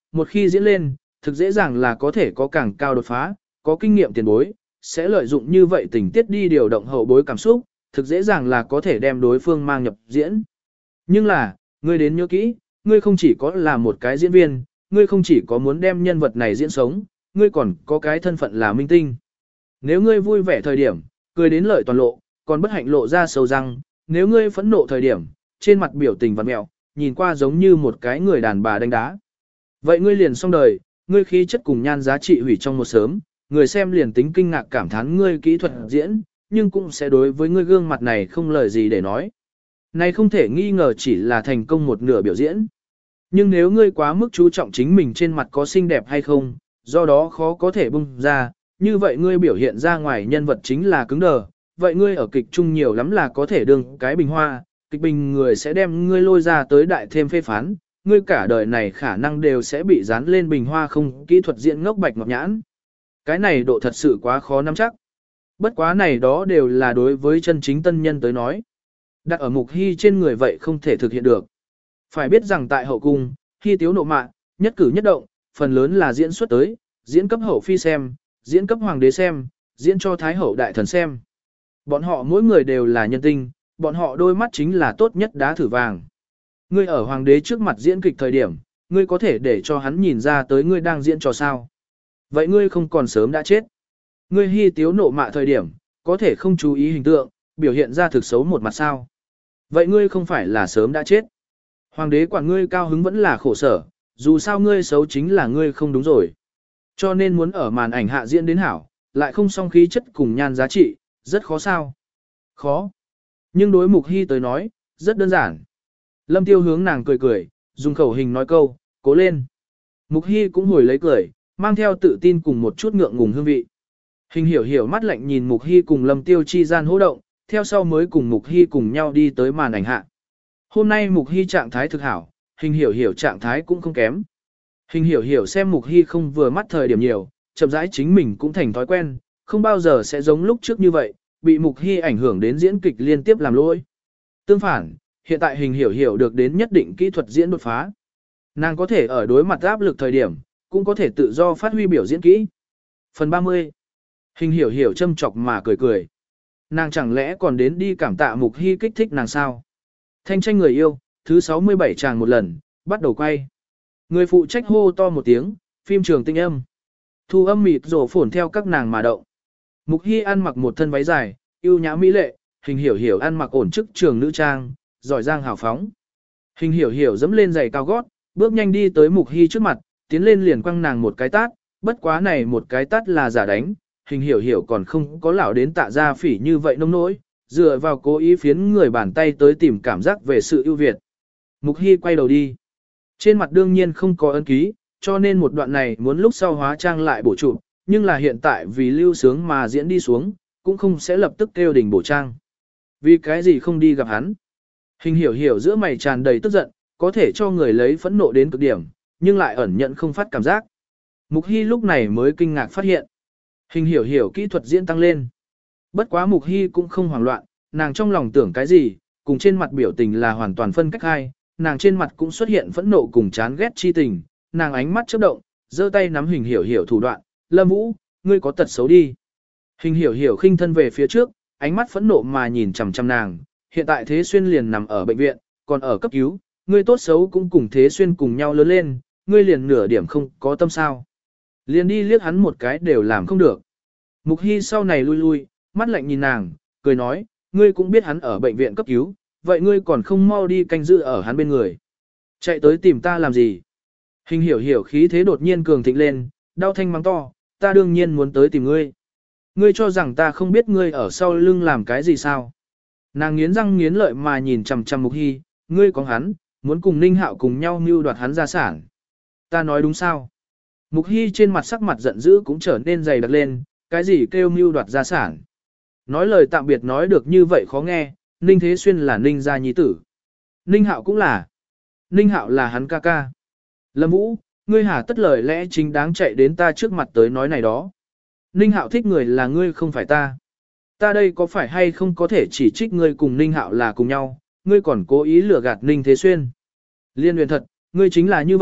một khi diễn lên, thực dễ dàng là có thể có càng cao đột phá, có kinh nghiệm tiền bối, sẽ lợi dụng như vậy tình tiết đi điều động hậu bối cảm xúc, thực dễ dàng là có thể đem đối phương mang nhập diễn. Nhưng là, ngươi đến nhớ kỹ, ngươi không chỉ có là một cái diễn viên, ngươi không chỉ có muốn đem nhân vật này diễn sống, ngươi còn có cái thân phận là minh tinh. Nếu ngươi vui vẻ thời điểm, cười đến lợi toàn lộ, còn bất hạnh lộ ra sâu răng, nếu ngươi phẫn nộ thời điểm, trên mặt biểu tình vặn mẹo, nhìn qua giống như một cái người đàn bà đánh đá. Vậy ngươi liền xong đời, ngươi khí chất cùng nhan giá trị hủy trong một sớm, người xem liền tính kinh ngạc cảm thán ngươi kỹ thuật diễn, nhưng cũng sẽ đối với ngươi gương mặt này không lời gì để nói. Này không thể nghi ngờ chỉ là thành công một nửa biểu diễn. Nhưng nếu ngươi quá mức chú trọng chính mình trên mặt có xinh đẹp hay không, do đó khó có thể bung ra, như vậy ngươi biểu hiện ra ngoài nhân vật chính là cứng đờ, vậy ngươi ở kịch trung nhiều lắm là có thể đương cái bình hoa, kịch bình người sẽ đem ngươi lôi ra tới đại thêm phê phán, ngươi cả đời này khả năng đều sẽ bị dán lên bình hoa không kỹ thuật diễn ngốc bạch ngọc nhãn. Cái này độ thật sự quá khó nắm chắc. Bất quá này đó đều là đối với chân chính tân nhân tới nói. Đặt ở Mục Hy trên người vậy không thể thực hiện được. Phải biết rằng tại hậu cung, Hy tiếu nộ mạ, nhất cử nhất động, phần lớn là diễn xuất tới, diễn cấp hậu phi xem, diễn cấp hoàng đế xem, diễn cho thái hậu đại thần xem. Bọn họ mỗi người đều là nhân tinh, bọn họ đôi mắt chính là tốt nhất đá thử vàng. Ngươi ở hoàng đế trước mặt diễn kịch thời điểm, ngươi có thể để cho hắn nhìn ra tới ngươi đang diễn trò sao. Vậy ngươi không còn sớm đã chết. Ngươi Hy tiếu nộ mạ thời điểm, có thể không chú ý hình tượng, biểu hiện ra thực xấu một mặt sao. Vậy ngươi không phải là sớm đã chết. Hoàng đế quản ngươi cao hứng vẫn là khổ sở, dù sao ngươi xấu chính là ngươi không đúng rồi. Cho nên muốn ở màn ảnh hạ diễn đến hảo, lại không song khí chất cùng nhan giá trị, rất khó sao. Khó. Nhưng đối Mục Hy tới nói, rất đơn giản. Lâm Tiêu hướng nàng cười cười, dùng khẩu hình nói câu, cố lên. Mục Hy cũng hồi lấy cười, mang theo tự tin cùng một chút ngượng ngùng hương vị. Hình hiểu hiểu mắt lạnh nhìn Mục Hy cùng Lâm Tiêu chi gian hô động, theo sau mới cùng Mục Hy cùng nhau đi tới màn ảnh hạ. Hôm nay Mục Hy trạng thái thực hảo, hình hiểu hiểu trạng thái cũng không kém. Hình hiểu hiểu xem Mục Hy không vừa mắt thời điểm nhiều, chậm rãi chính mình cũng thành thói quen, không bao giờ sẽ giống lúc trước như vậy, bị Mục Hy ảnh hưởng đến diễn kịch liên tiếp làm lỗi. Tương phản, hiện tại hình hiểu hiểu được đến nhất định kỹ thuật diễn đột phá. Nàng có thể ở đối mặt áp lực thời điểm, cũng có thể tự do phát huy biểu diễn kỹ. Phần ba mươi. Hình hiểu hiểu châm chọc mà cười cười. Nàng chẳng lẽ còn đến đi cảm tạ Mục Hy kích thích nàng sao? Thanh tranh người yêu, thứ sáu mươi bảy tràng một lần, bắt đầu quay. Người phụ trách hô to một tiếng, phim trường tinh âm. Thu âm mịt rổ phổn theo các nàng mà động. Mục Hy ăn mặc một thân váy dài, yêu nhã mỹ lệ, hình hiểu hiểu ăn mặc ổn chức trường nữ trang, giỏi giang hào phóng. Hình hiểu hiểu dẫm lên giày cao gót, bước nhanh đi tới Mục Hy trước mặt, tiến lên liền quăng nàng một cái tát, bất quá này một cái tát là giả đánh, hình hiểu hiểu còn không có lão đến tạ ra phỉ như vậy nông nỗi, dựa vào cố ý phiến người bàn tay tới tìm cảm giác về sự ưu việt. Mục Hy quay đầu đi. Trên mặt đương nhiên không có ấn ký, cho nên một đoạn này muốn lúc sau hóa trang lại bổ trụ, nhưng là hiện tại vì lưu sướng mà diễn đi xuống, cũng không sẽ lập tức kêu đỉnh bổ trang. Vì cái gì không đi gặp hắn? Hình hiểu hiểu giữa mày tràn đầy tức giận, có thể cho người lấy phẫn nộ đến cực điểm, nhưng lại ẩn nhận không phát cảm giác. Mục Hy lúc này mới kinh ngạc phát hiện. Hình hiểu hiểu kỹ thuật diễn tăng lên. Bất quá Mục Hy cũng không hoảng loạn, nàng trong lòng tưởng cái gì, cùng trên mặt biểu tình là hoàn toàn phân cách hai, nàng trên mặt cũng xuất hiện phẫn nộ cùng chán ghét chi tình, nàng ánh mắt chớp động, giơ tay nắm hình hiểu hiểu thủ đoạn, Lâm Vũ, ngươi có tật xấu đi. Hình hiểu hiểu khinh thân về phía trước, ánh mắt phẫn nộ mà nhìn chằm chằm nàng, hiện tại Thế Xuyên liền nằm ở bệnh viện, còn ở cấp cứu, ngươi tốt xấu cũng cùng Thế Xuyên cùng nhau lớn lên, ngươi liền nửa điểm không có tâm sao. Liền đi liếc hắn một cái đều làm không được. Mục Hy sau này lui lui, mắt lạnh nhìn nàng, cười nói, ngươi cũng biết hắn ở bệnh viện cấp cứu, vậy ngươi còn không mau đi canh giữ ở hắn bên người. Chạy tới tìm ta làm gì? Hình hiểu hiểu khí thế đột nhiên cường thịnh lên, đau thanh mắng to, ta đương nhiên muốn tới tìm ngươi. Ngươi cho rằng ta không biết ngươi ở sau lưng làm cái gì sao? Nàng nghiến răng nghiến lợi mà nhìn chằm chằm Mục Hy, ngươi có hắn, muốn cùng Ninh Hạo cùng nhau mưu đoạt hắn gia sản. Ta nói đúng sao? Mục Hy trên mặt sắc mặt giận dữ cũng trở nên dày đặc lên, cái gì kêu mưu đoạt gia sản. Nói lời tạm biệt nói được như vậy khó nghe, Ninh Thế Xuyên là Ninh gia nhi tử. Ninh Hạo cũng là. Ninh Hạo là hắn ca ca. Lâm Vũ, ngươi hà tất lời lẽ chính đáng chạy đến ta trước mặt tới nói này đó. Ninh Hạo thích người là ngươi không phải ta. Ta đây có phải hay không có thể chỉ trích ngươi cùng Ninh Hạo là cùng nhau, ngươi còn cố ý lừa gạt Ninh Thế Xuyên. Liên huyền thật, ngươi chính là như vậy,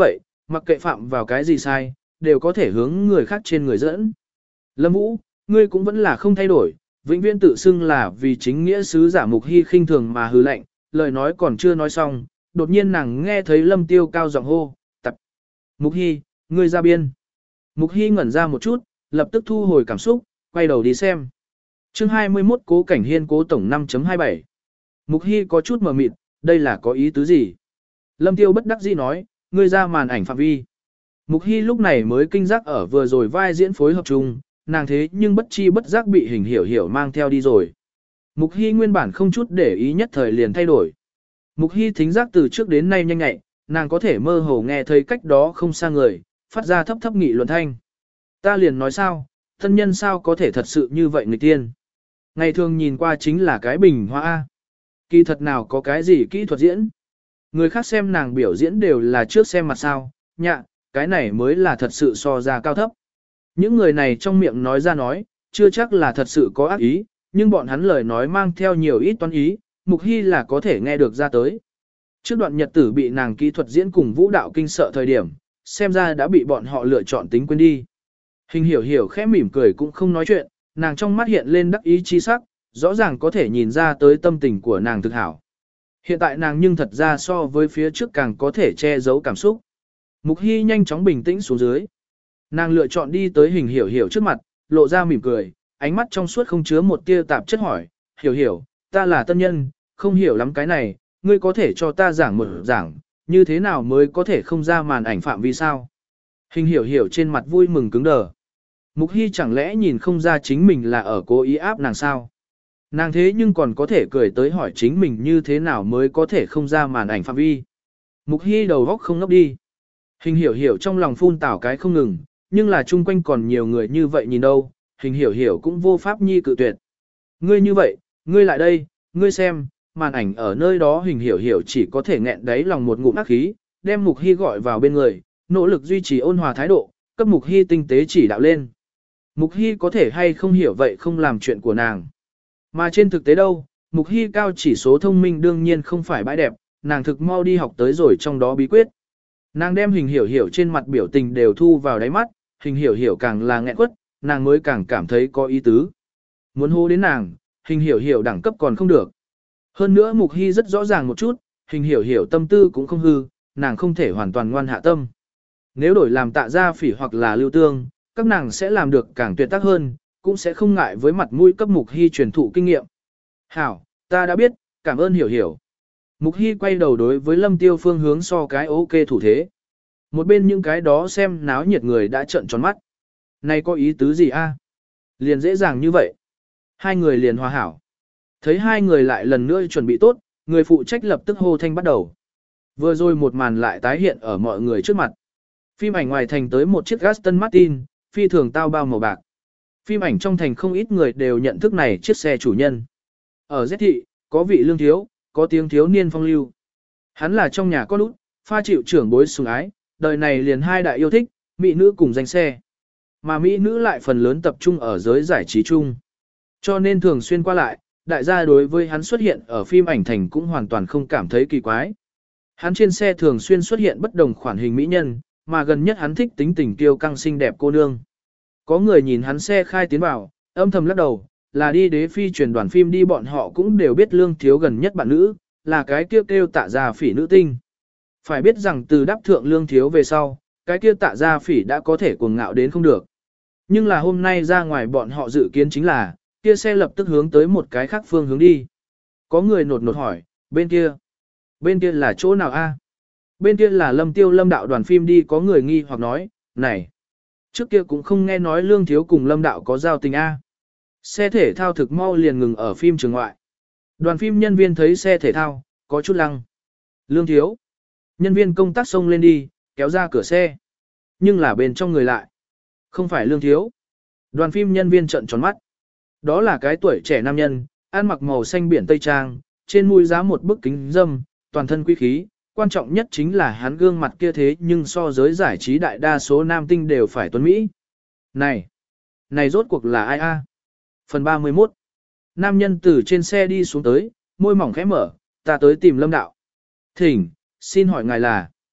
mặc kệ phạm vào cái gì sai, đều có thể hướng người khác trên người dẫn. Lâm Vũ, ngươi cũng vẫn là không thay đổi, vĩnh viễn tự xưng là vì chính nghĩa sứ giả Mục Hy khinh thường mà hừ lạnh, lời nói còn chưa nói xong, đột nhiên nàng nghe thấy Lâm Tiêu cao giọng hô, tập. Mục Hy, ngươi ra biên. Mục Hy ngẩn ra một chút, lập tức thu hồi cảm xúc, quay đầu đi xem. chương hai mươi mốt Cố Cảnh Hiên Cố Tổng năm chấm hai bảy. Mục Hy có chút mờ mịt, đây là có ý tứ gì? Lâm Tiêu bất đắc dĩ nói, ngươi ra màn ảnh phạm vi. Mục Hy lúc này mới kinh giác ở vừa rồi vai diễn phối hợp chung, nàng thế nhưng bất chi bất giác bị hình hiểu hiểu mang theo đi rồi. Mục Hy nguyên bản không chút để ý nhất thời liền thay đổi. Mục Hy thính giác từ trước đến nay nhanh nhạy, nàng có thể mơ hồ nghe thấy cách đó không xa người, phát ra thấp thấp nghị luận thanh. Ta liền nói sao, thân nhân sao có thể thật sự như vậy người tiên. Ngày thường nhìn qua chính là cái bình hoa A. Kỳ thật nào có cái gì kỹ thuật diễn. Người khác xem nàng biểu diễn đều là trước xem mặt sao, nhạ, cái này mới là thật sự so ra cao thấp. Những người này trong miệng nói ra nói, chưa chắc là thật sự có ác ý, nhưng bọn hắn lời nói mang theo nhiều ít toán ý, Mục Hy là có thể nghe được ra tới. Trước đoạn nhật tử bị nàng kỹ thuật diễn cùng vũ đạo kinh sợ thời điểm, xem ra đã bị bọn họ lựa chọn tính quên đi. Hình hiểu hiểu khẽ mỉm cười cũng không nói chuyện, nàng trong mắt hiện lên đắc ý chi sắc, rõ ràng có thể nhìn ra tới tâm tình của nàng thực hảo. Hiện tại nàng nhưng thật ra so với phía trước càng có thể che giấu cảm xúc. Mục Hy nhanh chóng bình tĩnh xuống dưới. Nàng lựa chọn đi tới hình hiểu hiểu trước mặt, lộ ra mỉm cười, ánh mắt trong suốt không chứa một tia tạp chất hỏi, hiểu hiểu, ta là tân nhân, không hiểu lắm cái này, ngươi có thể cho ta giảng một giảng, như thế nào mới có thể không ra màn ảnh phạm vi sao? Hình hiểu hiểu trên mặt vui mừng cứng đờ. Mục Hy chẳng lẽ nhìn không ra chính mình là ở cố ý áp nàng sao? Nàng thế nhưng còn có thể cười tới hỏi chính mình như thế nào mới có thể không ra màn ảnh phạm vi. Mục Hy đầu góc không ngốc đi. Hình hiểu hiểu trong lòng phun tảo cái không ngừng, nhưng là chung quanh còn nhiều người như vậy nhìn đâu, hình hiểu hiểu cũng vô pháp nhi cự tuyệt. Ngươi như vậy, ngươi lại đây, ngươi xem, màn ảnh ở nơi đó hình hiểu hiểu chỉ có thể nghẹn đáy lòng một ngụm ác khí, đem Mục Hy gọi vào bên người, nỗ lực duy trì ôn hòa thái độ, cấp Mục Hy tinh tế chỉ đạo lên. Mục Hy có thể hay không hiểu vậy không làm chuyện của nàng. Mà trên thực tế đâu, Mục Hy cao chỉ số thông minh đương nhiên không phải bãi đẹp, nàng thực mau đi học tới rồi trong đó bí quyết. Nàng đem hình hiểu hiểu trên mặt biểu tình đều thu vào đáy mắt, hình hiểu hiểu càng là nghẹn quất, nàng mới càng cảm thấy có ý tứ. Muốn hô đến nàng, hình hiểu hiểu đẳng cấp còn không được. Hơn nữa Mục Hy rất rõ ràng một chút, hình hiểu hiểu tâm tư cũng không hư, nàng không thể hoàn toàn ngoan hạ tâm. Nếu đổi làm Tạ Gia Phỉ hoặc là Lưu Tương, các nàng sẽ làm được càng tuyệt tác hơn, cũng sẽ không ngại với mặt mũi cấp Mục Hy truyền thụ kinh nghiệm. Hảo, ta đã biết, cảm ơn hiểu hiểu. Mục Hy quay đầu đối với Lâm Tiêu phương hướng so cái ok thủ thế. Một bên những cái đó xem náo nhiệt người đã trợn tròn mắt. Này có ý tứ gì a? Liền dễ dàng như vậy. Hai người liền hòa hảo. Thấy hai người lại lần nữa chuẩn bị tốt, người phụ trách lập tức hô thanh bắt đầu. Vừa rồi một màn lại tái hiện ở mọi người trước mặt. Phim ảnh ngoài thành tới một chiếc Aston Martin, phi thường tao bao màu bạc. Phim ảnh trong thành không ít người đều nhận thức này chiếc xe chủ nhân. Ở Z thị, có vị lương thiếu, có tiếng thiếu niên phong lưu. Hắn là trong nhà có lút, pha chịu trưởng bối sủng ái, đời này liền hai đại yêu thích, mỹ nữ cùng danh xe. Mà mỹ nữ lại phần lớn tập trung ở giới giải trí chung. Cho nên thường xuyên qua lại, đại gia đối với hắn xuất hiện ở phim ảnh thành cũng hoàn toàn không cảm thấy kỳ quái. Hắn trên xe thường xuyên xuất hiện bất đồng khoản hình mỹ nhân, mà gần nhất hắn thích tính tình kiêu căng xinh đẹp cô nương. Có người nhìn hắn xe khai tiến vào, âm thầm lắc đầu, là đi đế phi truyền đoàn phim đi bọn họ cũng đều biết lương thiếu gần nhất bạn nữ, là cái kêu kêu Tạ Gia Phỉ nữ tinh. Phải biết rằng từ đáp thượng lương thiếu về sau, cái kia Tạ Gia Phỉ đã có thể cuồng ngạo đến không được. Nhưng là hôm nay ra ngoài bọn họ dự kiến chính là, kia xe lập tức hướng tới một cái khác phương hướng đi. Có người nột nột hỏi, bên kia, bên kia là chỗ nào a? Bên kia là Lâm Tiêu Lâm Đạo đoàn phim đi, có người nghi hoặc nói, này, trước kia cũng không nghe nói lương thiếu cùng Lâm Đạo có giao tình a. Xe thể thao thực mau liền ngừng ở phim trường ngoại. Đoàn phim nhân viên thấy xe thể thao, có chút lăng. Lương thiếu. Nhân viên công tác xông lên đi, kéo ra cửa xe. Nhưng là bên trong người lại. Không phải lương thiếu. Đoàn phim nhân viên trợn tròn mắt. Đó là cái tuổi trẻ nam nhân, ăn mặc màu xanh biển tây trang, trên mũi giá một bức kính dâm, toàn thân quý khí. Quan trọng nhất chính là hắn gương mặt kia thế nhưng so giới giải trí đại đa số nam tinh đều phải tuấn Mỹ. Này! Này rốt cuộc là ai a? Phần ba mươi mốt. Nam nhân từ trên xe đi xuống tới, môi mỏng khẽ mở, ta tới tìm Lâm Đạo. Thỉnh, xin hỏi ngài là.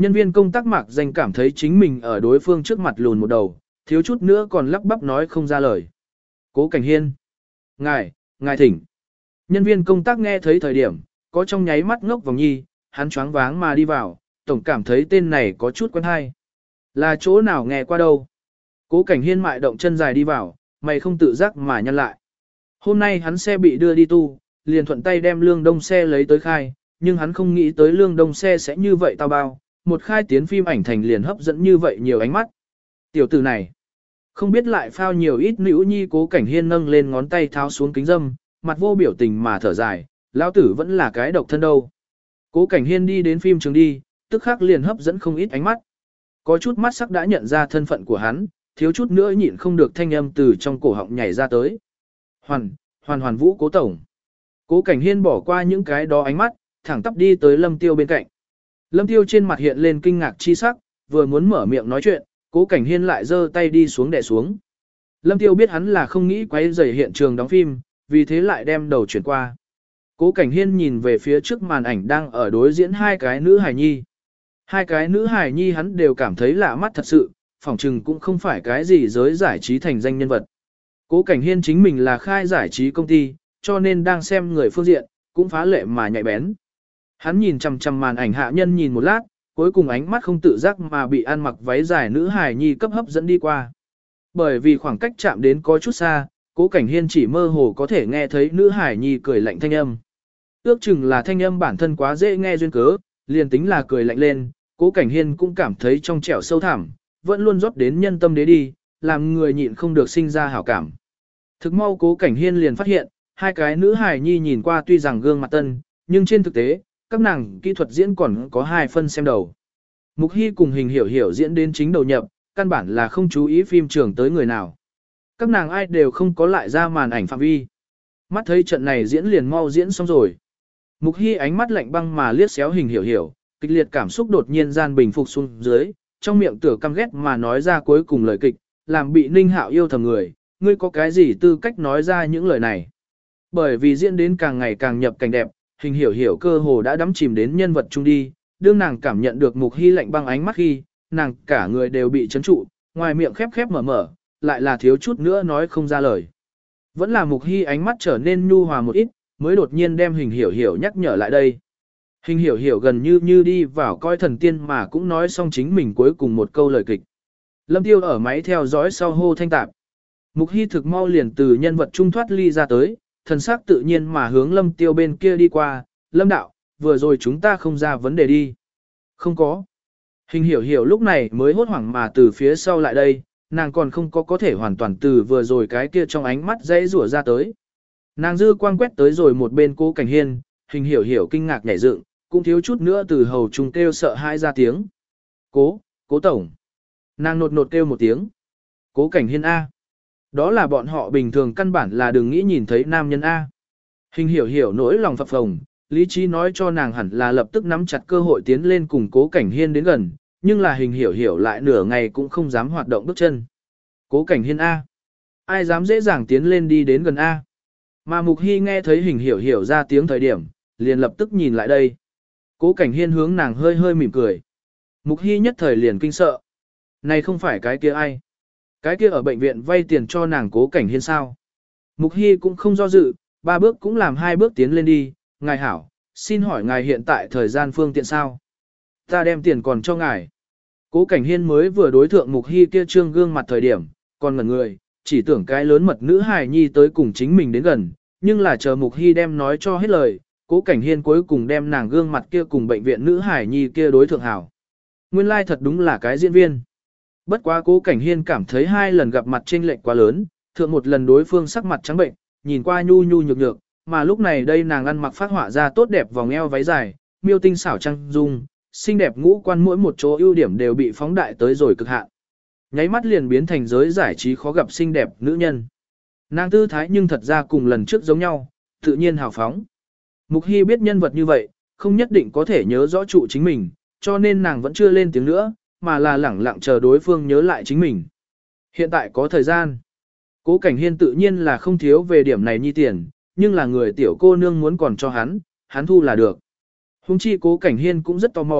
Nhân viên công tác mạc danh cảm thấy chính mình ở đối phương trước mặt lùn một đầu, thiếu chút nữa còn lắp bắp nói không ra lời. Cố Cảnh Hiên. Ngài, ngài thỉnh. Nhân viên công tác nghe thấy thời điểm, có trong nháy mắt ngốc vòng nhi, hắn choáng váng mà đi vào, tổng cảm thấy tên này có chút quen hay. Là chỗ nào nghe qua đâu. Cố Cảnh Hiên mại động chân dài đi vào, mày không tự giác mà nhăn lại. Hôm nay hắn xe bị đưa đi tu, liền thuận tay đem lương đông xe lấy tới khai, nhưng hắn không nghĩ tới lương đông xe sẽ như vậy tao bao, một khai tiến phim ảnh thành liền hấp dẫn như vậy nhiều ánh mắt. Tiểu tử này, không biết lại phao nhiều ít nữ nhi. Cố Cảnh Hiên nâng lên ngón tay tháo xuống kính dâm, mặt vô biểu tình mà thở dài, lão tử vẫn là cái độc thân đâu. Cố Cảnh Hiên đi đến phim trường đi, tức khắc liền hấp dẫn không ít ánh mắt. Có chút mắt sắc đã nhận ra thân phận của hắn, thiếu chút nữa nhịn không được thanh âm từ trong cổ họng nhảy ra tới. Hoàn, hoàn hoàn vũ Cố tổng. Cố Cảnh Hiên bỏ qua những cái đó ánh mắt, thẳng tắp đi tới Lâm Tiêu bên cạnh. Lâm Tiêu trên mặt hiện lên kinh ngạc chi sắc, vừa muốn mở miệng nói chuyện, Cố Cảnh Hiên lại giơ tay đi xuống đè xuống. Lâm Tiêu biết hắn là không nghĩ quấy rầy hiện trường đóng phim, vì thế lại đem đầu chuyển qua. Cố Cảnh Hiên nhìn về phía trước màn ảnh đang ở đối diễn hai cái nữ hài nhi. Hai cái nữ hài nhi hắn đều cảm thấy lạ mắt thật sự, phỏng chừng cũng không phải cái gì giới giải trí thành danh nhân vật. Cố Cảnh Hiên chính mình là khai giải trí công ty, cho nên đang xem người phương diện, cũng phá lệ mà nhạy bén. Hắn nhìn chằm chằm màn ảnh hạ nhân nhìn một lát, cuối cùng ánh mắt không tự giác mà bị ăn mặc váy dài nữ hài nhi cấp hấp dẫn đi qua. Bởi vì khoảng cách chạm đến có chút xa, Cố Cảnh Hiên chỉ mơ hồ có thể nghe thấy nữ hài nhi cười lạnh thanh âm. Ước chừng là thanh âm bản thân quá dễ nghe duyên cớ, liền tính là cười lạnh lên, Cố Cảnh Hiên cũng cảm thấy trong trẻo sâu thẳm, vẫn luôn rót đến nhân tâm đế đi, làm người nhịn không được sinh ra hảo cảm. Thực mau Cố Cảnh Hiên liền phát hiện, hai cái nữ hài nhi nhìn qua tuy rằng gương mặt tân, nhưng trên thực tế, các nàng kỹ thuật diễn còn có hai phân xem đầu. Mục Hy cùng Hình Hiểu Hiểu diễn đến chính đầu nhập, căn bản là không chú ý phim trường tới người nào. Các nàng ai đều không có lại ra màn ảnh phạm vi. Mắt thấy trận này diễn liền mau diễn xong rồi. Mục Hy ánh mắt lạnh băng mà liếc xéo Hình Hiểu Hiểu, kịch liệt cảm xúc đột nhiên gian bình phục xuống dưới, trong miệng tựa căm ghét mà nói ra cuối cùng lời kịch, làm bị Ninh Hạo yêu thầm người, ngươi có cái gì tư cách nói ra những lời này. Bởi vì diễn đến càng ngày càng nhập cảnh đẹp, Hình Hiểu Hiểu cơ hồ đã đắm chìm đến nhân vật chung đi, đương nàng cảm nhận được Mục Hy lạnh băng ánh mắt khi, nàng cả người đều bị chấn trụ, ngoài miệng khép khép mở mở, lại là thiếu chút nữa nói không ra lời. Vẫn là Mục Hy ánh mắt trở nên nhu hòa một ít, mới đột nhiên đem Hình Hiểu Hiểu nhắc nhở lại đây. Hình Hiểu Hiểu gần như như đi vào coi thần tiên mà cũng nói xong chính mình cuối cùng một câu lời kịch. Lâm Tiêu ở máy theo dõi sau hô thanh tạp. Mục Hy thực mau liền từ nhân vật trung thoát ly ra tới, thần sắc tự nhiên mà hướng Lâm Tiêu bên kia đi qua. Lâm đạo, vừa rồi chúng ta không ra vấn đề đi. Không có. Hình Hiểu Hiểu lúc này mới hốt hoảng mà từ phía sau lại đây, nàng còn không có có thể hoàn toàn từ vừa rồi cái kia trong ánh mắt dãy rủa ra tới. Nàng dư quang quét tới rồi một bên Cố Cảnh Hiên, Hình Hiểu Hiểu kinh ngạc nhảy dựng, cũng thiếu chút nữa từ hầu trùng kêu sợ hãi ra tiếng. Cố, Cố tổng. Nàng nột nột kêu một tiếng. Cố Cảnh Hiên A. Đó là bọn họ bình thường căn bản là đừng nghĩ nhìn thấy nam nhân A. Hình Hiểu Hiểu nỗi lòng phập phồng, lý trí nói cho nàng hẳn là lập tức nắm chặt cơ hội tiến lên cùng Cố Cảnh Hiên đến gần, nhưng là Hình Hiểu Hiểu lại nửa ngày cũng không dám hoạt động bước chân. Cố Cảnh Hiên A. Ai dám dễ dàng tiến lên đi đến gần A. Mà Mục Hy nghe thấy Hình Hiểu Hiểu ra tiếng thời điểm, liền lập tức nhìn lại đây. Cố Cảnh Hiên hướng nàng hơi hơi mỉm cười. Mục Hy nhất thời liền kinh sợ. Này không phải cái kia ai? Cái kia ở bệnh viện vay tiền cho nàng Cố Cảnh Hiên sao? Mục Hy cũng không do dự, ba bước cũng làm hai bước tiến lên đi. Ngài hảo, xin hỏi ngài hiện tại thời gian phương tiện sao? Ta đem tiền còn cho ngài. Cố Cảnh Hiên mới vừa đối thượng Mục Hy kia trương gương mặt thời điểm, còn ngẩn người, chỉ tưởng cái lớn mật nữ hài nhi tới cùng chính mình đến gần, nhưng là chờ Mục Hy đem nói cho hết lời, Cố Cảnh Hiên cuối cùng đem nàng gương mặt kia cùng bệnh viện nữ hài nhi kia đối thượng hảo. Nguyên lai like thật đúng là cái diễn viên. Bất quá Cố Cảnh Hiên cảm thấy hai lần gặp mặt chênh lệch quá lớn, thượng một lần đối phương sắc mặt trắng bệnh, nhìn qua nhu nhu nhược nhược, mà lúc này đây nàng ăn mặc phát họa ra tốt đẹp vòng eo váy dài, miêu tinh xảo trang dung, xinh đẹp ngũ quan mỗi một chỗ ưu điểm đều bị phóng đại tới rồi cực hạn. Nháy mắt liền biến thành giới giải trí khó gặp xinh đẹp nữ nhân. Nàng tư thái nhưng thật ra cùng lần trước giống nhau, tự nhiên hào phóng. Mục Hy biết nhân vật như vậy, không nhất định có thể nhớ rõ trụ chính mình, cho nên nàng vẫn chưa lên tiếng nữa, mà là lẳng lặng chờ đối phương nhớ lại chính mình. Hiện tại có thời gian. Cố Cảnh Hiên tự nhiên là không thiếu về điểm này nhi tiền, nhưng là người tiểu cô nương muốn còn cho hắn, hắn thu là được. Hùng chi Cố Cảnh Hiên cũng rất tò mò,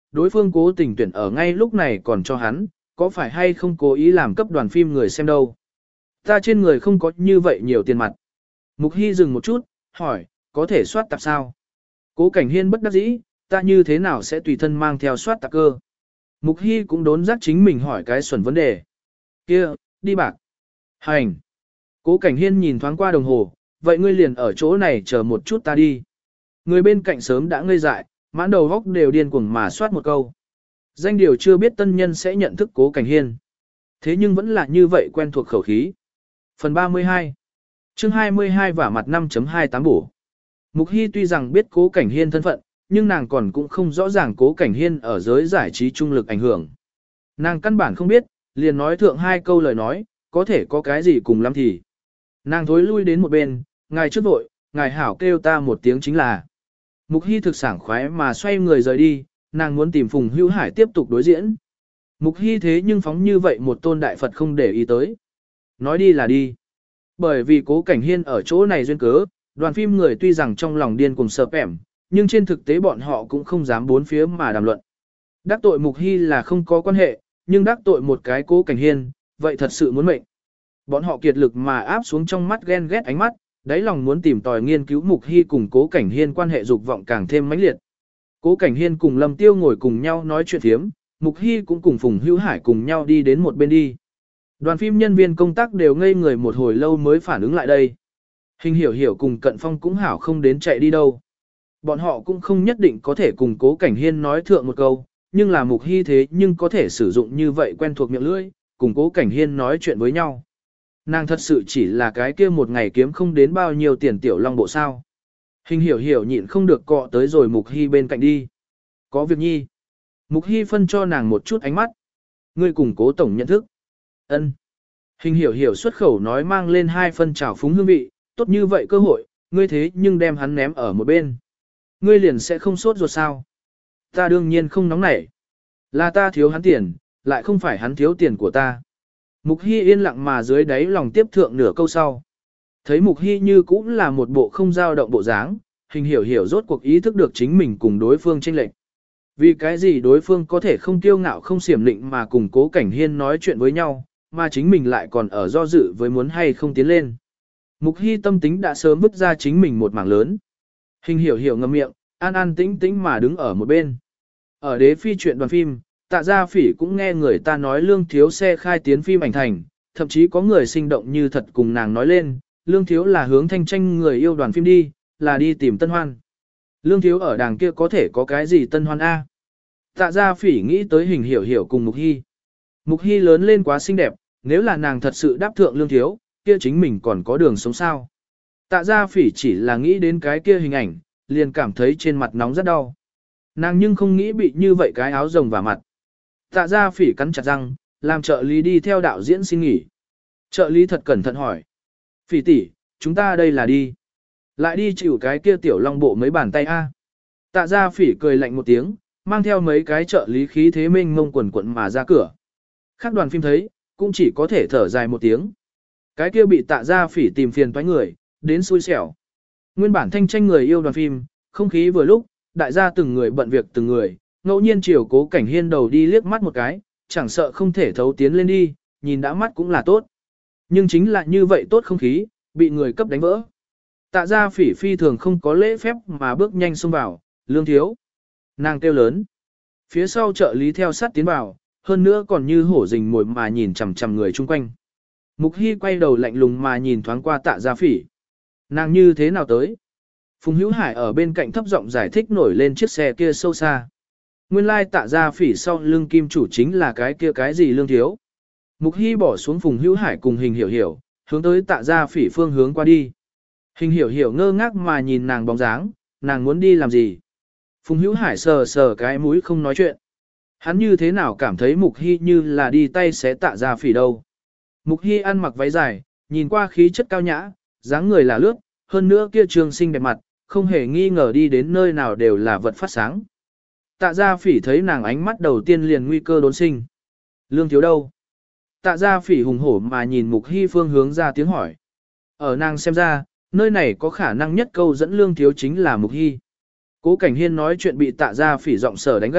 đối phương cố tình tuyển ở ngay lúc này còn cho hắn, có phải hay không cố ý làm cấp đoàn phim người xem đâu. Ta trên người không có như vậy nhiều tiền mặt. Mục Hy dừng một chút, hỏi, có thể soát tạp sao? Cố Cảnh Hiên bất đắc dĩ, ta như thế nào sẽ tùy thân mang theo soát tạp cơ? Mục Hy cũng đốn giác chính mình hỏi cái xuẩn vấn đề. Kia, đi bạc. Hành. Cố Cảnh Hiên nhìn thoáng qua đồng hồ, vậy ngươi liền ở chỗ này chờ một chút ta đi. Người bên cạnh sớm đã ngây dại, mãn đầu góc đều điên cuồng mà soát một câu. Danh điều chưa biết tân nhân sẽ nhận thức Cố Cảnh Hiên. Thế nhưng vẫn là như vậy quen thuộc khẩu khí. Phần ba mươi hai chương hai mươi hai vả mặt năm chấm hai tám bổ. Mục Hy tuy rằng biết Cố Cảnh Hiên thân phận, nhưng nàng còn cũng không rõ ràng Cố Cảnh Hiên ở giới giải trí trung lực ảnh hưởng. Nàng căn bản không biết, liền nói thượng hai câu lời nói, có thể có cái gì cùng lắm thì. Nàng thối lui đến một bên, ngài trước vội, ngài hảo kêu ta một tiếng chính là. Mục Hy thực sảng khoái mà xoay người rời đi, nàng muốn tìm Phùng Hữu Hải tiếp tục đối diễn. Mục Hy thế nhưng phóng như vậy một tôn đại Phật không để ý tới. Nói đi là đi. Bởi vì Cố Cảnh Hiên ở chỗ này duyên cớ, đoàn phim người tuy rằng trong lòng điên cùng sợp ẻm, nhưng trên thực tế bọn họ cũng không dám bốn phía mà đàm luận. Đắc tội Mục Hy là không có quan hệ, nhưng đắc tội một cái Cố Cảnh Hiên, vậy thật sự muốn mệnh. Bọn họ kiệt lực mà áp xuống trong mắt ghen ghét ánh mắt, đáy lòng muốn tìm tòi nghiên cứu Mục Hy cùng Cố Cảnh Hiên quan hệ dục vọng càng thêm mãnh liệt. Cố Cảnh Hiên cùng Lâm Tiêu ngồi cùng nhau nói chuyện thiếm, Mục Hy cũng cùng Phùng Hữu Hải cùng nhau đi đến một bên đi. Đoàn phim nhân viên công tác đều ngây người một hồi lâu mới phản ứng lại đây. Hình Hiểu Hiểu cùng Cận Phong cũng hảo không đến chạy đi đâu. Bọn họ cũng không nhất định có thể cùng Cố Cảnh Hiên nói thượng một câu, nhưng là Mục Hy thế nhưng có thể sử dụng như vậy quen thuộc miệng lưỡi, cùng Cố Cảnh Hiên nói chuyện với nhau. Nàng thật sự chỉ là cái kia một ngày kiếm không đến bao nhiêu tiền tiểu long bộ sao. Hình Hiểu Hiểu nhịn không được cọ tới rồi Mục Hy bên cạnh đi. Có việc nhi. Mục Hy phân cho nàng một chút ánh mắt. Ngươi cùng Cố tổng nhận thức. Ân. Hình Hiểu Hiểu xuất khẩu nói mang lên hai phân trào phúng hương vị, tốt như vậy cơ hội, ngươi thế nhưng đem hắn ném ở một bên. Ngươi liền sẽ không sốt ruột sao. Ta đương nhiên không nóng nảy. Là ta thiếu hắn tiền, lại không phải hắn thiếu tiền của ta. Mục Hy yên lặng mà dưới đáy lòng tiếp thượng nửa câu sau. Thấy Mục Hy như cũng là một bộ không dao động bộ dáng, Hình Hiểu Hiểu rốt cuộc ý thức được chính mình cùng đối phương chênh lệch. Vì cái gì đối phương có thể không tiêu ngạo không xiểm lịnh mà cùng Cố Cảnh Hiên nói chuyện với nhau, mà chính mình lại còn ở do dự với muốn hay không tiến lên. Mục Hy tâm tính đã sớm vứt ra chính mình một mảng lớn. Hình Hiểu Hiểu ngậm miệng, an an tĩnh tĩnh mà đứng ở một bên. Ở đế phi chuyện đoàn phim, Tạ Gia Phỉ cũng nghe người ta nói Lương Thiếu xe khai tiến phim ảnh thành, thậm chí có người sinh động như thật cùng nàng nói lên, Lương Thiếu là hướng thanh tranh người yêu đoàn phim đi, là đi tìm Tân Hoan. Lương Thiếu ở đàng kia có thể có cái gì Tân Hoan A. Tạ Gia Phỉ nghĩ tới Hình Hiểu Hiểu cùng Mục Hy. Mục Hy lớn lên quá xinh đẹp, nếu là nàng thật sự đáp thượng Lương Thiếu, kia chính mình còn có đường sống sao. Tạ Gia Phỉ chỉ là nghĩ đến cái kia hình ảnh, liền cảm thấy trên mặt nóng rất đau. Nàng nhưng không nghĩ bị như vậy cái áo rồng vào mặt. Tạ Gia Phỉ cắn chặt răng, làm trợ lý đi theo đạo diễn xin nghỉ. Trợ lý thật cẩn thận hỏi. Phỉ tỷ, chúng ta đây là đi. Lại đi chịu cái kia tiểu long bộ mấy bàn tay a. Tạ Gia Phỉ cười lạnh một tiếng, mang theo mấy cái trợ lý khí thế mênh mông quần quận mà ra cửa. Khác đoàn phim thấy, cũng chỉ có thể thở dài một tiếng. Cái kia bị Tạ Gia Phỉ tìm phiền toái người, đến xui xẻo. Nguyên bản thanh tranh người yêu đoàn phim, không khí vừa lúc, đại gia từng người bận việc từng người, ngẫu nhiên chiều Cố Cảnh Hiên đầu đi liếc mắt một cái, chẳng sợ không thể thấu tiến lên đi, nhìn đã mắt cũng là tốt. Nhưng chính là như vậy tốt không khí, bị người cấp đánh vỡ. Tạ Gia Phỉ phi thường không có lễ phép mà bước nhanh xông vào, Lương Thiếu. Nàng kêu lớn. Phía sau trợ lý theo sát tiến vào, hơn nữa còn như hổ rình mồi mà nhìn chằm chằm người chung quanh. Mục Hy quay đầu lạnh lùng mà nhìn thoáng qua Tạ Gia Phỉ. Nàng như thế nào tới? Phùng Hữu Hải ở bên cạnh thấp giọng giải thích nổi lên chiếc xe kia sâu xa. Nguyên lai Tạ Gia Phỉ sau lưng kim chủ chính là cái kia cái gì Lương Thiếu. Mục Hy bỏ xuống Phùng Hữu Hải cùng Hình Hiểu Hiểu, hướng tới Tạ Gia Phỉ phương hướng qua đi. Hình Hiểu Hiểu ngơ ngác mà nhìn nàng bóng dáng, nàng muốn đi làm gì? Phùng Hữu Hải sờ sờ cái mũi không nói chuyện. Hắn như thế nào cảm thấy Mục Hy như là đi tay xé Tạ Gia Phỉ đâu. Mục Hy ăn mặc váy dài, nhìn qua khí chất cao nhã, dáng người là lướt, hơn nữa kia trường xinh đẹp mặt, không hề nghi ngờ đi đến nơi nào đều là vật phát sáng. Tạ Gia Phỉ thấy nàng ánh mắt đầu tiên liền nguy cơ đốn sinh. Lương Thiếu đâu? Tạ Gia Phỉ hùng hổ mà nhìn Mục Hy phương hướng ra tiếng hỏi. Ở nàng xem ra, nơi này có khả năng nhất câu dẫn Lương Thiếu chính là Mục Hy. Cố Cảnh Hiên nói chuyện bị Tạ Gia Phỉ giọng sở đánh gãy,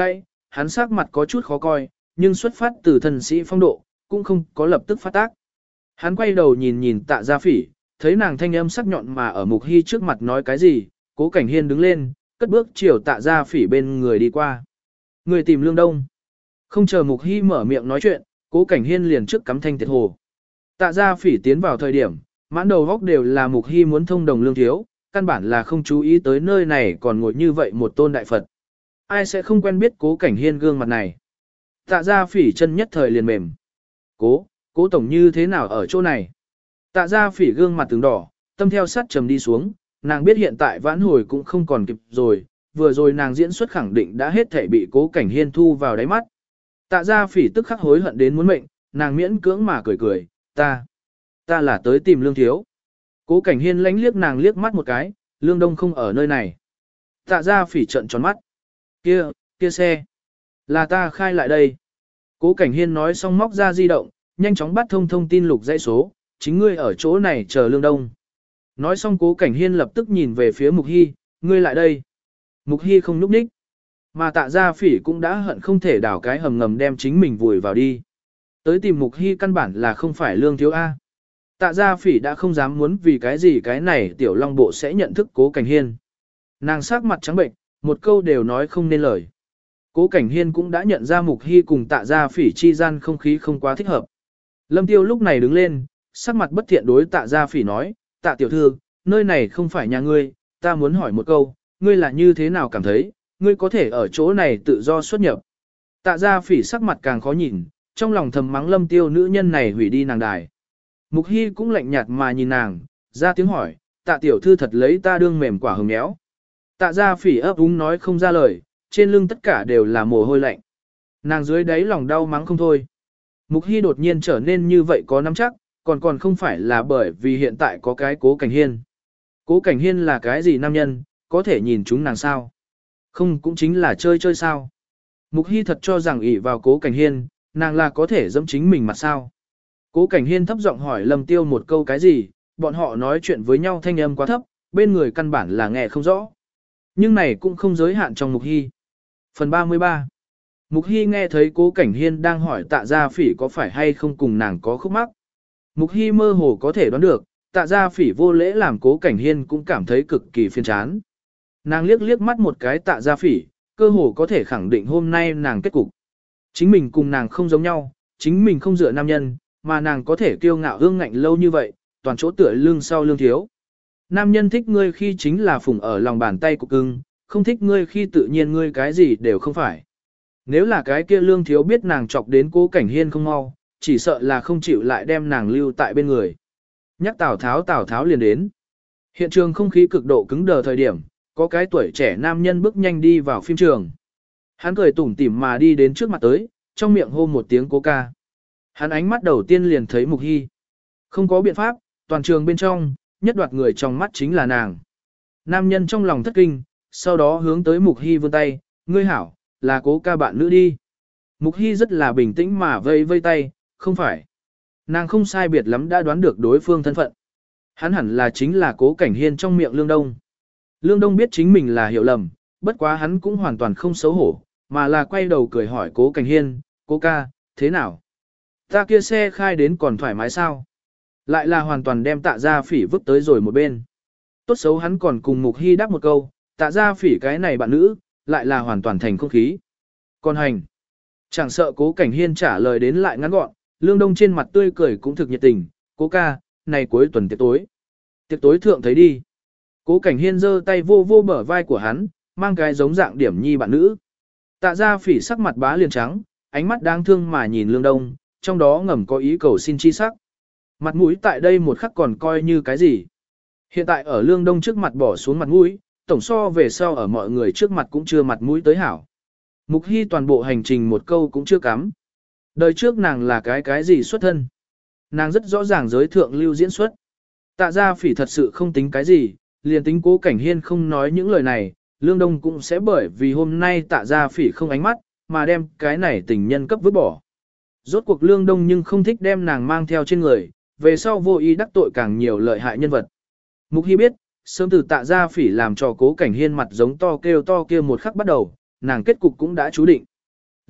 hắn sắc mặt có chút khó coi, nhưng xuất phát từ thần sĩ phong độ, cũng không có lập tức phát tác. Hắn quay đầu nhìn nhìn tạ gia phỉ, thấy nàng thanh âm sắc nhọn mà ở Mục Hy trước mặt nói cái gì, Cố Cảnh Hiên đứng lên, cất bước chiều tạ gia phỉ bên người đi qua. Người tìm Lương Đông. Không chờ Mục Hy mở miệng nói chuyện, Cố Cảnh Hiên liền trước cắm thanh tiệt hồ. Tạ gia phỉ tiến vào thời điểm, mãn đầu góc đều là Mục Hy muốn thông đồng Lương Thiếu, căn bản là không chú ý tới nơi này còn ngồi như vậy một tôn đại Phật. Ai sẽ không quen biết Cố Cảnh Hiên gương mặt này. Tạ gia phỉ chân nhất thời liền mềm. Cố, Cố tổng như thế nào ở chỗ này? Tạ gia phỉ gương mặt tướng đỏ, tâm theo sát trầm đi xuống, nàng biết hiện tại vãn hồi cũng không còn kịp rồi, vừa rồi nàng diễn xuất khẳng định đã hết thể bị Cố Cảnh Hiên thu vào đáy mắt. Tạ gia phỉ tức khắc hối hận đến muốn mệnh, nàng miễn cưỡng mà cười cười, ta, ta là tới tìm Lương Thiếu. Cố Cảnh Hiên lánh liếc nàng liếc mắt một cái, Lương Đông không ở nơi này. Tạ gia phỉ trợn tròn mắt, kia, kia xe, là ta khai lại đây. Cố Cảnh Hiên nói xong móc ra di động, nhanh chóng bắt thông thông tin lục dãy số, chính ngươi ở chỗ này chờ Lương Đông. Nói xong Cố Cảnh Hiên lập tức nhìn về phía Mục Hy, ngươi lại đây. Mục Hy không núp ních. Mà tạ gia phỉ cũng đã hận không thể đào cái hầm ngầm đem chính mình vùi vào đi. Tới tìm Mục Hy căn bản là không phải Lương Thiếu A. Tạ gia phỉ đã không dám muốn vì cái gì cái này tiểu long bộ sẽ nhận thức Cố Cảnh Hiên. Nàng sắc mặt trắng bệnh, một câu đều nói không nên lời. Cố Cảnh Hiên cũng đã nhận ra Mục Hy cùng tạ gia phỉ chi gian không khí không quá thích hợp. Lâm Tiêu lúc này đứng lên, sắc mặt bất thiện đối tạ gia phỉ nói, tạ tiểu thư, nơi này không phải nhà ngươi, ta muốn hỏi một câu, ngươi là như thế nào cảm thấy, ngươi có thể ở chỗ này tự do xuất nhập. Tạ gia phỉ sắc mặt càng khó nhìn, trong lòng thầm mắng Lâm Tiêu nữ nhân này hủy đi nàng đài. Mục Hy cũng lạnh nhạt mà nhìn nàng, ra tiếng hỏi, tạ tiểu thư thật lấy ta đương mềm quả hồng méo. Tạ gia phỉ ấp úng nói không ra lời, trên lưng tất cả đều là mồ hôi lạnh. Nàng dưới đáy lòng đau mắng không thôi. Mục Hy đột nhiên trở nên như vậy có nắm chắc, còn còn không phải là bởi vì hiện tại có cái Cố Cảnh Hiên. Cố Cảnh Hiên là cái gì nam nhân, có thể nhìn chúng nàng sao? Không cũng chính là chơi chơi sao? Mục Hy thật cho rằng ỷ vào Cố Cảnh Hiên, nàng là có thể dẫm chính mình mặt sao? Cố Cảnh Hiên thấp giọng hỏi Lâm Tiêu một câu cái gì, bọn họ nói chuyện với nhau thanh âm quá thấp, bên người căn bản là nghe không rõ. Nhưng này cũng không giới hạn trong Mục Hy. Phần ba mươi ba. Mục Hy nghe thấy Cố Cảnh Hiên đang hỏi tạ gia phỉ có phải hay không cùng nàng có khúc mắc. Mục Hy mơ hồ có thể đoán được, tạ gia phỉ vô lễ làm Cố Cảnh Hiên cũng cảm thấy cực kỳ phiền chán. Nàng liếc liếc mắt một cái tạ gia phỉ, cơ hồ có thể khẳng định hôm nay nàng kết cục. Chính mình cùng nàng không giống nhau, chính mình không dựa nam nhân, mà nàng có thể kiêu ngạo hương ngạnh lâu như vậy, toàn chỗ tựa lưng sau lương thiếu. Nam nhân thích ngươi khi chính là phùng ở lòng bàn tay của cưng, không thích ngươi khi tự nhiên ngươi cái gì đều không phải. Nếu là cái kia lương thiếu biết nàng chọc đến Cố Cảnh Hiên không mau, chỉ sợ là không chịu lại đem nàng lưu tại bên người. Nhắc Tào Tháo Tào Tháo liền đến. Hiện trường không khí cực độ cứng đờ thời điểm, có cái tuổi trẻ nam nhân bước nhanh đi vào phim trường. Hắn cười tủm tỉm mà đi đến trước mặt tới, trong miệng hô một tiếng Cố ca. Hắn ánh mắt đầu tiên liền thấy Mục Hy. Không có biện pháp, toàn trường bên trong, nhất đoạt người trong mắt chính là nàng. Nam nhân trong lòng thất kinh, sau đó hướng tới Mục Hy vươn tay, ngươi hảo, là Cố ca bạn nữ đi. Mục Hy rất là bình tĩnh mà vây vây tay, không phải. Nàng không sai biệt lắm đã đoán được đối phương thân phận. Hắn hẳn là chính là Cố Cảnh Hiên trong miệng Lương Đông. Lương Đông biết chính mình là hiểu lầm, bất quá hắn cũng hoàn toàn không xấu hổ, mà là quay đầu cười hỏi Cố Cảnh Hiên, Cố ca, thế nào? Ta kia xe khai đến còn thoải mái sao? Lại là hoàn toàn đem tạ gia phỉ vứt tới rồi một bên. Tốt xấu hắn còn cùng Mục Hy đáp một câu, tạ gia phỉ cái này bạn nữ, lại là hoàn toàn thành không khí. Còn hành. Chẳng sợ Cố Cảnh Hiên trả lời đến lại ngắn gọn, Lương Đông trên mặt tươi cười cũng thực nhiệt tình, Cố ca, này cuối tuần tiệc tối. Tiệc tối thượng thấy đi. Cố Cảnh Hiên giơ tay vô vô bờ vai của hắn, mang cái giống dạng điểm nhi bạn nữ. Tạ gia phỉ sắc mặt bá liền trắng, ánh mắt đáng thương mà nhìn Lương Đông, trong đó ngầm có ý cầu xin chi sắc. Mặt mũi tại đây một khắc còn coi như cái gì. Hiện tại ở Lương Đông trước mặt bỏ xuống mặt mũi, tổng so về sau ở mọi người trước mặt cũng chưa mặt mũi tới hảo. Mục Hy toàn bộ hành trình một câu cũng chưa cắm. Đời trước nàng là cái cái gì xuất thân. Nàng rất rõ ràng giới thượng lưu diễn xuất. Tạ gia phỉ thật sự không tính cái gì, liền tính Cố Cảnh Hiên không nói những lời này, Lương Đông cũng sẽ bởi vì hôm nay tạ gia phỉ không ánh mắt, mà đem cái này tình nhân cấp vứt bỏ. Rốt cuộc Lương Đông nhưng không thích đem nàng mang theo trên người, về sau vô ý đắc tội càng nhiều lợi hại nhân vật. Mục Hy biết, sớm từ tạ gia phỉ làm cho Cố Cảnh Hiên mặt giống to kêu to kia một khắc bắt đầu, nàng kết cục cũng đã chú định.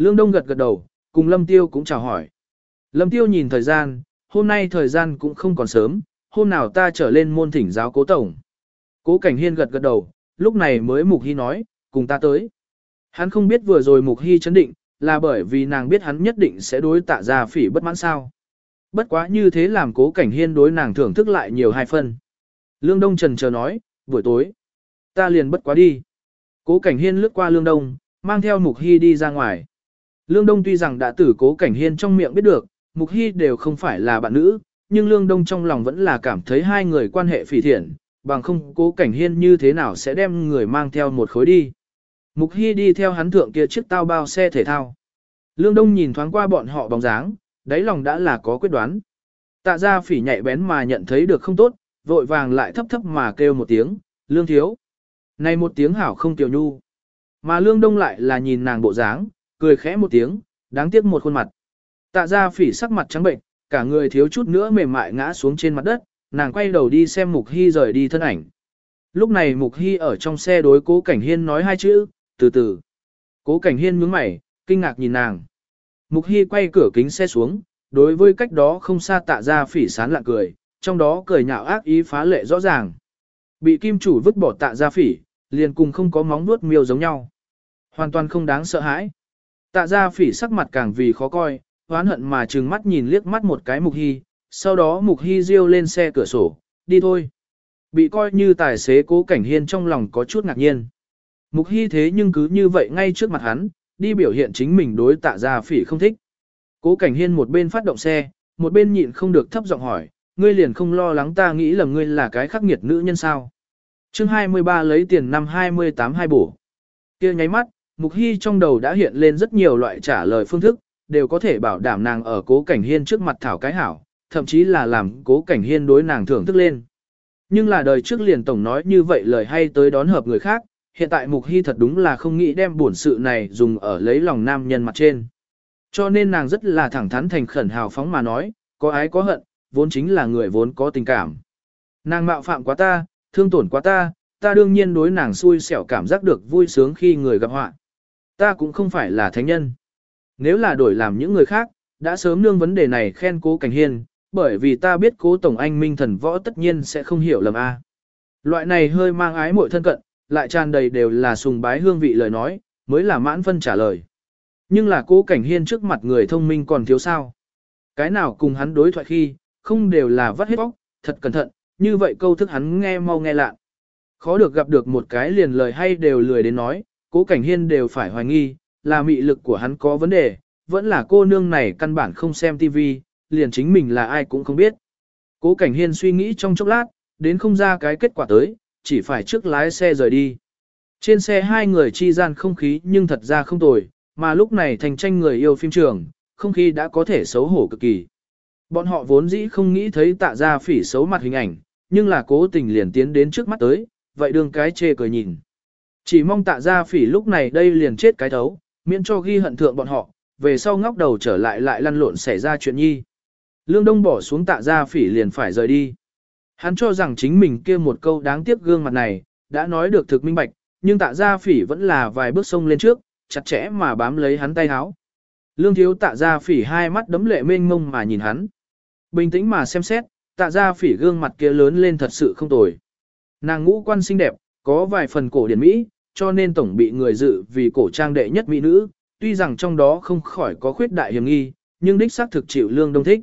Lương Đông gật gật đầu, cùng Lâm Tiêu cũng chào hỏi. Lâm Tiêu nhìn thời gian, hôm nay thời gian cũng không còn sớm, hôm nào ta trở lên môn thỉnh giáo cố tổng. Cố Cảnh Hiên gật gật đầu, lúc này mới Mục Hy nói, cùng ta tới. Hắn không biết vừa rồi Mục Hy chấn định, là bởi vì nàng biết hắn nhất định sẽ đối Tạ Gia Phỉ bất mãn sao. Bất quá như thế làm Cố Cảnh Hiên đối nàng thưởng thức lại nhiều hai phân. Lương Đông trần chờ nói, buổi tối, ta liền bất quá đi. Cố Cảnh Hiên lướt qua Lương Đông, mang theo Mục Hy đi ra ngoài. Lương Đông tuy rằng đã từ Cố Cảnh Hiên trong miệng biết được, Mục Hy đều không phải là bạn nữ, nhưng Lương Đông trong lòng vẫn là cảm thấy hai người quan hệ phỉ thiện, bằng không Cố Cảnh Hiên như thế nào sẽ đem người mang theo một khối đi. Mục Hy đi theo hắn thượng kia chiếc tao bao xe thể thao. Lương Đông nhìn thoáng qua bọn họ bóng dáng, đáy lòng đã là có quyết đoán. Tạ Gia Phỉ nhạy bén mà nhận thấy được không tốt, vội vàng lại thấp thấp mà kêu một tiếng, Lương thiếu. Này một tiếng hảo không tiểu nhu. Mà Lương Đông lại là nhìn nàng bộ dáng, cười khẽ một tiếng, đáng tiếc một khuôn mặt. Tạ Gia Phỉ sắc mặt trắng bệnh, cả người thiếu chút nữa mềm mại ngã xuống trên mặt đất, nàng quay đầu đi xem Mục Hy rời đi thân ảnh. Lúc này Mục Hy ở trong xe đối Cố Cảnh Hiên nói hai chữ, từ từ. Cố Cảnh Hiên nhướng mày, kinh ngạc nhìn nàng. Mục Hy quay cửa kính xe xuống, đối với cách đó không xa Tạ Gia Phỉ sán lạ cười, trong đó cười nhạo ác ý phá lệ rõ ràng. Bị kim chủ vứt bỏ Tạ Gia Phỉ, liền cùng không có móng vuốt miêu giống nhau. Hoàn toàn không đáng sợ hãi. Tạ Gia Phỉ sắc mặt càng vì khó coi, oán hận mà trừng mắt nhìn liếc mắt một cái Mục Hy, sau đó Mục Hy riêu lên xe cửa sổ, đi thôi. Bị coi như tài xế Cố Cảnh Hiên trong lòng có chút ngạc nhiên. Mục Hy thế nhưng cứ như vậy ngay trước mặt hắn, đi biểu hiện chính mình đối Tạ Gia Phỉ không thích. Cố Cảnh Hiên một bên phát động xe, một bên nhịn không được thấp giọng hỏi, ngươi liền không lo lắng ta nghĩ lầm ngươi là cái khắc nghiệt nữ nhân sao. Chương hai mươi ba lấy tiền năm hai mươi tám hai bổ. Kia nháy mắt, Mục Hy trong đầu đã hiện lên rất nhiều loại trả lời phương thức, đều có thể bảo đảm nàng ở Cố Cảnh Hiên trước mặt thảo cái hảo, thậm chí là làm Cố Cảnh Hiên đối nàng thưởng thức lên. Nhưng là đời trước liền tổng nói như vậy lời hay tới đón hợp người khác, hiện tại Mục Hy thật đúng là không nghĩ đem bổn sự này dùng ở lấy lòng nam nhân mặt trên. Cho nên nàng rất là thẳng thắn thành khẩn hào phóng mà nói, có ái có hận, vốn chính là người vốn có tình cảm. Nàng mạo phạm quá ta, thương tổn quá ta, ta đương nhiên đối nàng xui xẻo cảm giác được vui sướng khi người gặp họa. Ta cũng không phải là thánh nhân. Nếu là đổi làm những người khác, đã sớm nương vấn đề này khen Cố Cảnh Hiên, bởi vì ta biết Cố Tổng Anh minh thần võ tất nhiên sẽ không hiểu lầm a. Loại này hơi mang ái muội thân cận, lại tràn đầy đều là sùng bái hương vị lời nói, mới là mãn phân trả lời. Nhưng là Cố Cảnh Hiên trước mặt người thông minh còn thiếu sao. Cái nào cùng hắn đối thoại khi, không đều là vắt hết bóc, thật cẩn thận, như vậy câu thức hắn nghe mau nghe lạ. Khó được gặp được một cái liền lời hay đều lười đến nói, Cố Cảnh Hiên đều phải hoài nghi, là mị lực của hắn có vấn đề, vẫn là cô nương này căn bản không xem tivi, liền chính mình là ai cũng không biết. Cố Cảnh Hiên suy nghĩ trong chốc lát, đến không ra cái kết quả tới, chỉ phải trước lái xe rời đi. Trên xe hai người chi gian không khí nhưng thật ra không tồi, mà lúc này thành tranh người yêu phim trường, không khí đã có thể xấu hổ cực kỳ. Bọn họ vốn dĩ không nghĩ thấy Tạ Gia Phỉ xấu mặt hình ảnh, nhưng là cố tình liền tiến đến trước mắt tới, vậy đương cái chê cười nhìn. Chỉ mong Tạ Gia Phỉ lúc này đây liền chết cái thấu, miễn cho ghi hận thượng bọn họ, về sau ngóc đầu trở lại lại lăn lộn xảy ra chuyện nhi. Lương Đông bỏ xuống Tạ Gia Phỉ liền phải rời đi. Hắn cho rằng chính mình kia một câu đáng tiếc gương mặt này, đã nói được thực minh bạch, nhưng Tạ Gia Phỉ vẫn là vài bước xông lên trước, chặt chẽ mà bám lấy hắn tay háo. Lương Thiếu Tạ Gia Phỉ hai mắt đấm lệ mênh mông mà nhìn hắn. Bình tĩnh mà xem xét, Tạ Gia Phỉ gương mặt kia lớn lên thật sự không tồi. Nàng ngũ quan xinh đẹp, có vài phần cổ điển mỹ, cho nên tổng bị người dự vì cổ trang đệ nhất mỹ nữ, tuy rằng trong đó không khỏi có khuyết đại hiểm nghi, nhưng đích xác thực chịu Lương Đông thích.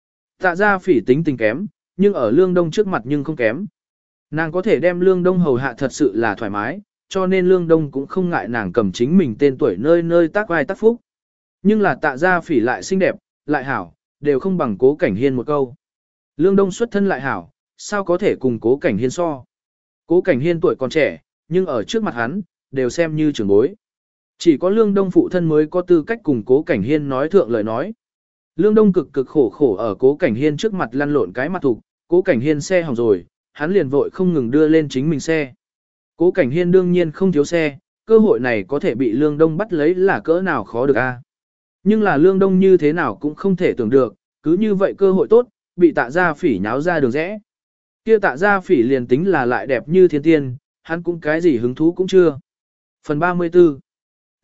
Tạ Gia Phỉ tính tình kém, nhưng ở Lương Đông trước mặt nhưng không kém. Nàng có thể đem Lương Đông hầu hạ thật sự là thoải mái, cho nên Lương Đông cũng không ngại nàng cầm chính mình tên tuổi nơi nơi tác vai tác phúc. Nhưng là Tạ Gia Phỉ lại xinh đẹp, lại hảo, đều không bằng Cố Cảnh Hiên một câu. Lương Đông xuất thân lại hảo, sao có thể cùng Cố Cảnh Hiên so. Cố Cảnh Hiên tuổi còn trẻ, nhưng ở trước mặt hắn, đều xem như trưởng bối. Chỉ có Lương Đông phụ thân mới có tư cách cùng Cố Cảnh Hiên nói thượng lời nói. Lương Đông cực cực khổ khổ ở Cố Cảnh Hiên trước mặt lăn lộn cái mặt thục, Cố Cảnh Hiên xe hỏng rồi, hắn liền vội không ngừng đưa lên chính mình xe. Cố Cảnh Hiên đương nhiên không thiếu xe, cơ hội này có thể bị Lương Đông bắt lấy là cỡ nào khó được a. Nhưng là Lương Đông như thế nào cũng không thể tưởng được, cứ như vậy cơ hội tốt, bị Tạ Gia Phỉ nháo ra đường rẽ. Kia Tạ Gia Phỉ liền tính là lại đẹp như thiên tiên, hắn cũng cái gì hứng thú cũng chưa. Phần ba mươi tư.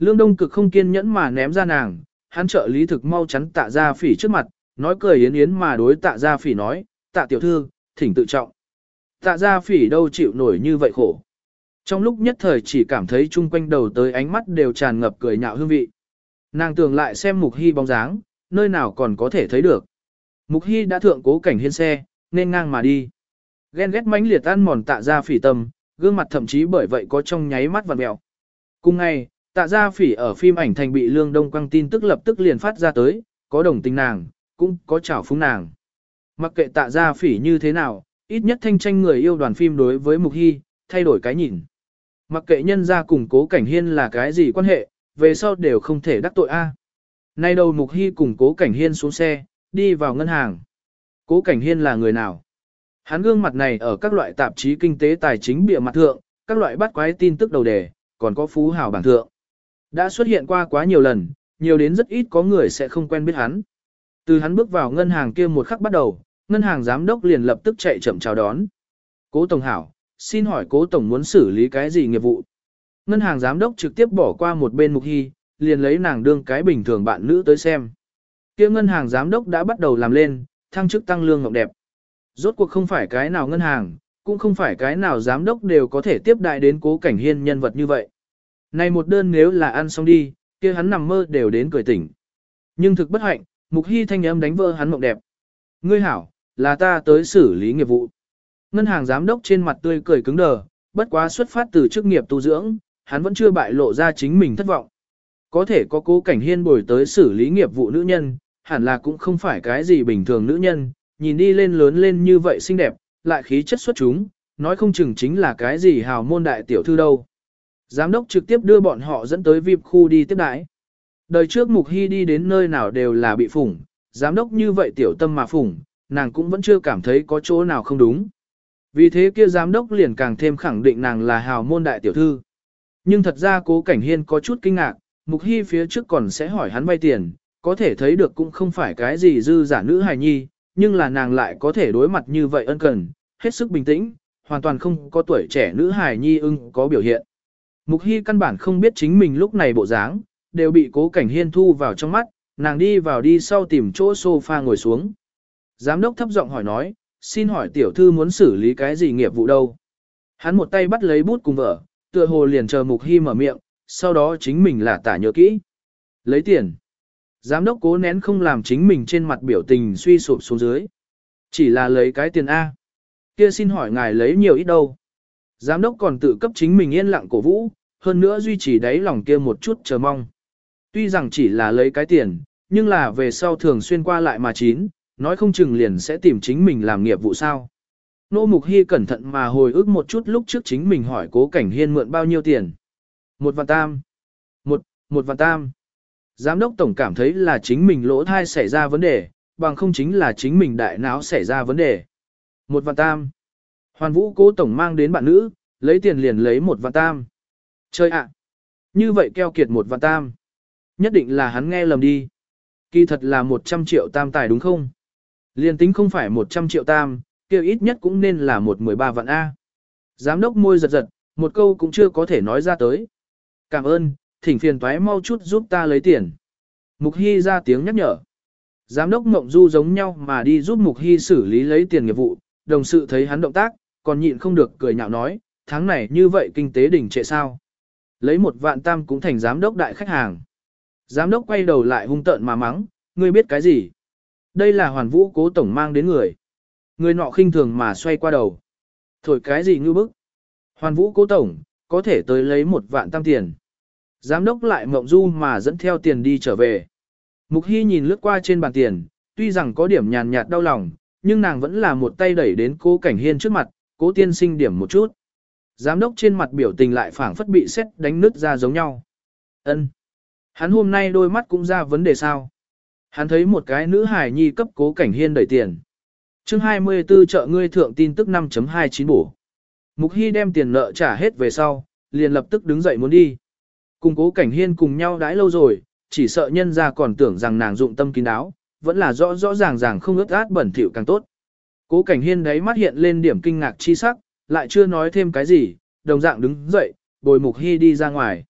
Lương Đông Cực không kiên nhẫn mà ném ra nàng, hắn trợ lý thực mau chắn Tạ Gia Phỉ trước mặt, nói cười yến yến mà đối Tạ Gia Phỉ nói, Tạ tiểu thư, thỉnh tự trọng. Tạ Gia Phỉ đâu chịu nổi như vậy khổ. Trong lúc nhất thời chỉ cảm thấy chung quanh đầu tới ánh mắt đều tràn ngập cười nhạo hương vị. Nàng tưởng lại xem Mục Hy bóng dáng, nơi nào còn có thể thấy được. Mục Hy đã thượng Cố Cảnh Hiên xe, nên ngang mà đi. Ghen ghét mãnh liệt ăn mòn Tạ Gia Phỉ tâm, gương mặt thậm chí bởi vậy có trong nháy mắt vặn mèo. Cùng ngày, Tạ Gia Phỉ ở phim ảnh thành bị Lương Đông Quang tin tức lập tức liền phát ra tới, có đồng tình nàng, cũng có chảo phúng nàng. Mặc kệ Tạ Gia Phỉ như thế nào, ít nhất thanh tranh người yêu đoàn phim đối với Mục Hy, thay đổi cái nhìn. Mặc kệ nhân gia cùng Cố Cảnh Hiên là cái gì quan hệ, về sau đều không thể đắc tội a. Nay đầu Mục Hy cùng Cố Cảnh Hiên xuống xe, đi vào ngân hàng. Cố Cảnh Hiên là người nào? Hắn gương mặt này ở các loại tạp chí kinh tế tài chính bìa mặt thượng, các loại bắt quái tin tức đầu đề, còn có phú hào bảng thượng. Đã xuất hiện qua quá nhiều lần, nhiều đến rất ít có người sẽ không quen biết hắn. Từ hắn bước vào ngân hàng kia một khắc bắt đầu, ngân hàng giám đốc liền lập tức chạy chậm chào đón. Cố Tổng hảo, xin hỏi Cố Tổng muốn xử lý cái gì nghiệp vụ? Ngân hàng giám đốc trực tiếp bỏ qua một bên Mục Hy, liền lấy nàng đương cái bình thường bạn nữ tới xem. Kia ngân hàng giám đốc đã bắt đầu làm lên, thăng chức tăng lương ngọc đẹp. Rốt cuộc không phải cái nào ngân hàng, cũng không phải cái nào giám đốc đều có thể tiếp đại đến Cố Cảnh Hiên nhân vật như vậy. Này một đơn nếu là ăn xong đi, kia hắn nằm mơ đều đến cười tỉnh. Nhưng thực bất hạnh, Mục Hy thanh âm đánh vỡ hắn mộng đẹp. Ngươi hảo, là ta tới xử lý nghiệp vụ. Ngân hàng giám đốc trên mặt tươi cười cứng đờ, bất quá xuất phát từ chức nghiệp tu dưỡng, hắn vẫn chưa bại lộ ra chính mình thất vọng. Có thể có Cố Cảnh Hiên bồi tới xử lý nghiệp vụ nữ nhân, hẳn là cũng không phải cái gì bình thường nữ nhân, nhìn đi lên lớn lên như vậy xinh đẹp, lại khí chất xuất chúng, nói không chừng chính là cái gì hào môn đại tiểu thư đâu. Giám đốc trực tiếp đưa bọn họ dẫn tới vi ai pi khu đi tiếp đãi. Đời trước Mục Hy đi đến nơi nào đều là bị phủng, giám đốc như vậy tiểu tâm mà phủng, nàng cũng vẫn chưa cảm thấy có chỗ nào không đúng. Vì thế kia giám đốc liền càng thêm khẳng định nàng là hào môn đại tiểu thư. Nhưng thật ra Cố Cảnh Hiên có chút kinh ngạc, Mục Hy phía trước còn sẽ hỏi hắn vay tiền, có thể thấy được cũng không phải cái gì dư giả nữ hài nhi, nhưng là nàng lại có thể đối mặt như vậy ân cần, hết sức bình tĩnh, hoàn toàn không có tuổi trẻ nữ hài nhi ưng có biểu hiện. Mục Hy căn bản không biết chính mình lúc này bộ dáng, đều bị Cố Cảnh Hiên thu vào trong mắt, nàng đi vào đi sau tìm chỗ sofa ngồi xuống. Giám đốc thấp giọng hỏi nói, xin hỏi tiểu thư muốn xử lý cái gì nghiệp vụ đâu? Hắn một tay bắt lấy bút cùng vở, tựa hồ liền chờ Mục Hy mở miệng, sau đó chính mình là tả nhớ kỹ. Lấy tiền. Giám đốc cố nén không làm chính mình trên mặt biểu tình suy sụp xuống dưới. Chỉ là lấy cái tiền A. Kia xin hỏi ngài lấy nhiều ít đâu? Giám đốc còn tự cấp chính mình yên lặng cổ vũ, hơn nữa duy trì đáy lòng kia một chút chờ mong. Tuy rằng chỉ là lấy cái tiền, nhưng là về sau thường xuyên qua lại mà chín, nói không chừng liền sẽ tìm chính mình làm nghiệp vụ sao. Nô Mục Hy cẩn thận mà hồi ức một chút lúc trước chính mình hỏi Cố Cảnh Hiên mượn bao nhiêu tiền. Một vạn tam. Một, một vạn tam. Giám đốc tổng cảm thấy là chính mình lỗ thai xảy ra vấn đề, bằng không chính là chính mình đại não xảy ra vấn đề. Một vạn tam. Hoàn Vũ Cố tổng mang đến bạn nữ, lấy tiền liền lấy một vạn tam. Chơi ạ. Như vậy keo kiệt một vạn tam. Nhất định là hắn nghe lầm đi. Kỳ thật là một trăm triệu tam tài đúng không? Liên tính không phải một trăm triệu tam, kêu ít nhất cũng nên là một mười ba vạn A. Giám đốc môi giật giật, một câu cũng chưa có thể nói ra tới. Cảm ơn, thỉnh phiền toái mau chút giúp ta lấy tiền. Mục Hy ra tiếng nhắc nhở. Giám đốc Mộng Du giống nhau mà đi giúp Mục Hy xử lý lấy tiền nghiệp vụ, đồng sự thấy hắn động tác, còn nhịn không được cười nhạo nói, tháng này như vậy kinh tế đỉnh trệ sao. Lấy một vạn tam cũng thành giám đốc đại khách hàng. Giám đốc quay đầu lại hung tợn mà mắng, ngươi biết cái gì? Đây là Hoàn Vũ Cố tổng mang đến người. Người nọ khinh thường mà xoay qua đầu. Thổi cái gì ngư bức? Hoàn Vũ Cố tổng, có thể tới lấy một vạn tam tiền. Giám đốc lại Mộng Du mà dẫn theo tiền đi trở về. Mục Hy nhìn lướt qua trên bàn tiền, tuy rằng có điểm nhàn nhạt đau lòng, nhưng nàng vẫn là một tay đẩy đến Cố Cảnh Hiên trước mặt, Cố tiên sinh điểm một chút. Giám đốc trên mặt biểu tình lại phảng phất bị sét đánh nứt ra giống nhau. Ân, hắn hôm nay đôi mắt cũng ra vấn đề sao? Hắn thấy một cái nữ hài nhi cấp Cố Cảnh Hiên đẩy tiền. Chương hai mươi tư chợ ngươi thượng tin tức năm chấm hai chín bổ. Mục Hy đem tiền nợ trả hết về sau, liền lập tức đứng dậy muốn đi. Cùng Cố Cảnh Hiên cùng nhau đãi lâu rồi, chỉ sợ nhân ra còn tưởng rằng nàng dụng tâm kín đáo, vẫn là rõ rõ ràng ràng không ướt át bẩn thỉu càng tốt. Cố Cảnh Hiên đấy mắt hiện lên điểm kinh ngạc chi sắc, lại chưa nói thêm cái gì, đồng dạng đứng dậy, bồi Mục Hy đi ra ngoài.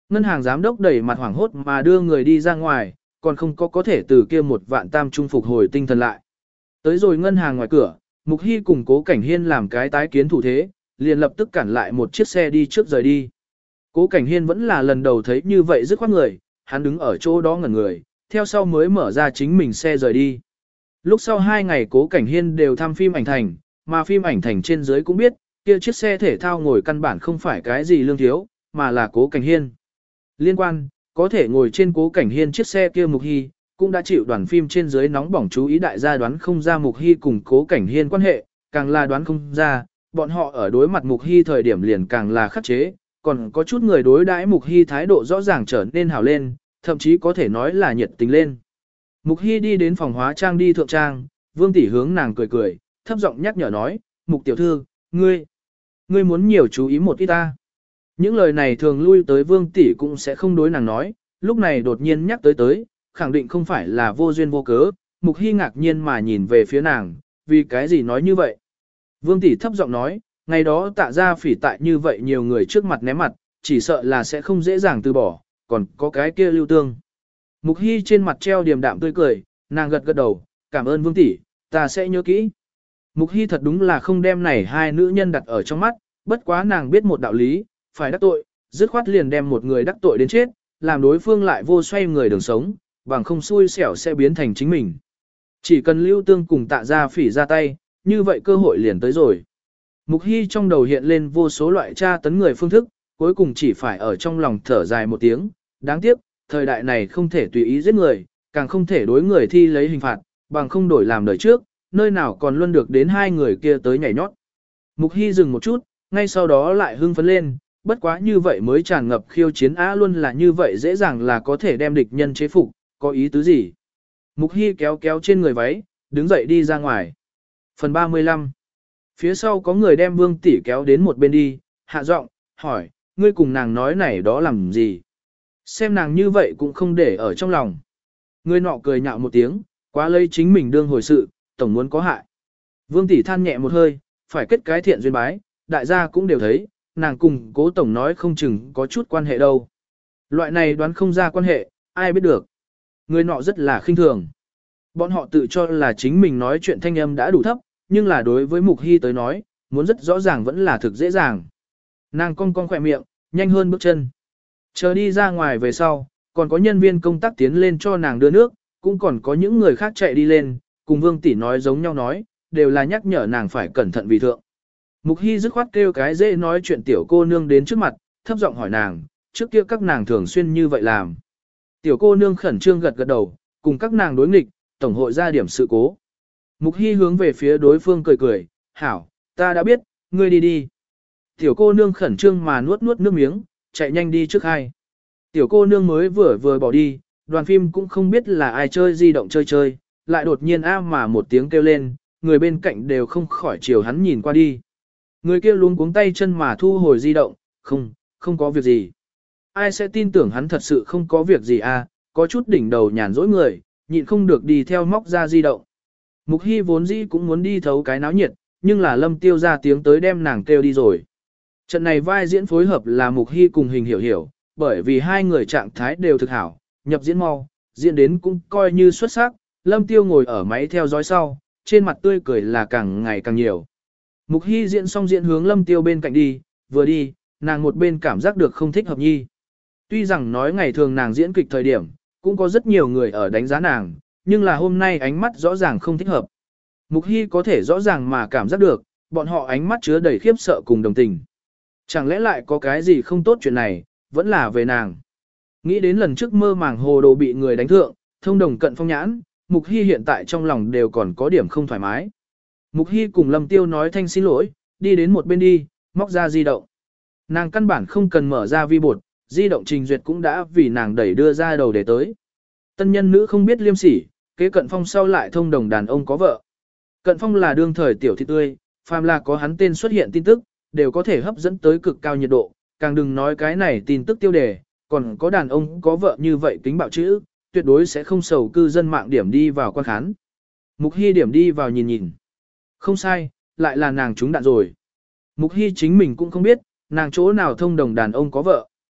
Ngân hàng giám đốc đẩy mặt hoảng hốt mà đưa người đi ra ngoài, còn không có có thể từ kia một vạn tam trung phục hồi tinh thần lại. Tới rồi ngân hàng ngoài cửa, Mục Hy cùng Cố Cảnh Hiên làm cái tái kiến thủ thế, liền lập tức cản lại một chiếc xe đi trước rời đi. Cố Cảnh Hiên vẫn là lần đầu thấy như vậy dứt khoát người, hắn đứng ở chỗ đó ngẩn người, theo sau mới mở ra chính mình xe rời đi. Lúc sau hai ngày Cố Cảnh Hiên đều thăm phim ảnh thành, mà phim ảnh thành trên dưới cũng biết, kia chiếc xe thể thao ngồi căn bản không phải cái gì lương thiếu, mà là Cố Cảnh Hiên. Liên quan, có thể ngồi trên Cố Cảnh Hiên chiếc xe kia Mục Hy, cũng đã chịu đoàn phim trên dưới nóng bỏng chú ý, đại gia đoán không ra Mục Hy cùng Cố Cảnh Hiên quan hệ, càng là đoán không ra, bọn họ ở đối mặt Mục Hy thời điểm liền càng là khắc chế, còn có chút người đối đãi Mục Hy thái độ rõ ràng trở nên hào lên, thậm chí có thể nói là nhiệt tình lên. Mục Hy đi đến phòng hóa trang đi thượng trang, Vương tỷ hướng nàng cười cười, thấp giọng nhắc nhở nói, Mục tiểu thư, ngươi, ngươi muốn nhiều chú ý một ít ta. Những lời này thường lui tới Vương tỷ cũng sẽ không đối nàng nói, lúc này đột nhiên nhắc tới tới, khẳng định không phải là vô duyên vô cớ, Mục Hy ngạc nhiên mà nhìn về phía nàng, vì cái gì nói như vậy. Vương tỷ thấp giọng nói, ngày đó Tạ Gia Phỉ tại như vậy nhiều người trước mặt ném mặt, chỉ sợ là sẽ không dễ dàng từ bỏ, còn có cái kia Lưu Tương. Mục Hy trên mặt treo điềm đạm tươi cười, nàng gật gật đầu, cảm ơn Vương tỷ, ta sẽ nhớ kỹ. Mục Hy thật đúng là không đem này hai nữ nhân đặt ở trong mắt, bất quá nàng biết một đạo lý, phải đắc tội, dứt khoát liền đem một người đắc tội đến chết, làm đối phương lại vô xoay người đường sống, bằng không xui xẻo sẽ biến thành chính mình. Chỉ cần Lưu Tương cùng Tạ Gia Phỉ ra tay, như vậy cơ hội liền tới rồi. Mục Hy trong đầu hiện lên vô số loại tra tấn người phương thức, cuối cùng chỉ phải ở trong lòng thở dài một tiếng, đáng tiếc, thời đại này không thể tùy ý giết người, càng không thể đối người thi lấy hình phạt, bằng không đổi làm đời trước, nơi nào còn luôn được đến hai người kia tới nhảy nhót. Mục Hy dừng một chút, ngay sau đó lại hưng phấn lên, bất quá như vậy mới tràn ngập khiêu chiến á luôn là như vậy dễ dàng là có thể đem địch nhân chế phục, có ý tứ gì. Mục Hy kéo kéo trên người váy, đứng dậy đi ra ngoài. Phần ba mươi lăm. Phía sau có người đem Vương tỷ kéo đến một bên đi, hạ giọng, hỏi, ngươi cùng nàng nói này đó làm gì? Xem nàng như vậy cũng không để ở trong lòng. Người nọ cười nhạo một tiếng, quá lấy chính mình đương hồi sự, tổng muốn có hại. Vương tỷ than nhẹ một hơi, phải kết cái thiện duyên bái, đại gia cũng đều thấy, nàng cùng Cố tổng nói không chừng có chút quan hệ đâu. Loại này đoán không ra quan hệ, ai biết được. Người nọ rất là khinh thường. Bọn họ tự cho là chính mình nói chuyện thanh âm đã đủ thấp, nhưng là đối với Mục Hy tới nói, muốn rất rõ ràng vẫn là thực dễ dàng. Nàng cong cong khỏe miệng, nhanh hơn bước chân. Chờ đi ra ngoài về sau, còn có nhân viên công tác tiến lên cho nàng đưa nước, cũng còn có những người khác chạy đi lên, cùng Vương tỷ nói giống nhau nói, đều là nhắc nhở nàng phải cẩn thận vì thượng. Mục Hy dứt khoát kêu cái dễ nói chuyện tiểu cô nương đến trước mặt, thấp giọng hỏi nàng, trước kia các nàng thường xuyên như vậy làm. Tiểu cô nương khẩn trương gật gật đầu, cùng các nàng đối nghịch, tổng hội ra điểm sự cố. Mục Hy hướng về phía đối phương cười cười, hảo, ta đã biết, ngươi đi đi. Tiểu cô nương khẩn trương mà nuốt nuốt nước miếng, chạy nhanh đi trước hai. Tiểu cô nương mới vừa vừa bỏ đi, đoàn phim cũng không biết là ai chơi di động chơi chơi, lại đột nhiên a mà một tiếng kêu lên, người bên cạnh đều không khỏi chiều hắn nhìn qua đi. Người kia luống cuống tay chân mà thu hồi di động, không, không có việc gì. Ai sẽ tin tưởng hắn thật sự không có việc gì à, có chút đỉnh đầu nhàn rỗi người, nhịn không được đi theo móc ra di động. Mục Hy vốn dĩ cũng muốn đi thấu cái náo nhiệt, nhưng là Lâm Tiêu ra tiếng tới đem nàng kêu đi rồi. Trận này vai diễn phối hợp là Mục Hy cùng Hình Hiểu Hiểu, bởi vì hai người trạng thái đều thực hảo, nhập diễn mau, diễn đến cũng coi như xuất sắc, Lâm Tiêu ngồi ở máy theo dõi sau, trên mặt tươi cười là càng ngày càng nhiều. Mục Hy diễn xong diễn hướng Lâm Tiêu bên cạnh đi, vừa đi, nàng một bên cảm giác được không thích hợp nhi. Tuy rằng nói ngày thường nàng diễn kịch thời điểm, cũng có rất nhiều người ở đánh giá nàng, nhưng là hôm nay ánh mắt rõ ràng không thích hợp. Mục Hy có thể rõ ràng mà cảm giác được, bọn họ ánh mắt chứa đầy khiếp sợ cùng đồng tình. Chẳng lẽ lại có cái gì không tốt chuyện này, vẫn là về nàng. Nghĩ đến lần trước mơ màng hồ đồ bị người đánh thượng, thông đồng cận phong nhãn, Mục Hy hiện tại trong lòng đều còn có điểm không thoải mái. Mục Hy cùng Lâm Tiêu nói thanh xin lỗi, đi đến một bên đi, móc ra di động. Nàng căn bản không cần mở ra vi bột, di động trình duyệt cũng đã vì nàng đẩy đưa ra đầu để tới. Tân nhân nữ không biết liêm sỉ, kế Cận Phong sau lại thông đồng đàn ông có vợ. Cận Phong là đương thời tiểu thị tươi, phàm là có hắn tên xuất hiện tin tức, đều có thể hấp dẫn tới cực cao nhiệt độ, càng đừng nói cái này tin tức tiêu đề, còn có đàn ông có vợ như vậy tính bạo chữ, tuyệt đối sẽ không sầu cư dân mạng điểm đi vào quan khán. Mục Hy điểm đi vào nhìn nhìn. Không sai, lại là nàng trúng đạn rồi. Mục Hy chính mình cũng không biết, nàng chỗ nào thông đồng đàn ông có vợ.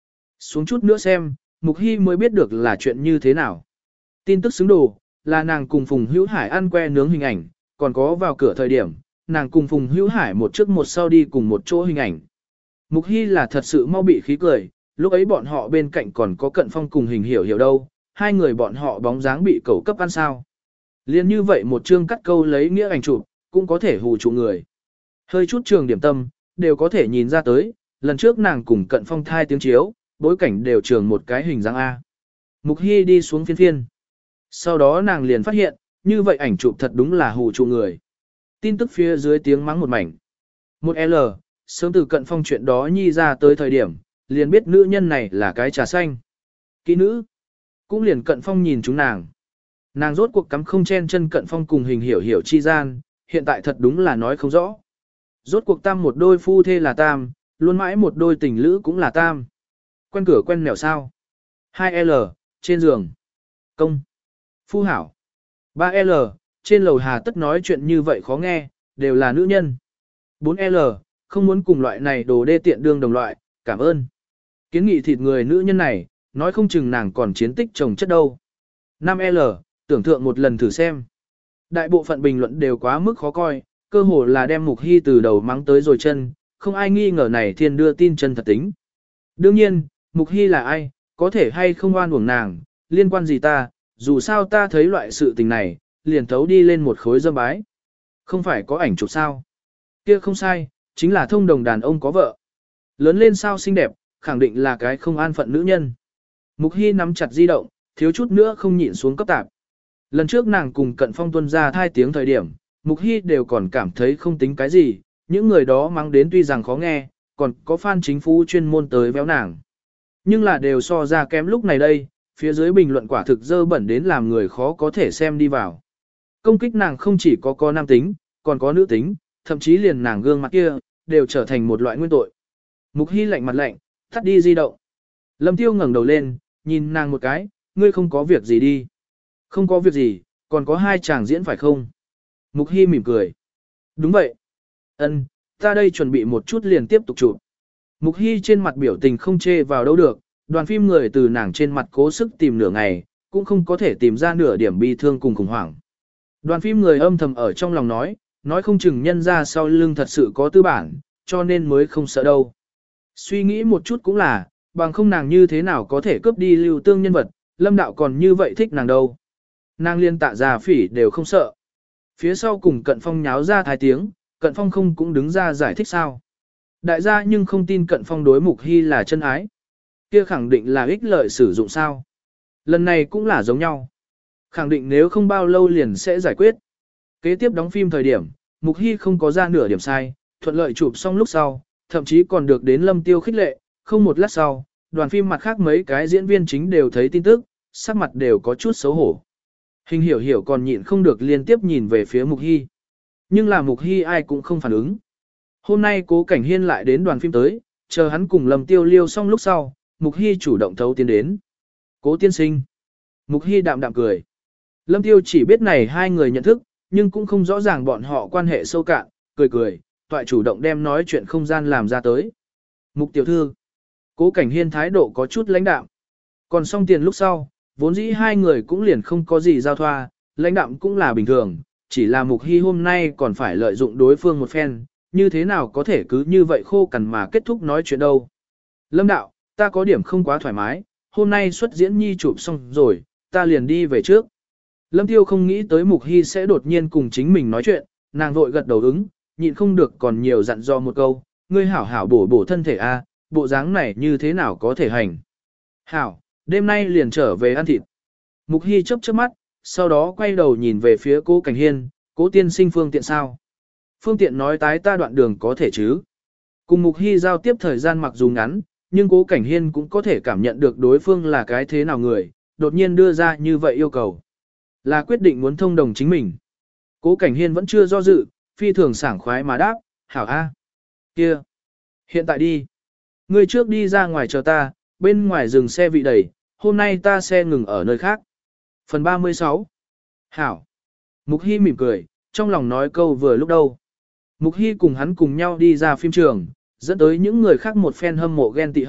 Xuống chút nữa xem, Mục Hy mới biết được là chuyện như thế nào. Tin tức xứng đồ, là nàng cùng Phùng Hữu Hải ăn que nướng hình ảnh, còn có vào cửa thời điểm, nàng cùng Phùng Hữu Hải một trước một sau đi cùng một chỗ hình ảnh. Mục Hy là thật sự mau bị khí cười, lúc ấy bọn họ bên cạnh còn có Cận Phong cùng Hình Hiểu Hiểu đâu, hai người bọn họ bóng dáng bị cẩu cấp ăn sao. Liên như vậy một chương cắt câu lấy nghĩa ảnh chụp, cũng có thể hù trụ người. Hơi chút trường điểm tâm, đều có thể nhìn ra tới, lần trước nàng cùng Cận Phong thai tiếng chiếu, bối cảnh đều trường một cái hình dáng A. Mục Hy đi xuống phiên phiên. Sau đó nàng liền phát hiện, như vậy ảnh chụp thật đúng là hù trụ người. Tin tức phía dưới tiếng mắng một mảnh. Một L, sớm từ Cận Phong chuyện đó nhi ra tới thời điểm, liền biết nữ nhân này là cái trà xanh. Kỹ nữ. Cũng liền Cận Phong nhìn chúng nàng. Nàng rốt cuộc cắm không chen chân Cận Phong cùng Hình Hiểu Hiểu chi gian, hiện tại thật đúng là nói không rõ. Rốt cuộc tam một đôi phu thê là tam, luôn mãi một đôi tình lữ cũng là tam. Quen cửa quen mèo sao. hai L, trên giường. Công. Phu hảo. ba L, trên lầu hà tất nói chuyện như vậy khó nghe, đều là nữ nhân. bốn L, không muốn cùng loại này đồ đê tiện đương đồng loại, cảm ơn. Kiến nghị thịt người nữ nhân này, nói không chừng nàng còn chiến tích chồng chất đâu. năm L, tưởng tượng một lần thử xem. Đại bộ phận bình luận đều quá mức khó coi, cơ hồ là đem Mục Hy từ đầu mắng tới rồi chân, không ai nghi ngờ này thiên đưa tin chân thật tính. Đương nhiên, Mục Hy là ai, có thể hay không oan uổng nàng, liên quan gì ta, dù sao ta thấy loại sự tình này, liền thấu đi lên một khối dâm bái. Không phải có ảnh chụp sao? Kia không sai, chính là thông đồng đàn ông có vợ. Lớn lên sao xinh đẹp, khẳng định là cái không an phận nữ nhân. Mục Hy nắm chặt di động, thiếu chút nữa không nhịn xuống cấp tạp. Lần trước nàng cùng Cận Phong tuân ra thai tiếng thời điểm, Mục Hy đều còn cảm thấy không tính cái gì, những người đó mang đến tuy rằng khó nghe, còn có fan chính phủ chuyên môn tới véo nàng. Nhưng là đều so ra kém lúc này đây, phía dưới bình luận quả thực dơ bẩn đến làm người khó có thể xem đi vào. Công kích nàng không chỉ có có nam tính, còn có nữ tính, thậm chí liền nàng gương mặt kia, đều trở thành một loại nguyên tội. Mục Hy lạnh mặt lạnh, tắt đi di động. Lâm Tiêu ngẩng đầu lên, nhìn nàng một cái, ngươi không có việc gì đi. Không có việc gì, còn có hai chàng diễn phải không? Mục Hy mỉm cười. Đúng vậy. Ân, ta đây chuẩn bị một chút liền tiếp tục chụp. Mục Hy trên mặt biểu tình không chê vào đâu được, đoàn phim người từ nàng trên mặt cố sức tìm nửa ngày, cũng không có thể tìm ra nửa điểm bi thương cùng khủng hoảng. Đoàn phim người âm thầm ở trong lòng nói, nói không chừng nhân ra sau lưng thật sự có tư bản, cho nên mới không sợ đâu. Suy nghĩ một chút cũng là, bằng không nàng như thế nào có thể cướp đi Lưu Tương nhân vật, Lâm Đạo còn như vậy thích nàng đâu. Nàng liên tạ già phỉ đều không sợ. Phía sau cùng Cận Phong nháo ra thái tiếng, Cận Phong không cũng đứng ra giải thích sao. Đại gia nhưng không tin Cận Phong đối Mục Hy là chân ái. Kia khẳng định là ích lợi sử dụng sao. Lần này cũng là giống nhau. Khẳng định nếu không bao lâu liền sẽ giải quyết. Kế tiếp đóng phim thời điểm, Mục Hy không có ra nửa điểm sai, thuận lợi chụp xong lúc sau, thậm chí còn được đến Lâm Tiêu khích lệ, không một lát sau, đoàn phim mặt khác mấy cái diễn viên chính đều thấy tin tức, sắc mặt đều có chút xấu hổ. Hình Hiểu Hiểu còn nhịn không được liên tiếp nhìn về phía Mục Hy. Nhưng là Mục Hy ai cũng không phản ứng. Hôm nay Cố Cảnh Hiên lại đến đoàn phim tới, chờ hắn cùng Lâm Tiêu liêu xong lúc sau, Mục Hy chủ động thấu tiến đến. Cố tiên sinh. Mục Hy đạm đạm cười. Lâm Tiêu chỉ biết này hai người nhận thức, nhưng cũng không rõ ràng bọn họ quan hệ sâu cạn, cười cười, toại chủ động đem nói chuyện không gian làm ra tới. Mục tiểu thư. Cố Cảnh Hiên thái độ có chút lãnh đạm. Còn xong tiền lúc sau, vốn dĩ hai người cũng liền không có gì giao thoa, lãnh đạm cũng là bình thường, chỉ là Mục Hy hôm nay còn phải lợi dụng đối phương một phen, như thế nào có thể cứ như vậy khô cằn mà kết thúc nói chuyện đâu. Lâm đạo, ta có điểm không quá thoải mái, hôm nay xuất diễn nhi chụp xong rồi, ta liền đi về trước. Lâm Tiêu không nghĩ tới Mục Hy sẽ đột nhiên cùng chính mình nói chuyện, nàng vội gật đầu ứng, nhịn không được còn nhiều dặn dò một câu, ngươi hảo hảo bổ bổ thân thể a, bộ dáng này như thế nào có thể hành. Hảo, đêm nay liền trở về ăn thịt. Mục Hy chớp chớp mắt, sau đó quay đầu nhìn về phía Cố Cảnh Hiên, Cố tiên sinh phương tiện sao. Phương tiện nói tái ta đoạn đường có thể chứ. Cùng Mục Hy giao tiếp thời gian mặc dù ngắn, nhưng Cố Cảnh Hiên cũng có thể cảm nhận được đối phương là cái thế nào người, đột nhiên đưa ra như vậy yêu cầu. Là quyết định muốn thông đồng chính mình. Cố Cảnh Hiên vẫn chưa do dự, phi thường sảng khoái mà đáp, hảo a, kia, hiện tại đi. Ngươi trước đi ra ngoài chờ ta, bên ngoài dừng xe vị đầy, hôm nay ta xe ngừng ở nơi khác. Phần ba mươi sáu. Hảo. Mục Hy mỉm cười, trong lòng nói câu vừa lúc đâu. Mục Hy cùng hắn cùng nhau đi ra phim trường, dẫn tới những người khác một phen hâm mộ ghen tị hận,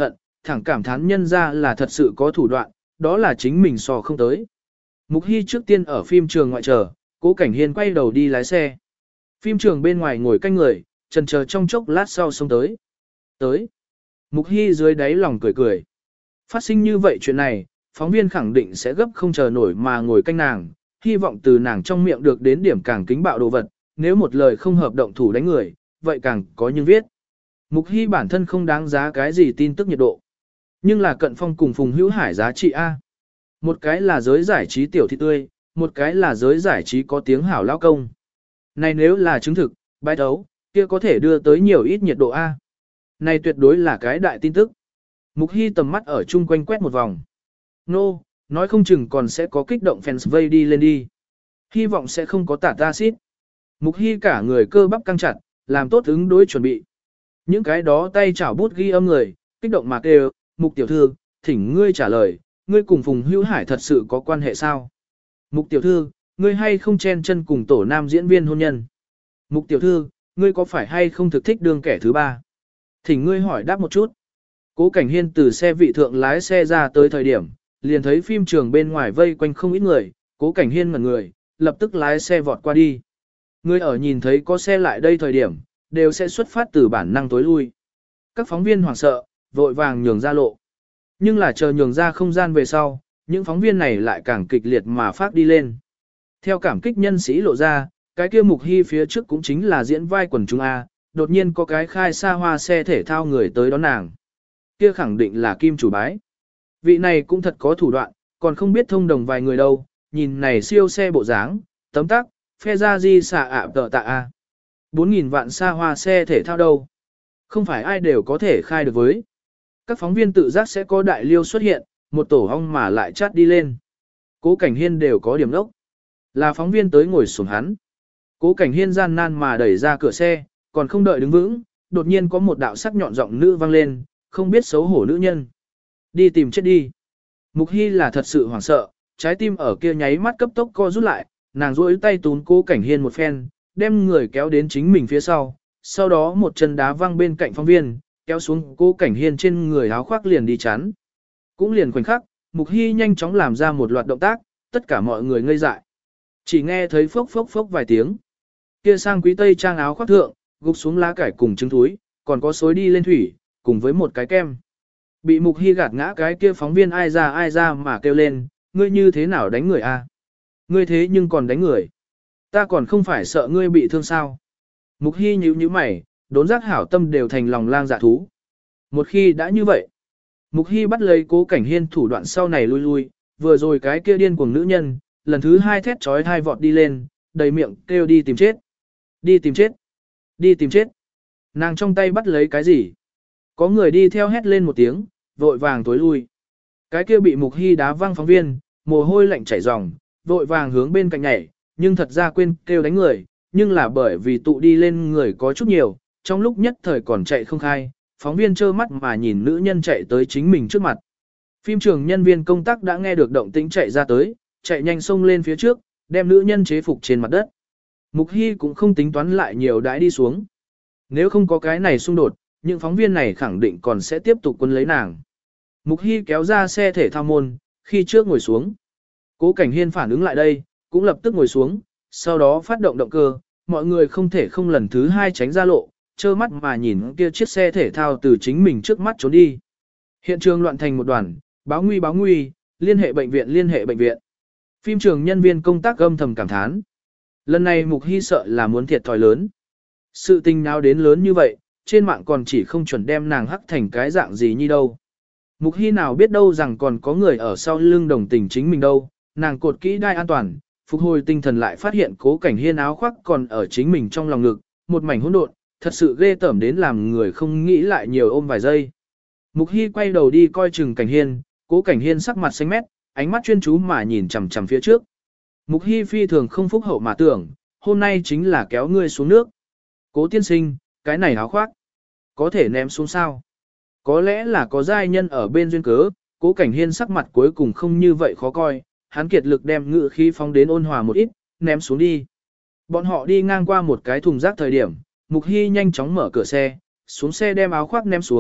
thẳng cảm thán nhân ra là thật sự có thủ đoạn, đó là chính mình so không tới. Mục Hy trước tiên ở phim trường ngoại chờ, Cố Cảnh Hiên quay đầu đi lái xe. Phim trường bên ngoài ngồi canh người, chần chờ trong chốc lát sau xông tới. Tới. Mục Hy dưới đáy lòng cười cười. Phát sinh như vậy chuyện này, phóng viên khẳng định sẽ gấp không chờ nổi mà ngồi canh nàng, hy vọng từ nàng trong miệng được đến điểm càng kính bạo đồ vật, nếu một lời không hợp động thủ đánh người, vậy càng có nhưng viết. Mục Hy bản thân không đáng giá cái gì tin tức nhiệt độ. Nhưng là Cận Phong cùng Phùng Hữu Hải giá trị A. Một cái là giới giải trí tiểu thị tươi, một cái là giới giải trí có tiếng hảo lao công. Này nếu là chứng thực, bái đấu, kia có thể đưa tới nhiều ít nhiệt độ A. Này tuyệt đối là cái đại tin tức. Mục Hy tầm mắt ở chung quanh quét một vòng. Nô, no, nói không chừng còn sẽ có kích động fans vây đi lên đi. Hy vọng sẽ không có tạt acid. Mục Hy cả người cơ bắp căng chặt, làm tốt ứng đối chuẩn bị. Những cái đó tay chảo bút ghi âm người, kích động mà kêu, Mục tiểu thư, thỉnh ngươi trả lời, ngươi cùng Phùng Hữu Hải thật sự có quan hệ sao? Mục tiểu thư, ngươi hay không chen chân cùng tổ nam diễn viên hôn nhân? Mục tiểu thư, ngươi có phải hay không thực thích đương kẻ thứ ba? Thỉnh ngươi hỏi đáp một chút. Cố Cảnh Hiên từ xe vị thượng lái xe ra tới thời điểm, liền thấy phim trường bên ngoài vây quanh không ít người, Cố Cảnh Hiên ngẩn người, lập tức lái xe vọt qua đi. Người ở nhìn thấy có xe lại đây thời điểm, đều sẽ xuất phát từ bản năng tối lui. Các phóng viên hoảng sợ, vội vàng nhường ra lộ. Nhưng là chờ nhường ra không gian về sau, những phóng viên này lại càng kịch liệt mà phát đi lên. Theo cảm kích nhân sĩ lộ ra, cái kia Mục Hy phía trước cũng chính là diễn vai quần chúng A, đột nhiên có cái khai xa hoa xe thể thao người tới đón nàng. Kia khẳng định là kim chủ bái. Vị này cũng thật có thủ đoạn, còn không biết thông đồng vài người đâu, nhìn này siêu xe bộ dáng, tấm tắc, phe ra di xạ ạ tợ tạ A. bốn nghìn vạn xa hoa xe thể thao đâu. Không phải ai đều có thể khai được với. Các phóng viên tự giác sẽ có đại liêu xuất hiện, một tổ ong mà lại chát đi lên. Cố Cảnh Hiên đều có điểm đốc. Là phóng viên tới ngồi xuống hắn. Cố Cảnh Hiên gian nan mà đẩy ra cửa xe, còn không đợi đứng vững, đột nhiên có một đạo sắc nhọn giọng nữ vang lên, không biết xấu hổ nữ nhân. Đi tìm chết đi. Mục Hy là thật sự hoảng sợ, trái tim ở kia nháy mắt cấp tốc co rút lại, nàng duỗi tay túm Cố Cảnh Hiên một phen, đem người kéo đến chính mình phía sau, sau đó một chân đá văng bên cạnh phóng viên, kéo xuống Cố Cảnh Hiên trên người áo khoác liền đi chắn. Cũng liền khoảnh khắc, Mục Hy nhanh chóng làm ra một loạt động tác, tất cả mọi người ngây dại. Chỉ nghe thấy phốc phốc phốc vài tiếng. Kia sang quý tây trang áo khoác thượng, gục xuống lá cải cùng trứng túi, còn có xối đi lên thủy, cùng với một cái kem. Bị Mục Hy gạt ngã cái kia phóng viên ai ra ai ra mà kêu lên, ngươi như thế nào đánh người a? Ngươi thế nhưng còn đánh người. Ta còn không phải sợ ngươi bị thương sao. Mục Hy nhíu nhíu mày, đốn giác hảo tâm đều thành lòng lang dạ thú. Một khi đã như vậy, Mục Hy bắt lấy Cố Cảnh Hiên thủ đoạn sau này lui lui, vừa rồi cái kia điên cuồng nữ nhân, lần thứ hai thét trói hai vọt đi lên, đầy miệng kêu đi tìm chết. Đi tìm chết. Đi tìm chết. Nàng trong tay bắt lấy cái gì? Có người đi theo hét lên một tiếng, vội vàng tối lui. Cái kia bị Mục Hy đá văng phóng viên, mồ hôi lạnh chảy ròng, vội vàng hướng bên cạnh nhảy, nhưng thật ra quên kêu đánh người, nhưng là bởi vì tụ đi lên người có chút nhiều, trong lúc nhất thời còn chạy không khai, phóng viên trơ mắt mà nhìn nữ nhân chạy tới chính mình trước mặt. Phim trường nhân viên công tác đã nghe được động tĩnh chạy ra tới, chạy nhanh xông lên phía trước, đem nữ nhân chế phục trên mặt đất. Mục Hy cũng không tính toán lại nhiều đãi đi xuống. Nếu không có cái này xung đột, những phóng viên này khẳng định còn sẽ tiếp tục quân lấy nàng. Mục Hy kéo ra xe thể thao môn, khi trước ngồi xuống. Cố Cảnh Hiên phản ứng lại đây, cũng lập tức ngồi xuống, sau đó phát động động cơ, mọi người không thể không lần thứ hai tránh ra lộ, trơ mắt mà nhìn kia chiếc xe thể thao từ chính mình trước mắt trốn đi. Hiện trường loạn thành một đoàn, báo nguy báo nguy, liên hệ bệnh viện liên hệ bệnh viện. Phim trường nhân viên công tác âm thầm cảm thán. Lần này Mục Hy sợ là muốn thiệt thòi lớn. Sự tình nào đến lớn như vậy, trên mạng còn chỉ không chuẩn đem nàng hắc thành cái dạng gì như đâu. Mục Hy nào biết đâu rằng còn có người ở sau lưng đồng tình chính mình đâu, nàng cột kỹ đai an toàn, phục hồi tinh thần lại phát hiện Cố Cảnh Hiên áo khoác còn ở chính mình trong lòng ngực, một mảnh hỗn độn, thật sự ghê tởm đến làm người không nghĩ lại nhiều ôm vài giây. Mục Hy quay đầu đi coi chừng Cảnh Hiên, Cố Cảnh Hiên sắc mặt xanh mét, ánh mắt chuyên chú mà nhìn chằm chằm phía trước. Mục Hy phi thường không phúc hậu mà tưởng, hôm nay chính là kéo ngươi xuống nước. Cố tiên sinh, cái này áo khoác, có thể ném xuống sao? Có lẽ là có giai nhân ở bên duyên cớ, Cố Cảnh Hiên sắc mặt cuối cùng không như vậy khó coi, hắn kiệt lực đem ngự khí phóng đến ôn hòa một ít, ném xuống đi. Bọn họ đi ngang qua một cái thùng rác thời điểm, Mục Hy nhanh chóng mở cửa xe, xuống xe đem áo khoác ném xuống,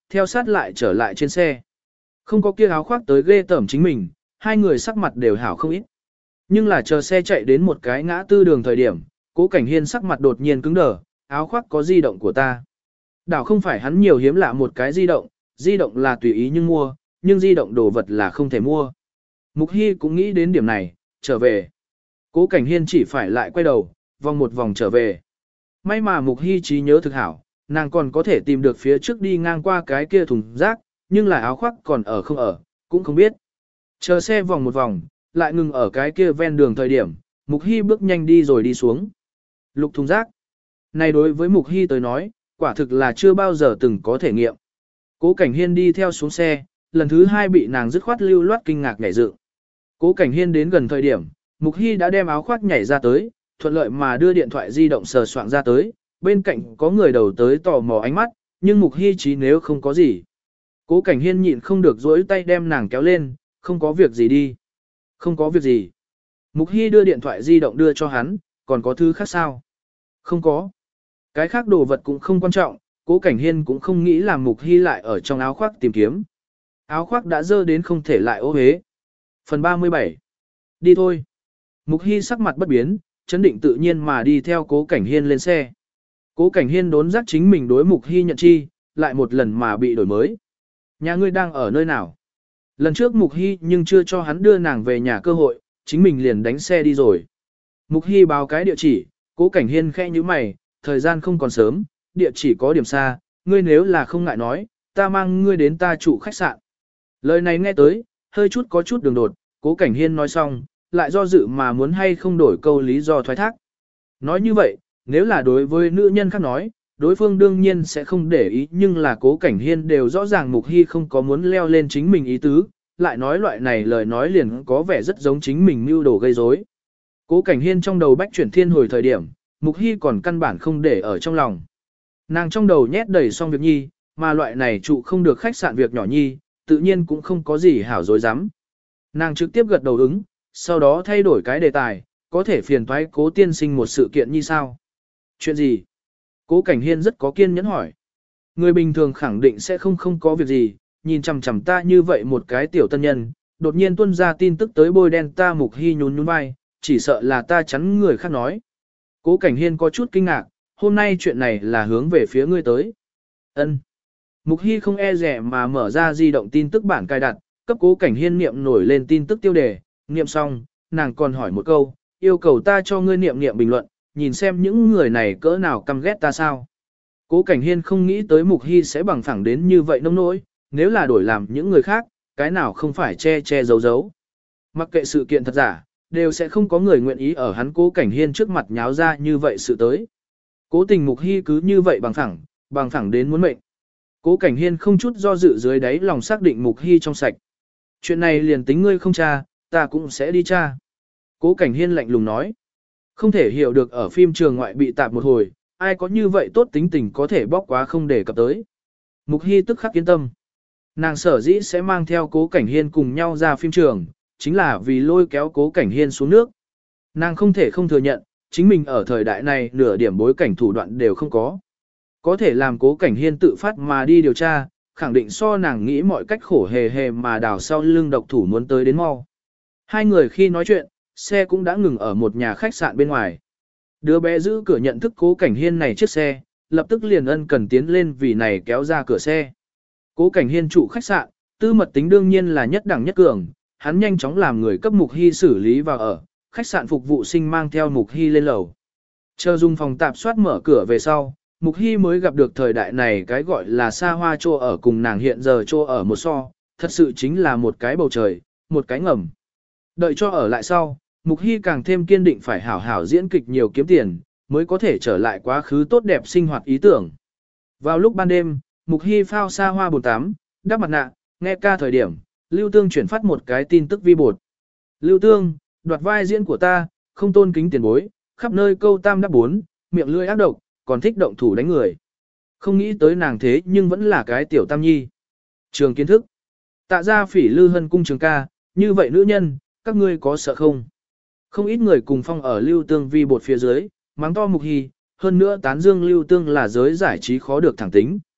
theo sát lại trở lại trên xe. Không có kia áo khoác tới ghê tởm chính mình, hai người sắc mặt đều hảo không ít. Nhưng là chờ xe chạy đến một cái ngã tư đường thời điểm, Cố Cảnh Hiên sắc mặt đột nhiên cứng đờ, áo khoác có di động của ta. Đảo không phải hắn nhiều hiếm lạ một cái di động, di động là tùy ý nhưng mua, nhưng di động đồ vật là không thể mua. Mục Hy cũng nghĩ đến điểm này, trở về. Cố Cảnh Hiên chỉ phải lại quay đầu, vòng một vòng trở về. May mà Mục Hy trí nhớ thực hảo, nàng còn có thể tìm được phía trước đi ngang qua cái kia thùng rác, nhưng là áo khoác còn ở không ở, cũng không biết. Chờ xe vòng một vòng, lại ngừng ở cái kia ven đường thời điểm, Mục Hy bước nhanh đi rồi đi xuống. Lục thùng rác. Này đối với Mục Hy tới nói, quả thực là chưa bao giờ từng có thể nghiệm. Cố Cảnh Hiên đi theo xuống xe, lần thứ hai bị nàng dứt khoát lưu loát kinh ngạc nhảy dựng. Cố Cảnh Hiên đến gần thời điểm, Mục Hy đã đem áo khoác nhảy ra tới, thuận lợi mà đưa điện thoại di động sờ soạng ra tới, bên cạnh có người đầu tới tò mò ánh mắt, nhưng Mục Hy chí nếu không có gì. Cố Cảnh Hiên nhịn không được dỗi tay đem nàng kéo lên, không có việc gì đi. Không có việc gì. Mục Hy đưa điện thoại di động đưa cho hắn, còn có thứ khác sao? Không có. Cái khác đồ vật cũng không quan trọng, Cố Cảnh Hiên cũng không nghĩ làm Mục Hy lại ở trong áo khoác tìm kiếm. Áo khoác đã dơ đến không thể lại ố hế. Phần ba mươi bảy. Đi thôi. Mục Hy sắc mặt bất biến, chấn định tự nhiên mà đi theo Cố Cảnh Hiên lên xe. Cố Cảnh Hiên đốn giác chính mình đối Mục Hy nhận chi, lại một lần mà bị đổi mới. Nhà ngươi đang ở nơi nào? Lần trước Mục Hy nhưng chưa cho hắn đưa nàng về nhà cơ hội, chính mình liền đánh xe đi rồi. Mục Hy báo cái địa chỉ, Cố Cảnh Hiên khẽ như mày, thời gian không còn sớm, địa chỉ có điểm xa, ngươi nếu là không ngại nói, ta mang ngươi đến ta trụ khách sạn. Lời này nghe tới, hơi chút có chút đường đột, Cố Cảnh Hiên nói xong, lại do dự mà muốn hay không đổi câu lý do thoái thác. Nói như vậy, nếu là đối với nữ nhân khác nói, đối phương đương nhiên sẽ không để ý, nhưng là Cố Cảnh Hiên đều rõ ràng Mục Hy không có muốn leo lên chính mình ý tứ, lại nói loại này lời nói liền có vẻ rất giống chính mình mưu đồ gây rối. Cố Cảnh Hiên trong đầu bách chuyển thiên hồi thời điểm, Mục Hy còn căn bản không để ở trong lòng. Nàng trong đầu nhét đầy xong việc nhi, mà loại này trụ không được khách sạn việc nhỏ nhi, tự nhiên cũng không có gì hảo dối dám. Nàng trực tiếp gật đầu ứng, sau đó thay đổi cái đề tài, có thể phiền toái Cố tiên sinh một sự kiện như sao? Chuyện gì? Cố Cảnh Hiên rất có kiên nhẫn hỏi. Người bình thường khẳng định sẽ không không có việc gì, nhìn chằm chằm ta như vậy một cái tiểu tân nhân, đột nhiên tuân ra tin tức tới bôi đen ta. Mục Hy nhún nhún vai, chỉ sợ là ta chắn người khác nói. Cố Cảnh Hiên có chút kinh ngạc, hôm nay chuyện này là hướng về phía ngươi tới. Ân. Mục Hy không e rẻ mà mở ra di động tin tức bản cài đặt, cấp Cố Cảnh Hiên niệm nổi lên tin tức tiêu đề, niệm xong, nàng còn hỏi một câu, yêu cầu ta cho ngươi niệm niệm bình luận, nhìn xem những người này cỡ nào căm ghét ta sao. Cố Cảnh Hiên không nghĩ tới Mục Hy sẽ bằng phẳng đến như vậy nông nỗi, nếu là đổi làm những người khác, cái nào không phải che che giấu giấu. Mặc kệ sự kiện thật giả, đều sẽ không có người nguyện ý ở hắn Cố Cảnh Hiên trước mặt nháo ra như vậy sự tới. Cố tình Mục Hy cứ như vậy bằng phẳng, bằng phẳng đến muốn mệnh. Cố Cảnh Hiên không chút do dự dưới đáy lòng xác định Mục Hy trong sạch. Chuyện này liền tính ngươi không tra, ta cũng sẽ đi tra. Cố Cảnh Hiên lạnh lùng nói. Không thể hiểu được ở phim trường ngoại bị tạp một hồi, ai có như vậy tốt tính tình có thể bóc quá không để cập tới. Mục Hy tức khắc yên tâm. Nàng sở dĩ sẽ mang theo Cố Cảnh Hiên cùng nhau ra phim trường, chính là vì lôi kéo Cố Cảnh Hiên xuống nước. Nàng không thể không thừa nhận, chính mình ở thời đại này nửa điểm bối cảnh thủ đoạn đều không có. Có thể làm Cố Cảnh Hiên tự phát mà đi điều tra, khẳng định so nàng nghĩ mọi cách khổ hề hề mà đào sau lưng độc thủ muốn tới đến mau. Hai người khi nói chuyện, xe cũng đã ngừng ở một nhà khách sạn bên ngoài. Đứa bé giữ cửa nhận thức Cố Cảnh Hiên này chiếc xe, lập tức liền ân cần tiến lên vì này kéo ra cửa xe. Cố Cảnh Hiên trụ khách sạn, tư mật tính đương nhiên là nhất đẳng nhất cường, hắn nhanh chóng làm người cấp Mục Hy xử lý vào ở, khách sạn phục vụ sinh mang theo Mục Hy lên lầu. Chờ dùng phòng tạp soát mở cửa về sau, Mục Hy mới gặp được thời đại này cái gọi là xa hoa trô ở cùng nàng hiện giờ trô ở một so, thật sự chính là một cái bầu trời, một cái ngầm. Đợi cho ở lại sau, Mục Hy càng thêm kiên định phải hảo hảo diễn kịch nhiều kiếm tiền, mới có thể trở lại quá khứ tốt đẹp sinh hoạt ý tưởng. Vào lúc ban đêm, Mục Hy phao xa hoa bồn tắm, đắp mặt nạ, nghe ca thời điểm, Lưu Tương chuyển phát một cái tin tức vi bột. Lưu Tương, đoạt vai diễn của ta, không tôn kính tiền bối, khắp nơi câu tam đáp bốn, miệng lưỡi ác độc, còn thích động thủ đánh người. Không nghĩ tới nàng thế nhưng vẫn là cái tiểu tam nhi. Trường kiến thức. Tạ ra phỉ Lư Hân cung trường ca, như vậy nữ nhân, các ngươi có sợ không? Không ít người cùng phong ở Lưu Tương vi bột phía dưới, mắng to Mục Hy, hơn nữa tán dương Lưu Tương là giới giải trí khó được thẳng tính.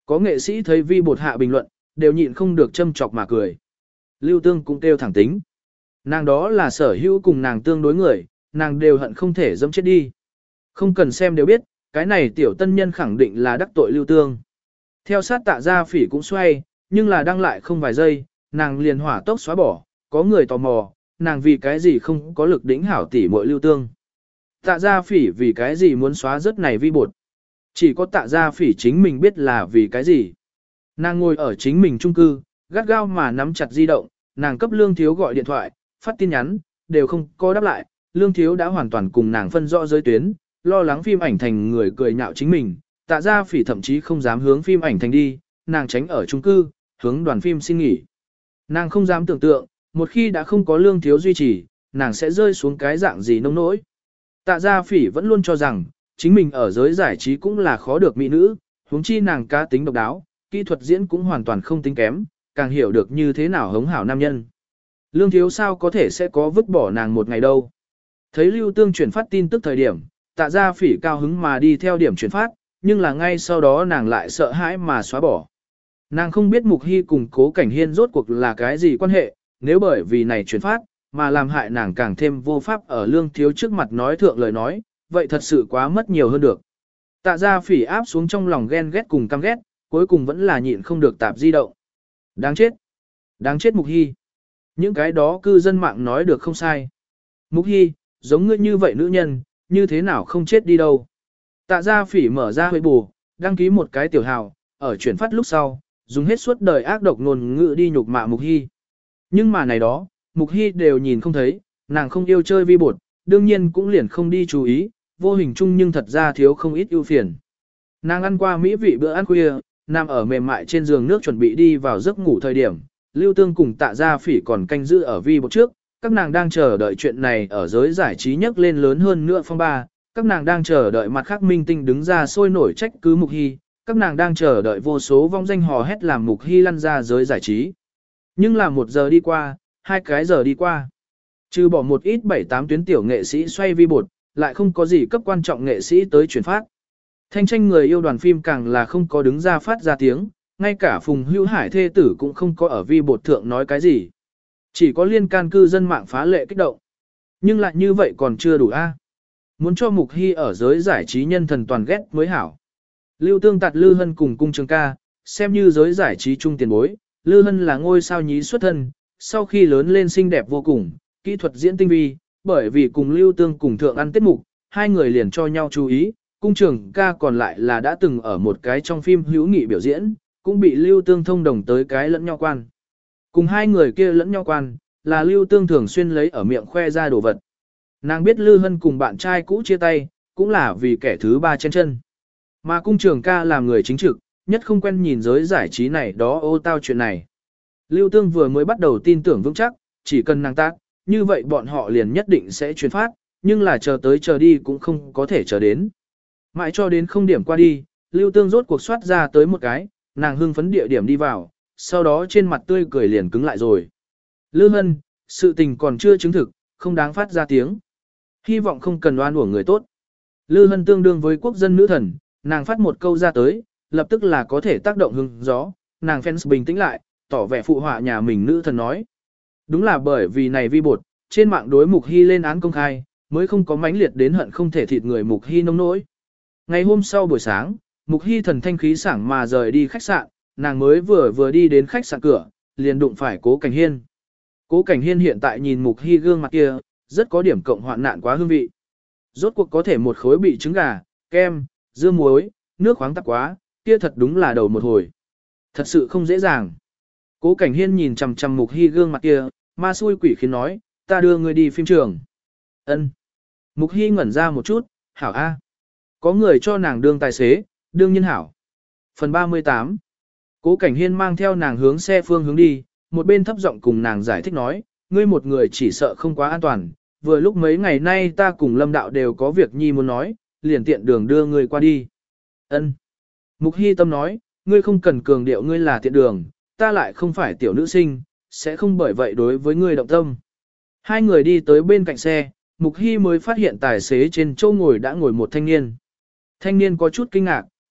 Có nghệ sĩ thấy vi bột hạ bình luận, đều nhịn không được châm chọc mà cười. Lưu Tương cũng kêu thẳng tính. Nàng đó là sở hữu cùng nàng tương đối người, nàng đều hận không thể dẫm chết đi. Không cần xem đều biết, cái này tiểu tân nhân khẳng định là đắc tội Lưu Tương. Theo sát Tạ Gia Phỉ cũng xoay, nhưng là đăng lại không vài giây, nàng liền hỏa tốc xóa bỏ, có người tò mò, nàng vì cái gì không có lực đỉnh hảo tỷ muội Lưu Tương. Tạ Gia Phỉ vì cái gì muốn xóa rất này vi bột. Chỉ có Tạ Gia Phỉ chính mình biết là vì cái gì. Nàng ngồi ở chính mình chung cư, gắt gao mà nắm chặt di động, nàng cấp Lương Thiếu gọi điện thoại, phát tin nhắn, đều không có đáp lại. Lương Thiếu đã hoàn toàn cùng nàng phân rõ giới tuyến, lo lắng phim ảnh thành người cười nhạo chính mình. Tạ Gia Phỉ thậm chí không dám hướng phim ảnh thành đi, nàng tránh ở chung cư, hướng đoàn phim xin nghỉ. Nàng không dám tưởng tượng, một khi đã không có Lương Thiếu duy trì, nàng sẽ rơi xuống cái dạng gì nông nỗi. Tạ Gia Phỉ vẫn luôn cho rằng, chính mình ở giới giải trí cũng là khó được mỹ nữ, huống chi nàng cá tính độc đáo, kỹ thuật diễn cũng hoàn toàn không tính kém, càng hiểu được như thế nào hống hảo nam nhân. Lương Thiếu sao có thể sẽ có vứt bỏ nàng một ngày đâu. Thấy Lưu Tương chuyển phát tin tức thời điểm, Tạ Gia Phỉ cao hứng mà đi theo điểm chuyển phát, nhưng là ngay sau đó nàng lại sợ hãi mà xóa bỏ. Nàng không biết Mục Hy cùng Cố Cảnh Hiên rốt cuộc là cái gì quan hệ, nếu bởi vì này chuyển phát, mà làm hại nàng càng thêm vô pháp ở Lương Thiếu trước mặt nói thượng lời nói, vậy thật sự quá mất nhiều hơn được. Tạ Gia Phỉ áp xuống trong lòng ghen ghét cùng căm ghét, cuối cùng vẫn là nhịn không được tạp di động. Đáng chết! Đáng chết Mục Hy! Những cái đó cư dân mạng nói được không sai. Mục Hy, giống ngươi như vậy nữ nhân, như thế nào không chết đi đâu. Tạ Gia Phỉ mở ra huệ bù, đăng ký một cái tiểu hào, ở chuyển phát lúc sau, dùng hết suốt đời ác độc ngôn ngữ đi nhục mạ Mục Hy. Nhưng mà này đó, Mục Hy đều nhìn không thấy, nàng không yêu chơi vi bột, đương nhiên cũng liền không đi chú ý, vô hình chung nhưng thật ra thiếu không ít ưu phiền. Nàng ăn qua mỹ vị bữa ăn khuya, nằm ở mềm mại trên giường nước chuẩn bị đi vào giấc ngủ thời điểm, Lưu Tương cùng Tạ Gia Phỉ còn canh giữ ở vi bột trước, các nàng đang chờ đợi chuyện này ở giới giải trí nhấc lên lớn hơn nữa phong ba, các nàng đang chờ đợi mặt khác minh tinh đứng ra sôi nổi trách cứ Mục Hy, các nàng đang chờ đợi vô số vong danh hò hét làm Mục Hy lăn ra giới giải trí. Nhưng là một giờ đi qua, hai cái giờ đi qua. Trừ bỏ một ít bảy tám tuyến tiểu nghệ sĩ xoay vi bột, lại không có gì cấp quan trọng nghệ sĩ tới chuyển phát. Thanh tranh người yêu đoàn phim càng là không có đứng ra phát ra tiếng, ngay cả Phùng Hữu Hải thê tử cũng không có ở vi bột thượng nói cái gì. Chỉ có liên can cư dân mạng phá lệ kích động. Nhưng lại như vậy còn chưa đủ a. Muốn cho Mục Hy ở giới giải trí nhân thần toàn ghét mới hảo. Lưu Tương Tạt Lư Hân cùng Cung Trường Ca, xem như giới giải trí trung tiền bối, Lư Hân là ngôi sao nhí xuất thân, sau khi lớn lên xinh đẹp vô cùng, kỹ thuật diễn tinh vi, bởi vì cùng Lưu Tương cùng thượng ăn tiết mục, hai người liền cho nhau chú ý, Cung Trường Ca còn lại là đã từng ở một cái trong phim hữu nghị biểu diễn, cũng bị Lưu Tương thông đồng tới cái lẫn nhau quan. Cùng hai người kia lẫn nhau quan, là Lưu Tương thường xuyên lấy ở miệng khoe ra đồ vật. Nàng biết Lư Hân cùng bạn trai cũ chia tay, cũng là vì kẻ thứ ba chen chân. Mà Cung Trường Ca làm người chính trực, nhất không quen nhìn giới giải trí này đó ô tao chuyện này. Lưu Tương vừa mới bắt đầu tin tưởng vững chắc, chỉ cần nàng tác, như vậy bọn họ liền nhất định sẽ truyền phát, nhưng là chờ tới chờ đi cũng không có thể chờ đến. Mãi cho đến không điểm qua đi, Lưu Tương rốt cuộc soát ra tới một cái, nàng hưng phấn địa điểm đi vào, sau đó trên mặt tươi cười liền cứng lại rồi. Lư Hân, sự tình còn chưa chứng thực, không đáng phát ra tiếng. Hy vọng không cần oan uổng người tốt. Lư Hân tương đương với quốc dân nữ thần, nàng phát một câu ra tới, lập tức là có thể tác động hứng gió, nàng fans bình tĩnh lại, tỏ vẻ phụ họa nhà mình nữ thần nói. Đúng là bởi vì này vi bột, trên mạng đối Mục Hy lên án công khai, mới không có mãnh liệt đến hận không thể thịt người Mục Hy nông nỗi. Ngày hôm sau buổi sáng, Mục Hy thần thanh khí sảng mà rời đi khách sạn, nàng mới vừa vừa đi đến khách sạn cửa, liền đụng phải Cố Cảnh Hiên. Cố Cảnh Hiên hiện tại nhìn Mục Hy gương mặt kia, rất có điểm cộng hoạn nạn quá hương vị. Rốt cuộc có thể một khối bị trứng gà, kem, dưa muối, nước khoáng tắc quá, kia thật đúng là đầu một hồi. Thật sự không dễ dàng. Cố Cảnh Hiên nhìn chằm chằm Mục Hy gương mặt kia, ma xui quỷ khiến nói, ta đưa người đi phim trường. Ân. Mục Hy ngẩn ra một chút, hảo a. Có người cho nàng đương tài xế, đương nhiên hảo. Phần ba mươi tám. Cố Cảnh Hiên mang theo nàng hướng xe phương hướng đi, một bên thấp giọng cùng nàng giải thích nói, ngươi một người chỉ sợ không quá an toàn, vừa lúc mấy ngày nay ta cùng Lâm Đạo đều có việc nhi muốn nói, liền tiện đường đưa ngươi qua đi. Ân. Mục Hy tâm nói, ngươi không cần cường điệu ngươi là tiện đường, ta lại không phải tiểu nữ sinh, sẽ không bởi vậy đối với ngươi động tâm. Hai người đi tới bên cạnh xe, Mục Hy mới phát hiện tài xế trên chỗ ngồi đã ngồi một thanh niên. Thanh niên có chút kinh ngạc,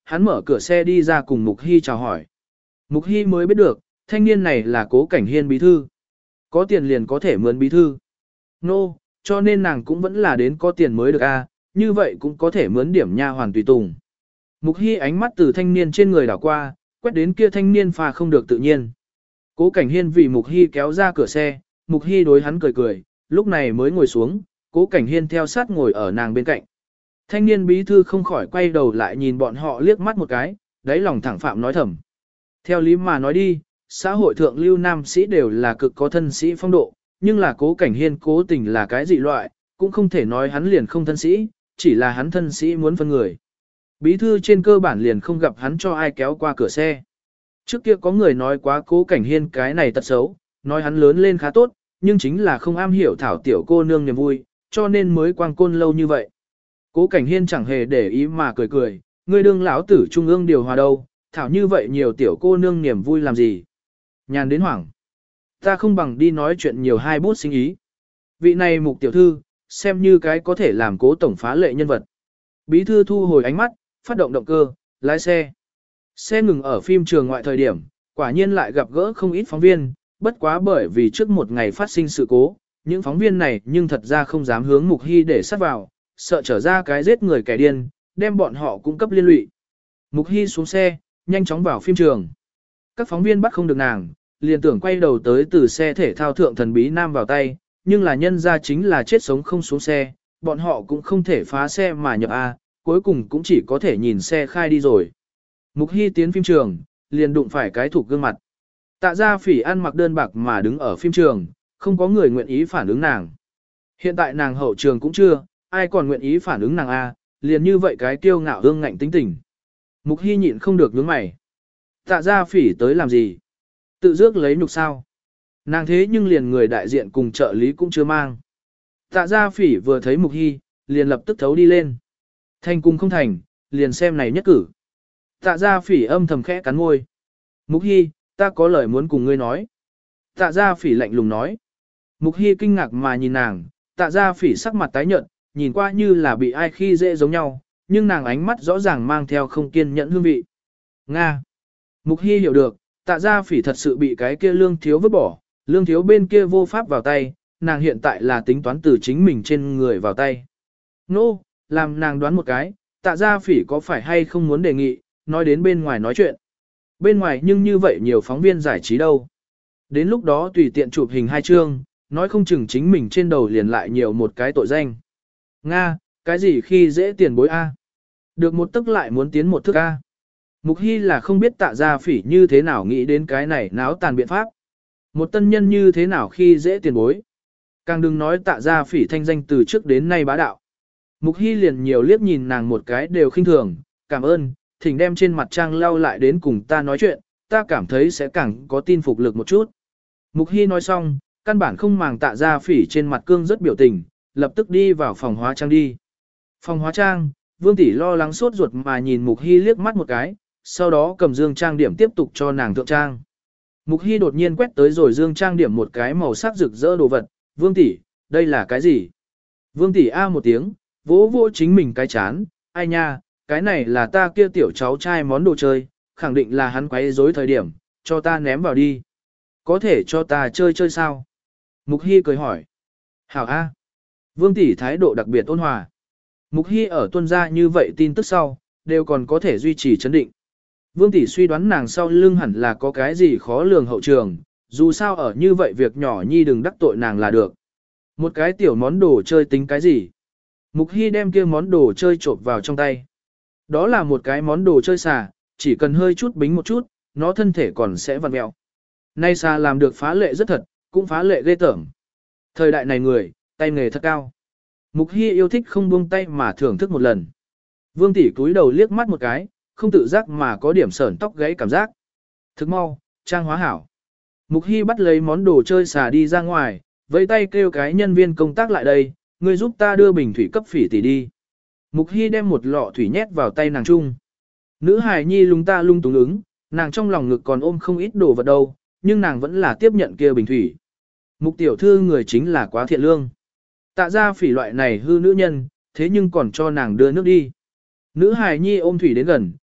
hắn mở cửa xe đi ra cùng Mục Hy chào hỏi. Mục Hy mới biết được, thanh niên này là Cố Cảnh Hiên bí thư. Có tiền liền có thể mướn bí thư. Nô, no, cho nên nàng cũng vẫn là đến có tiền mới được a, như vậy cũng có thể mướn điểm nha hoàn tùy tùng. Mục Hy ánh mắt từ thanh niên trên người đảo qua, quét đến kia thanh niên pha không được tự nhiên. Cố Cảnh Hiên vì Mục Hy kéo ra cửa xe, Mục Hy đối hắn cười cười, lúc này mới ngồi xuống, Cố Cảnh Hiên theo sát ngồi ở nàng bên cạnh. Thanh niên bí thư không khỏi quay đầu lại nhìn bọn họ liếc mắt một cái, đáy lòng thẳng phạm nói thầm. Theo lý mà nói đi, xã hội thượng lưu nam sĩ đều là cực có thân sĩ phong độ, nhưng là Cố Cảnh Hiên cố tình là cái dị loại, cũng không thể nói hắn liền không thân sĩ, chỉ là hắn thân sĩ muốn phân người. Bí thư trên cơ bản liền không gặp hắn cho ai kéo qua cửa xe. Trước kia có người nói quá Cố Cảnh Hiên cái này tật xấu, nói hắn lớn lên khá tốt, nhưng chính là không am hiểu thảo tiểu cô nương niềm vui, cho nên mới quang côn lâu như vậy. Cố Cảnh Hiên chẳng hề để ý mà cười cười, ngươi đương lão tử trung ương điều hòa đâu, thảo như vậy nhiều tiểu cô nương niềm vui làm gì. Nhàn đến hoảng. Ta không bằng đi nói chuyện nhiều hai bút sinh ý. Vị này Mục tiểu thư, xem như cái có thể làm Cố tổng phá lệ nhân vật. Bí thư thu hồi ánh mắt, phát động động cơ, lái xe. Xe ngừng ở phim trường ngoại thời điểm, quả nhiên lại gặp gỡ không ít phóng viên, bất quá bởi vì trước một ngày phát sinh sự cố, những phóng viên này nhưng thật ra không dám hướng Mục Hy để sát vào, sợ trở ra cái giết người kẻ điên, đem bọn họ cung cấp liên lụy. Mục Hy xuống xe, nhanh chóng vào phim trường. Các phóng viên bắt không được nàng, liền tưởng quay đầu tới từ xe thể thao thượng thần bí nam vào tay, nhưng là nhân ra chính là chết sống không xuống xe, bọn họ cũng không thể phá xe mà nhập A, cuối cùng cũng chỉ có thể nhìn xe khai đi rồi. Mục Hy tiến phim trường, liền đụng phải cái thủ gương mặt. Tạ Gia Phỉ ăn mặc đơn bạc mà đứng ở phim trường, không có người nguyện ý phản ứng nàng. Hiện tại nàng hậu trường cũng chưa, ai còn nguyện ý phản ứng nàng A, liền như vậy cái kiêu ngạo hương ngạnh tính tình. Mục Hy nhịn không được nhướng mày. Tạ Gia Phỉ tới làm gì? Tự dước lấy nhục sao? Nàng thế nhưng liền người đại diện cùng trợ lý cũng chưa mang. Tạ Gia Phỉ vừa thấy Mục Hy, liền lập tức thấu đi lên. Thành cùng không thành, liền xem này nhất cử. Tạ Gia Phỉ âm thầm khẽ cắn môi. Mục Hy, ta có lời muốn cùng ngươi nói. Tạ Gia Phỉ lạnh lùng nói. Mục Hy kinh ngạc mà nhìn nàng, Tạ Gia Phỉ sắc mặt tái nhợt, nhìn qua như là bị ai khi dễ giống nhau, nhưng nàng ánh mắt rõ ràng mang theo không kiên nhẫn hương vị. Nga. Mục Hy hiểu được, Tạ Gia Phỉ thật sự bị cái kia lương thiếu vứt bỏ, lương thiếu bên kia vô pháp vào tay, nàng hiện tại là tính toán từ chính mình trên người vào tay. Nô, no, làm nàng đoán một cái, Tạ Gia Phỉ có phải hay không muốn đề nghị, nói đến bên ngoài nói chuyện. Bên ngoài nhưng như vậy nhiều phóng viên giải trí đâu. Đến lúc đó tùy tiện chụp hình hai chương, nói không chừng chính mình trên đầu liền lại nhiều một cái tội danh. Nga, cái gì khi dễ tiền bối A? Được một tức lại muốn tiến một thước A. Mục Hy là không biết Tạ Gia Phỉ như thế nào nghĩ đến cái này náo tàn biện pháp. Một tân nhân như thế nào khi dễ tiền bối. Càng đừng nói Tạ Gia Phỉ thanh danh từ trước đến nay bá đạo. Mục Hy liền nhiều liếc nhìn nàng một cái đều khinh thường, cảm ơn, thỉnh đem trên mặt trang lau lại đến cùng ta nói chuyện, ta cảm thấy sẽ càng có tin phục lực một chút. Mục Hy nói xong, căn bản không màng Tạ Gia Phỉ trên mặt cương rất biểu tình, lập tức đi vào phòng hóa trang đi. Phòng hóa trang, Vương Tỷ lo lắng sốt ruột mà nhìn Mục Hy liếc mắt một cái, sau đó cầm dương trang điểm tiếp tục cho nàng thượng trang. Mục Hy đột nhiên quét tới rồi dương trang điểm một cái màu sắc rực rỡ đồ vật, Vương Tỷ, đây là cái gì? Vương Tỷ a một tiếng, vỗ vỗ chính mình cái chán, ai nha, cái này là ta kia tiểu cháu trai món đồ chơi, khẳng định là hắn quấy rối thời điểm, cho ta ném vào đi. Có thể cho ta chơi chơi sao? Mục Hy cười hỏi. Hảo a. Vương Tỷ thái độ đặc biệt ôn hòa. Mục Hy ở tuân ra như vậy tin tức sau, đều còn có thể duy trì chấn định. Vương Tỷ suy đoán nàng sau lưng hẳn là có cái gì khó lường hậu trường, dù sao ở như vậy việc nhỏ nhi đừng đắc tội nàng là được. Một cái tiểu món đồ chơi tính cái gì? Mục Hy đem kia món đồ chơi trộn vào trong tay. Đó là một cái món đồ chơi xà, chỉ cần hơi chút bính một chút, nó thân thể còn sẽ vặn mẹo. Nay xà làm được phá lệ rất thật, cũng phá lệ ghê tởm. Thời đại này người, tay nghề thật cao. Mục Hy yêu thích không buông tay mà thưởng thức một lần. Vương Tỷ cúi đầu liếc mắt một cái, không tự giác mà có điểm sởn tóc gáy cảm giác. Thức mau, trang hóa hảo. Mục Hy bắt lấy món đồ chơi xà đi ra ngoài, vẫy tay kêu cái nhân viên công tác lại đây, người giúp ta đưa bình thủy cấp Phỉ tỷ đi. Mục Hy đem một lọ thủy nhét vào tay nàng chung. Nữ hài nhi lung ta lung túng ứng, nàng trong lòng ngực còn ôm không ít đồ vật đâu, nhưng nàng vẫn là tiếp nhận kia bình thủy. Mục tiểu thư người chính là quá thiện lương. Tạ Gia Phỉ loại này hư nữ nhân, thế nhưng còn cho nàng đưa nước đi. Nữ hài nhi ôm thủy đến gần,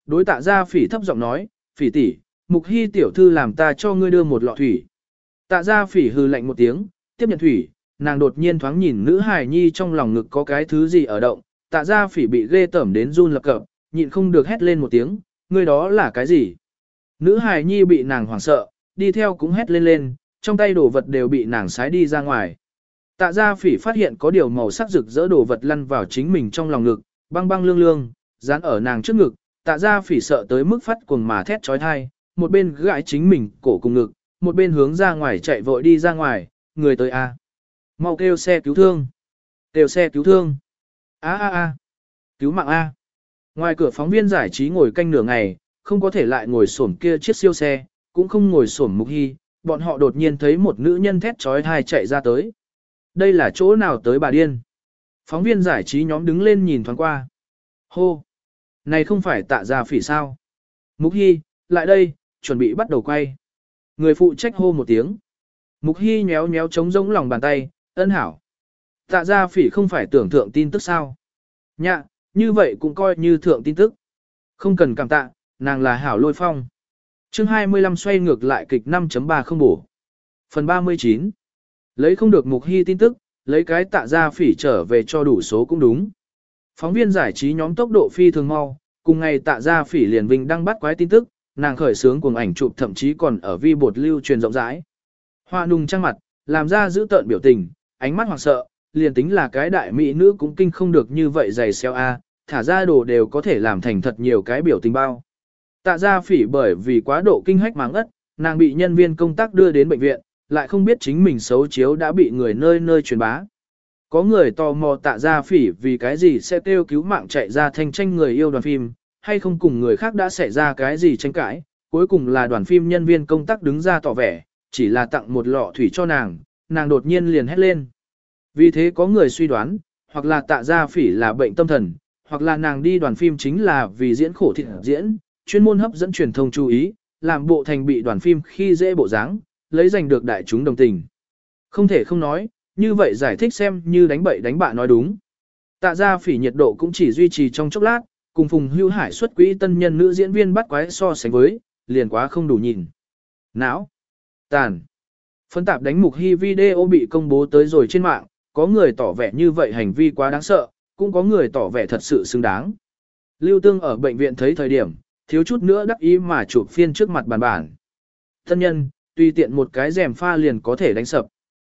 đối tạ gia phỉ thấp giọng nói, phỉ tỷ, Mục Hy tiểu thư làm ta cho ngươi đưa một lọ thủy. Tạ gia phỉ hừ lạnh một tiếng, tiếp nhận thủy, nàng đột nhiên thoáng nhìn nữ hài nhi trong lòng ngực có cái thứ gì ở động, tạ gia phỉ bị ghê tởm đến run lập cập, nhịn không được hét lên một tiếng, ngươi đó là cái gì? Nữ hài nhi bị nàng hoảng sợ, đi theo cũng hét lên lên, trong tay đồ vật đều bị nàng sái đi ra ngoài. Tạ gia phỉ phát hiện có điều màu sắc rực rỡ đồ vật lăn vào chính mình trong lòng ngực, băng băng lương lương, dán ở nàng trước ngực, tạ gia phỉ sợ tới mức phát cuồng mà thét trói thai, một bên gãi chính mình cổ cùng ngực, một bên hướng ra ngoài chạy vội đi ra ngoài, người tới a, mau kêu xe cứu thương, kêu xe cứu thương, a a a, cứu mạng a. Ngoài cửa phóng viên giải trí ngồi canh nửa ngày, không có thể lại ngồi xổm kia chiếc siêu xe, cũng không ngồi xổm Mục Hy, bọn họ đột nhiên thấy một nữ nhân thét trói thai chạy ra tới. Đây là chỗ nào tới bà điên? Phóng viên giải trí nhóm đứng lên nhìn thoáng qua. Hô! Này không phải tạ gia phỉ sao? Mục Hy, lại đây, chuẩn bị bắt đầu quay. Người phụ trách hô một tiếng. Mục Hy nhéo nhéo trống rỗng lòng bàn tay, ân hảo. Tạ gia phỉ không phải tưởng thượng tin tức sao? Nhạ, như vậy cũng coi như thượng tin tức. Không cần cảm tạ, nàng là hảo lôi phong. chương hai mươi lăm xoay ngược lại kịch năm chấm ba không bổ. Phần ba mươi chín. Lấy không được Mục Hy tin tức, lấy cái tạ gia phỉ trở về cho đủ số cũng đúng. Phóng viên giải trí nhóm tốc độ phi thường mau, cùng ngày tạ gia phỉ liền vinh đăng bắt quái tin tức, nàng khởi sướng cuồng ảnh chụp thậm chí còn ở vi bột lưu truyền rộng rãi. Hoa nùng trang mặt, làm ra giữ tợn biểu tình, ánh mắt hoảng sợ, liền tính là cái đại mỹ nữ cũng kinh không được như vậy dày xeo a, thả ra đồ đều có thể làm thành thật nhiều cái biểu tình bao. Tạ gia phỉ bởi vì quá độ kinh hách máng ất, nàng bị nhân viên công tác đưa đến bệnh viện, lại không biết chính mình xấu chiếu đã bị người nơi nơi truyền bá. Có người tò mò tạ gia phỉ vì cái gì sẽ kêu cứu mạng chạy ra thanh tranh người yêu đoàn phim, hay không cùng người khác đã xảy ra cái gì tranh cãi, cuối cùng là đoàn phim nhân viên công tác đứng ra tỏ vẻ, chỉ là tặng một lọ thủy cho nàng, nàng đột nhiên liền hét lên. Vì thế có người suy đoán, hoặc là tạ gia phỉ là bệnh tâm thần, hoặc là nàng đi đoàn phim chính là vì diễn khổ thịt diễn, chuyên môn hấp dẫn truyền thông chú ý, làm bộ thành bị đoàn phim khi dễ bộ dáng, lấy giành được đại chúng đồng tình. Không thể không nói, như vậy giải thích xem như đánh bậy đánh bạ nói đúng. Tạ gia phỉ nhiệt độ cũng chỉ duy trì trong chốc lát, cùng Phùng Hưu Hải xuất quỹ tân nhân nữ diễn viên bắt quái so sánh với, liền quá không đủ nhìn. Não, tàn, phân tạp đánh Mục Hy video bị công bố tới rồi trên mạng, có người tỏ vẻ như vậy hành vi quá đáng sợ, cũng có người tỏ vẻ thật sự xứng đáng. Lưu Tương ở bệnh viện thấy thời điểm, thiếu chút nữa đắc ý mà chụp phiên trước mặt bàn bản. Thân nhân, tùy tiện một cái rèm pha liền có thể đánh sập.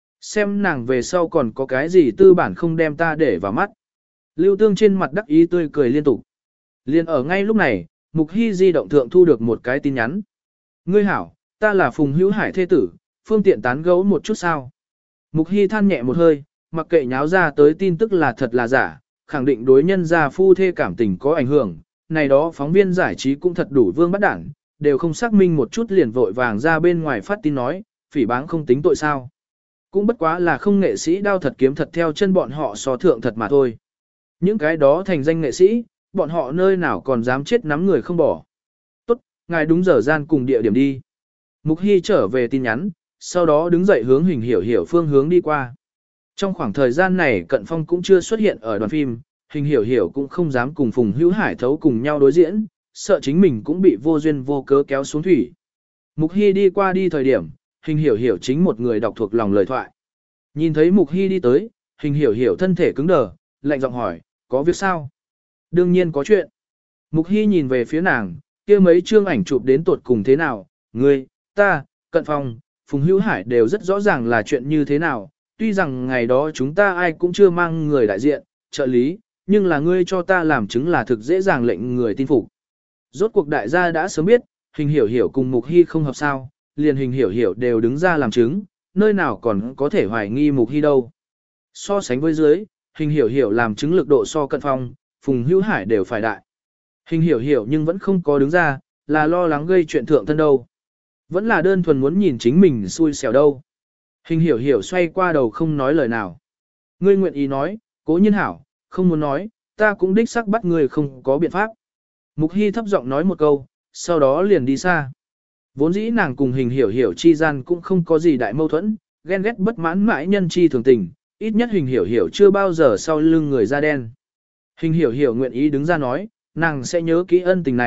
Xem nàng về sau còn có cái gì tư bản không đem ta để vào mắt. Lưu Tương trên mặt đắc ý tươi cười liên tục. Liên ở ngay lúc này, Mục Hy di động thượng thu được một cái tin nhắn. Ngươi hảo, ta là Phùng Hữu Hải thê tử, phương tiện tán gẫu một chút sao. Mục Hy than nhẹ một hơi, mặc kệ nháo ra tới tin tức là thật là giả, khẳng định đối nhân gia phu thê cảm tình có ảnh hưởng. Này đó phóng viên giải trí cũng thật đủ vương bắt đảng, đều không xác minh một chút liền vội vàng ra bên ngoài phát tin nói, phỉ báng không tính tội sao. Cũng bất quá là không nghệ sĩ đao thật kiếm thật theo chân bọn họ so thượng thật mà thôi. Những cái đó thành danh nghệ sĩ, bọn họ nơi nào còn dám chết nắm người không bỏ. Tốt, ngài đúng giờ gian cùng địa điểm đi. Mục Hy trở về tin nhắn, sau đó đứng dậy hướng Hình Hiểu Hiểu phương hướng đi qua. Trong khoảng thời gian này Cận Phong cũng chưa xuất hiện ở đoàn phim, Hình Hiểu Hiểu cũng không dám cùng Phùng Hữu Hải thấu cùng nhau đối diễn, sợ chính mình cũng bị vô duyên vô cớ kéo xuống thủy. Mục Hy đi qua đi thời điểm, Hình Hiểu Hiểu chính một người đọc thuộc lòng lời thoại. Nhìn thấy Mục Hy đi tới, Hình Hiểu Hiểu thân thể cứng đờ, lạnh giọng hỏi, có việc sao? Đương nhiên có chuyện. Mục Hy nhìn về phía nàng, kia mấy chương ảnh chụp đến tột cùng thế nào, ngươi, ta, Cận Phong, Phùng Hữu Hải đều rất rõ ràng là chuyện như thế nào, tuy rằng ngày đó chúng ta ai cũng chưa mang người đại diện, trợ lý, nhưng là ngươi cho ta làm chứng là thực dễ dàng lệnh người tin phục. Rốt cuộc đại gia đã sớm biết, Hình Hiểu Hiểu cùng Mục Hy không hợp sao, liền Hình Hiểu Hiểu đều đứng ra làm chứng, nơi nào còn có thể hoài nghi Mục Hy đâu. So sánh với dưới, Hình Hiểu Hiểu làm chứng lực độ so Cận Phong, Phùng Hữu Hải đều phải đại. Hình Hiểu Hiểu nhưng vẫn không có đứng ra, là lo lắng gây chuyện thượng thân đâu. Vẫn là đơn thuần muốn nhìn chính mình xui xẻo đâu. Hình Hiểu Hiểu xoay qua đầu không nói lời nào. Ngươi nguyện ý nói, cố nhiên hảo, không muốn nói, ta cũng đích xác bắt ngươi không có biện pháp. Mục Hy thấp giọng nói một câu, sau đó liền đi xa. Vốn dĩ nàng cùng Hình Hiểu Hiểu chi gian cũng không có gì đại mâu thuẫn, ghen ghét bất mãn mãi nhân chi thường tình, ít nhất Hình Hiểu Hiểu chưa bao giờ sau lưng người da đen. Hình Hiểu Hiểu nguyện ý đứng ra nói, nàng sẽ nhớ kỹ ân tình này,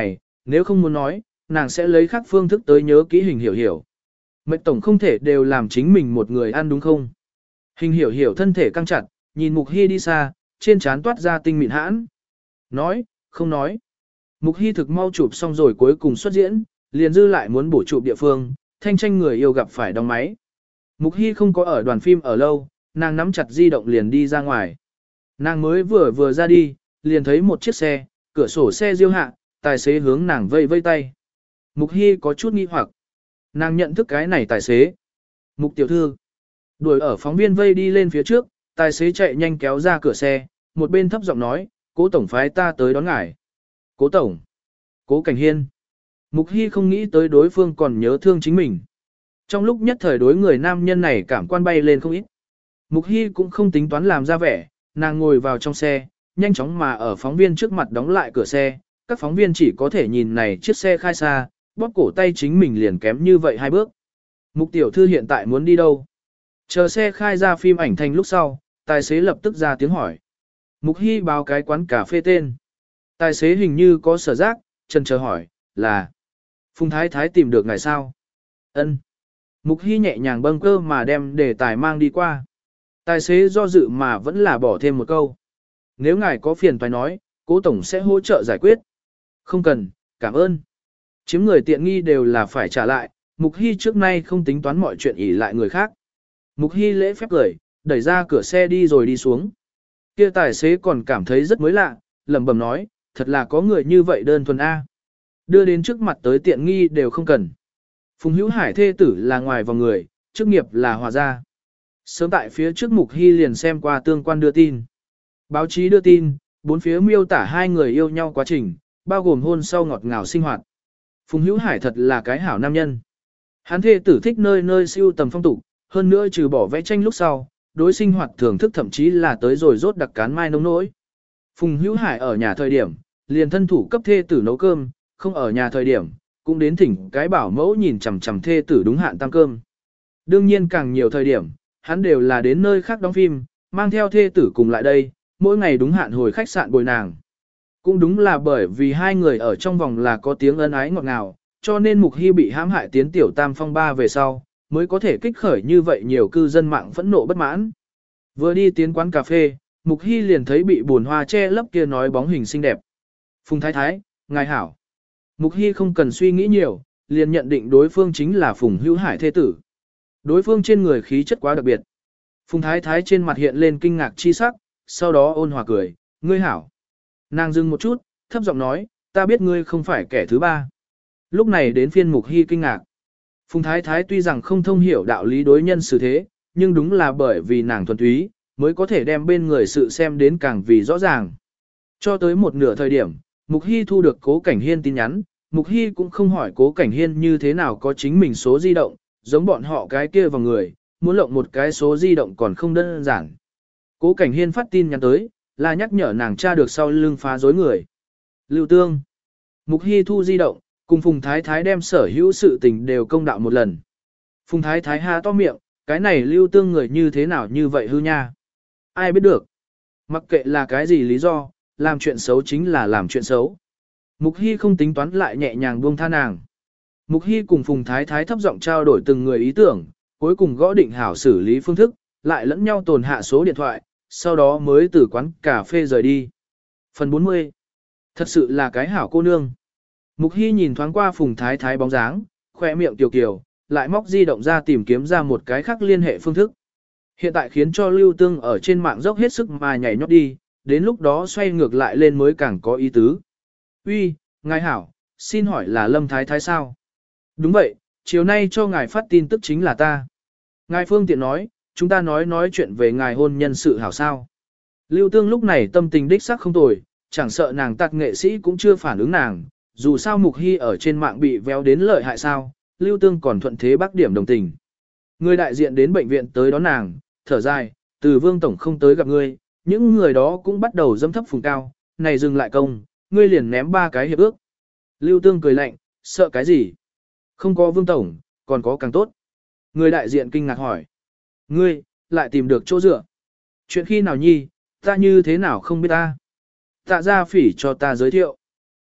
nếu không muốn nói, nàng sẽ lấy khác phương thức tới nhớ kỹ hình hiểu hiểu. Mệt tổng không thể đều làm chính mình một người ăn đúng không? Hình hiểu hiểu thân thể căng chặt, nhìn Mục Hy đi xa, trên trán toát ra tinh mịn hãn. Nói, không nói. Mục Hy thực mau chụp xong rồi cuối cùng xuất diễn, liền dư lại muốn bổ chụp địa phương, thanh tranh người yêu gặp phải đóng máy. Mục Hy không có ở đoàn phim ở lâu, nàng nắm chặt di động liền đi ra ngoài. Nàng mới vừa vừa ra đi, liền thấy một chiếc xe, cửa sổ xe diêu hạ, tài xế hướng nàng vây vây tay. Mục Hy có chút nghi hoặc. Nàng nhận thức cái này tài xế. Mục tiểu thư. Đuổi ở phóng viên vây đi lên phía trước, tài xế chạy nhanh kéo ra cửa xe, một bên thấp giọng nói, cố tổng phái ta tới đón ngài. Cố tổng. Cố Cảnh Hiên. Mục Hy không nghĩ tới đối phương còn nhớ thương chính mình. Trong lúc nhất thời đối người nam nhân này cảm quan bay lên không ít. Mục Hy cũng không tính toán làm ra vẻ, nàng ngồi vào trong xe, nhanh chóng mà ở phóng viên trước mặt đóng lại cửa xe. Các phóng viên chỉ có thể nhìn này chiếc xe khai xa, bóp cổ tay chính mình liền kém như vậy hai bước. Mục tiểu thư hiện tại muốn đi đâu? Chờ xe khai ra phim ảnh thành lúc sau, tài xế lập tức ra tiếng hỏi. Mục Hy báo cái quán cà phê tên. Tài xế hình như có sở giác, chân chờ hỏi, là Phùng Thái Thái tìm được ngài sao? Ân. Mục Hy nhẹ nhàng bâng cơ mà đem đề tài mang đi qua. Tài xế do dự mà vẫn là bỏ thêm một câu. Nếu ngài có phiền phải nói, cố tổng sẽ hỗ trợ giải quyết. Không cần, cảm ơn. Chiếm người tiện nghi đều là phải trả lại, Mục Hy trước nay không tính toán mọi chuyện ỷ lại người khác. Mục Hy lễ phép cười, đẩy ra cửa xe đi rồi đi xuống. Kia tài xế còn cảm thấy rất mới lạ, lẩm bẩm nói, thật là có người như vậy đơn thuần A. Đưa đến trước mặt tới tiện nghi đều không cần. Phùng Hữu Hải thê tử là ngoài vòng người, chức nghiệp là hòa gia. Sớm tại phía trước Mục Hy liền xem qua tương quan đưa tin. Báo chí đưa tin, bốn phía miêu tả hai người yêu nhau quá trình, bao gồm hôn sau ngọt ngào sinh hoạt. Phùng Hữu Hải thật là cái hảo nam nhân. Hắn thê tử thích nơi nơi siêu tầm phong tục, hơn nữa trừ bỏ vẽ tranh lúc sau, đối sinh hoạt thưởng thức thậm chí là tới rồi rốt đặc cán mai nông nỗi. Phùng Hữu Hải ở nhà thời điểm, liền thân thủ cấp thê tử nấu cơm, không ở nhà thời điểm, cũng đến thỉnh cái bảo mẫu nhìn chằm chằm thê tử đúng hạn tăng cơm. Đương nhiên càng nhiều thời điểm, hắn đều là đến nơi khác đóng phim, mang theo thê tử cùng lại đây, mỗi ngày đúng hạn hồi khách sạn bồi nàng. Cũng đúng là bởi vì hai người ở trong vòng là có tiếng ân ái ngọt ngào, cho nên Mục Hy bị hãm hại tiến tiểu tam phong ba về sau, mới có thể kích khởi như vậy nhiều cư dân mạng phẫn nộ bất mãn. Vừa đi tiến quán cà phê, Mục Hy liền thấy bị buồn hoa che lấp kia nói bóng hình xinh đẹp. Phùng Thái Thái, ngài hảo. Mục Hy không cần suy nghĩ nhiều, liền nhận định đối phương chính là Phùng Hữu Hải thế tử. Đối phương trên người khí chất quá đặc biệt. Phùng Thái Thái trên mặt hiện lên kinh ngạc chi sắc, sau đó ôn hòa cười, ngươi hảo. Nàng dừng một chút, thấp giọng nói, ta biết ngươi không phải kẻ thứ ba. Lúc này đến phiên Mục Hy kinh ngạc. Phùng Thái Thái tuy rằng không thông hiểu đạo lý đối nhân xử thế, nhưng đúng là bởi vì nàng thuần túy, mới có thể đem bên người sự xem đến càng vì rõ ràng. Cho tới một nửa thời điểm, Mục Hy thu được Cố Cảnh Hiên tin nhắn, Mục Hy cũng không hỏi Cố Cảnh Hiên như thế nào có chính mình số di động, giống bọn họ cái kia vào người, muốn lộng một cái số di động còn không đơn giản. Cố Cảnh Hiên phát tin nhắn tới, là nhắc nhở nàng tra được sau lưng phá rối người. Lưu Tương. Mục Hy thu di động, cùng Phùng Thái Thái đem sở hữu sự tình đều công đạo một lần. Phùng Thái Thái ha to miệng, cái này Lưu Tương người như thế nào như vậy hư nha. Ai biết được. Mặc kệ là cái gì lý do, làm chuyện xấu chính là làm chuyện xấu. Mục Hy không tính toán lại nhẹ nhàng buông tha nàng. Mục Hy cùng Phùng Thái Thái thấp giọng trao đổi từng người ý tưởng, cuối cùng gõ định hảo xử lý phương thức, lại lẫn nhau tồn hạ số điện thoại, sau đó mới từ quán cà phê rời đi. Phần bốn mươi. Thật sự là cái hảo cô nương. Mục Hy nhìn thoáng qua Phùng Thái Thái bóng dáng, khoe miệng tiểu kiều, lại móc di động ra tìm kiếm ra một cái khác liên hệ phương thức. Hiện tại khiến cho Lưu Tương ở trên mạng dốc hết sức mà nhảy nhót đi, đến lúc đó xoay ngược lại lên mới càng có ý tứ. Uy, ngài hảo, xin hỏi là Lâm Thái Thái sao? Đúng vậy, chiều nay cho ngài phát tin tức chính là ta. Ngài phương tiện nói, chúng ta nói nói chuyện về ngài hôn nhân sự hảo sao. Lưu Tương lúc này tâm tình đích sắc không tồi, chẳng sợ nàng tạc nghệ sĩ cũng chưa phản ứng nàng, dù sao Mục Hy ở trên mạng bị véo đến lợi hại sao, Lưu Tương còn thuận thế bác điểm đồng tình. Người đại diện đến bệnh viện tới đón nàng, thở dài, từ Vương Tổng không tới gặp ngươi, những người đó cũng bắt đầu dâm thấp phùng cao, này dừng lại công, ngươi liền ném ba cái hiệp ước. Lưu Tương cười lạnh, sợ cái gì? Không có Vương Tổng, còn có càng tốt. Người đại diện kinh ngạc hỏi. Ngươi, lại tìm được chỗ dựa. Chuyện khi nào nhi, ta như thế nào không biết ta. Tạ Gia Phỉ cho ta giới thiệu.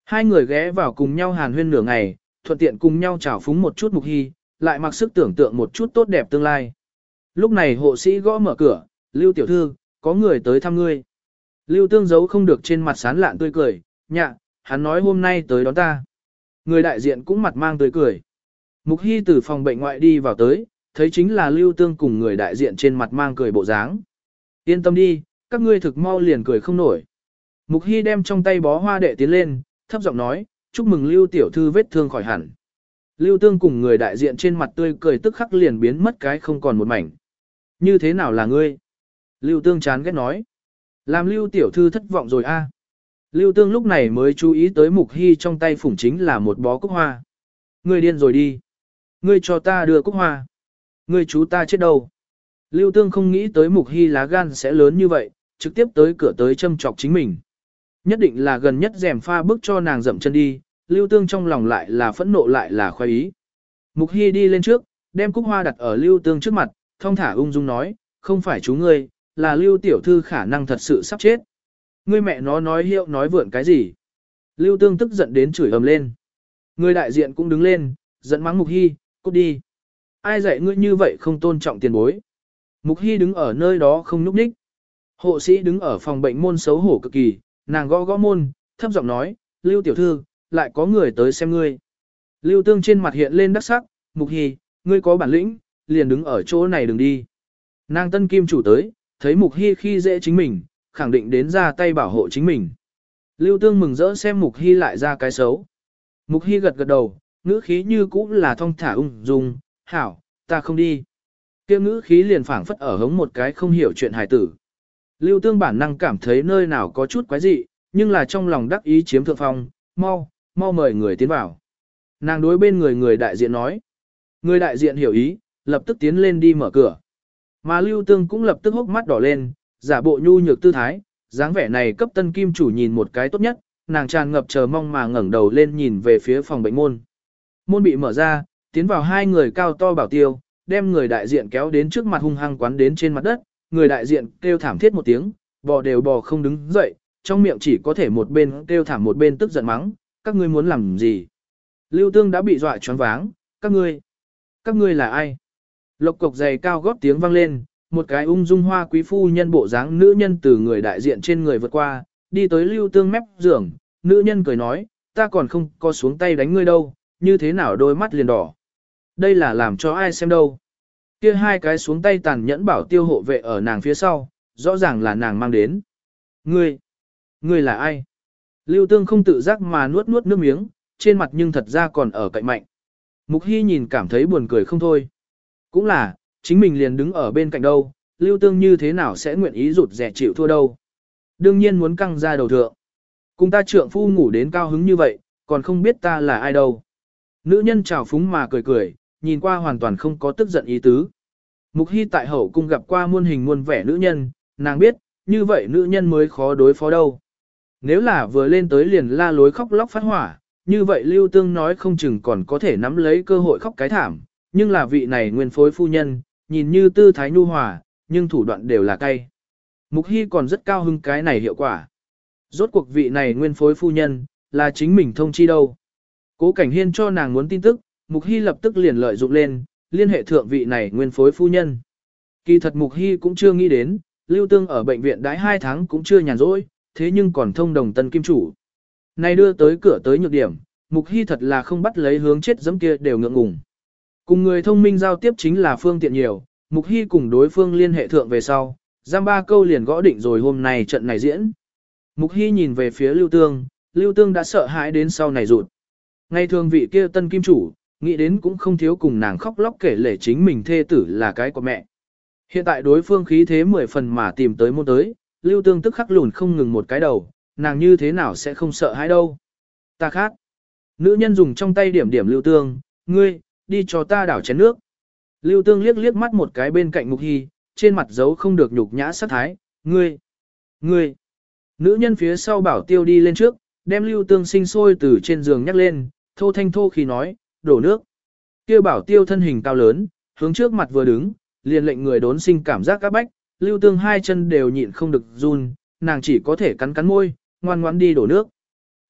Hai người ghé vào cùng nhau hàn huyên nửa ngày, thuận tiện cùng nhau chào phúng một chút Mục Hy, lại mặc sức tưởng tượng một chút tốt đẹp tương lai. Lúc này hộ sĩ gõ mở cửa, Lưu tiểu thư, có người tới thăm ngươi. Lưu Tương giấu không được trên mặt sán lạn tươi cười, nhạ, hắn nói hôm nay tới đón ta. Người đại diện cũng mặt mang tươi cười. Mục Hy từ phòng bệnh ngoại đi vào tới, thấy chính là Lưu Tương cùng người đại diện trên mặt mang cười bộ dáng. Yên tâm đi, các ngươi thực mau liền cười không nổi. Mục Hy đem trong tay bó hoa đệ tiến lên, thấp giọng nói, chúc mừng Lưu tiểu thư vết thương khỏi hẳn. Lưu Tương cùng người đại diện trên mặt tươi cười tức khắc liền biến mất cái không còn một mảnh. Như thế nào là ngươi? Lưu Tương chán ghét nói. Làm Lưu tiểu thư thất vọng rồi a. Lưu Tương lúc này mới chú ý tới Mục Hy trong tay phủng chính là một bó cúc hoa. Ngươi điên rồi đi. Ngươi cho ta đưa cúc hoa. Ngươi chú ta chết đâu. Lưu Tương không nghĩ tới Mục Hy lá gan sẽ lớn như vậy, trực tiếp tới cửa tới châm chọc chính mình. Nhất định là gần nhất rèm pha bước cho nàng dậm chân đi, Lưu Tương trong lòng lại là phẫn nộ lại là khoái ý. Mục Hy đi lên trước, đem cúc hoa đặt ở Lưu Tương trước mặt, thong thả ung dung nói, không phải chú ngươi, là Lưu tiểu thư khả năng thật sự sắp chết. Ngươi mẹ nó nói hiệu nói vượn cái gì? Lưu Tương tức giận đến chửi ầm lên. Người đại diện cũng đứng lên, giận mắng Mục Hy, cút đi. Ai dạy ngươi như vậy không tôn trọng tiền bối? Mục Hy đứng ở nơi đó không nhúc nhích. Hộ sĩ đứng ở phòng bệnh môn xấu hổ cực kỳ, nàng gõ gõ môn, thấp giọng nói, Lưu tiểu thư, lại có người tới xem ngươi. Lưu Tương trên mặt hiện lên đắc sắc, Mục Hy, ngươi có bản lĩnh, liền đứng ở chỗ này đừng đi. Nàng tân kim chủ tới, thấy Mục Hy khi dễ chính mình, khẳng định đến ra tay bảo hộ chính mình. Lưu Tương mừng rỡ xem Mục Hy lại ra cái xấu. Mục Hy gật gật đầu, ngữ khí như cũ là thong thả ung dung, hảo, ta không đi. Kia ngữ khí liền phảng phất ở hống một cái không hiểu chuyện hài tử. Lưu Tương bản năng cảm thấy nơi nào có chút quái dị, nhưng là trong lòng đắc ý chiếm thượng phong, mau, mau mời người tiến vào. Nàng đối bên người người đại diện nói. Người đại diện hiểu ý, lập tức tiến lên đi mở cửa. Mà Lưu Tương cũng lập tức hốc mắt đỏ lên, giả bộ nhu nhược tư thái, dáng vẻ này cấp tân kim chủ nhìn một cái tốt nhất, nàng tràn ngập chờ mong mà ngẩng đầu lên nhìn về phía phòng bệnh môn. Môn bị mở ra, tiến vào hai người cao to bảo tiêu, đem người đại diện kéo đến trước mặt hung hăng quán đến trên mặt đất, người đại diện kêu thảm thiết một tiếng, bò đều bò không đứng dậy, trong miệng chỉ có thể một bên kêu thảm một bên tức giận mắng, các ngươi muốn làm gì? Lưu Tương đã bị dọa choáng váng, các ngươi, các ngươi là ai? Lộc cộc giày cao gót tiếng vang lên, một cái ung dung hoa quý phu nhân bộ dáng nữ nhân từ người đại diện trên người vượt qua, đi tới Lưu Tương mép giường, nữ nhân cười nói, ta còn không có xuống tay đánh ngươi đâu, như thế nào đôi mắt liền đỏ. Đây là làm cho ai xem đâu. Kia hai cái xuống tay tàn nhẫn bảo tiêu hộ vệ ở nàng phía sau, rõ ràng là nàng mang đến. Ngươi, ngươi là ai? Lưu Tương không tự giác mà nuốt nuốt nước miếng, trên mặt nhưng thật ra còn ở cạnh mạnh. Mục Hy nhìn cảm thấy buồn cười không thôi. Cũng là, chính mình liền đứng ở bên cạnh đâu, Lưu Tương như thế nào sẽ nguyện ý rụt rẻ chịu thua đâu. Đương nhiên muốn căng ra đầu thượng. Cùng ta trượng phu ngủ đến cao hứng như vậy, còn không biết ta là ai đâu. Nữ nhân trào phúng mà cười cười, nhìn qua hoàn toàn không có tức giận ý tứ. Mục Hy tại hậu cung gặp qua muôn hình muôn vẻ nữ nhân, nàng biết, như vậy nữ nhân mới khó đối phó đâu. Nếu là vừa lên tới liền la lối khóc lóc phát hỏa, như vậy Lưu Tương nói không chừng còn có thể nắm lấy cơ hội khóc cái thảm, nhưng là vị này nguyên phối phu nhân, nhìn như tư thái nhu hòa, nhưng thủ đoạn đều là cay. Mục Hy còn rất cao hứng cái này hiệu quả. Rốt cuộc vị này nguyên phối phu nhân, là chính mình thông chi đâu. Cố Cảnh Hiên cho nàng muốn tin tức, Mục Hy lập tức liền lợi dụng lên, liên hệ thượng vị này nguyên phối phu nhân. Kỳ thật Mục Hy cũng chưa nghĩ đến, Lưu Tương ở bệnh viện đãi hai tháng cũng chưa nhàn rỗi, thế nhưng còn thông đồng tân kim chủ. Này đưa tới cửa tới nhược điểm, Mục Hy thật là không bắt lấy hướng chết giấm kia đều ngượng ngùng. Cùng người thông minh giao tiếp chính là phương tiện nhiều, Mục Hy cùng đối phương liên hệ thượng về sau, giam ba câu liền gõ định rồi hôm nay trận này diễn. Mục Hy nhìn về phía Lưu Tương, Lưu Tương đã sợ hãi đến sau này rụt. Ngày thường vị kia tân kim chủ, nghĩ đến cũng không thiếu cùng nàng khóc lóc kể lể chính mình thê tử là cái của mẹ. Hiện tại đối phương khí thế mười phần mà tìm tới môn tới, Lưu Tương tức khắc lùn không ngừng một cái đầu, nàng như thế nào sẽ không sợ hãi đâu. Ta khát. Nữ nhân dùng trong tay điểm điểm Lưu Tương, ngươi, đi cho ta đảo chén nước. Lưu Tương liếc liếc mắt một cái bên cạnh Mục Hy, trên mặt giấu không được nhục nhã sát thái, ngươi, ngươi. Nữ nhân phía sau bảo tiêu đi lên trước, đem Lưu Tương sinh sôi từ trên giường nhắc lên, thô thanh thô khi nói, đổ nước. Kia bảo tiêu thân hình cao lớn, hướng trước mặt vừa đứng, liền lệnh người đốn sinh cảm giác các bách, Lưu Tương hai chân đều nhịn không được run, nàng chỉ có thể cắn cắn môi, ngoan ngoãn đi đổ nước.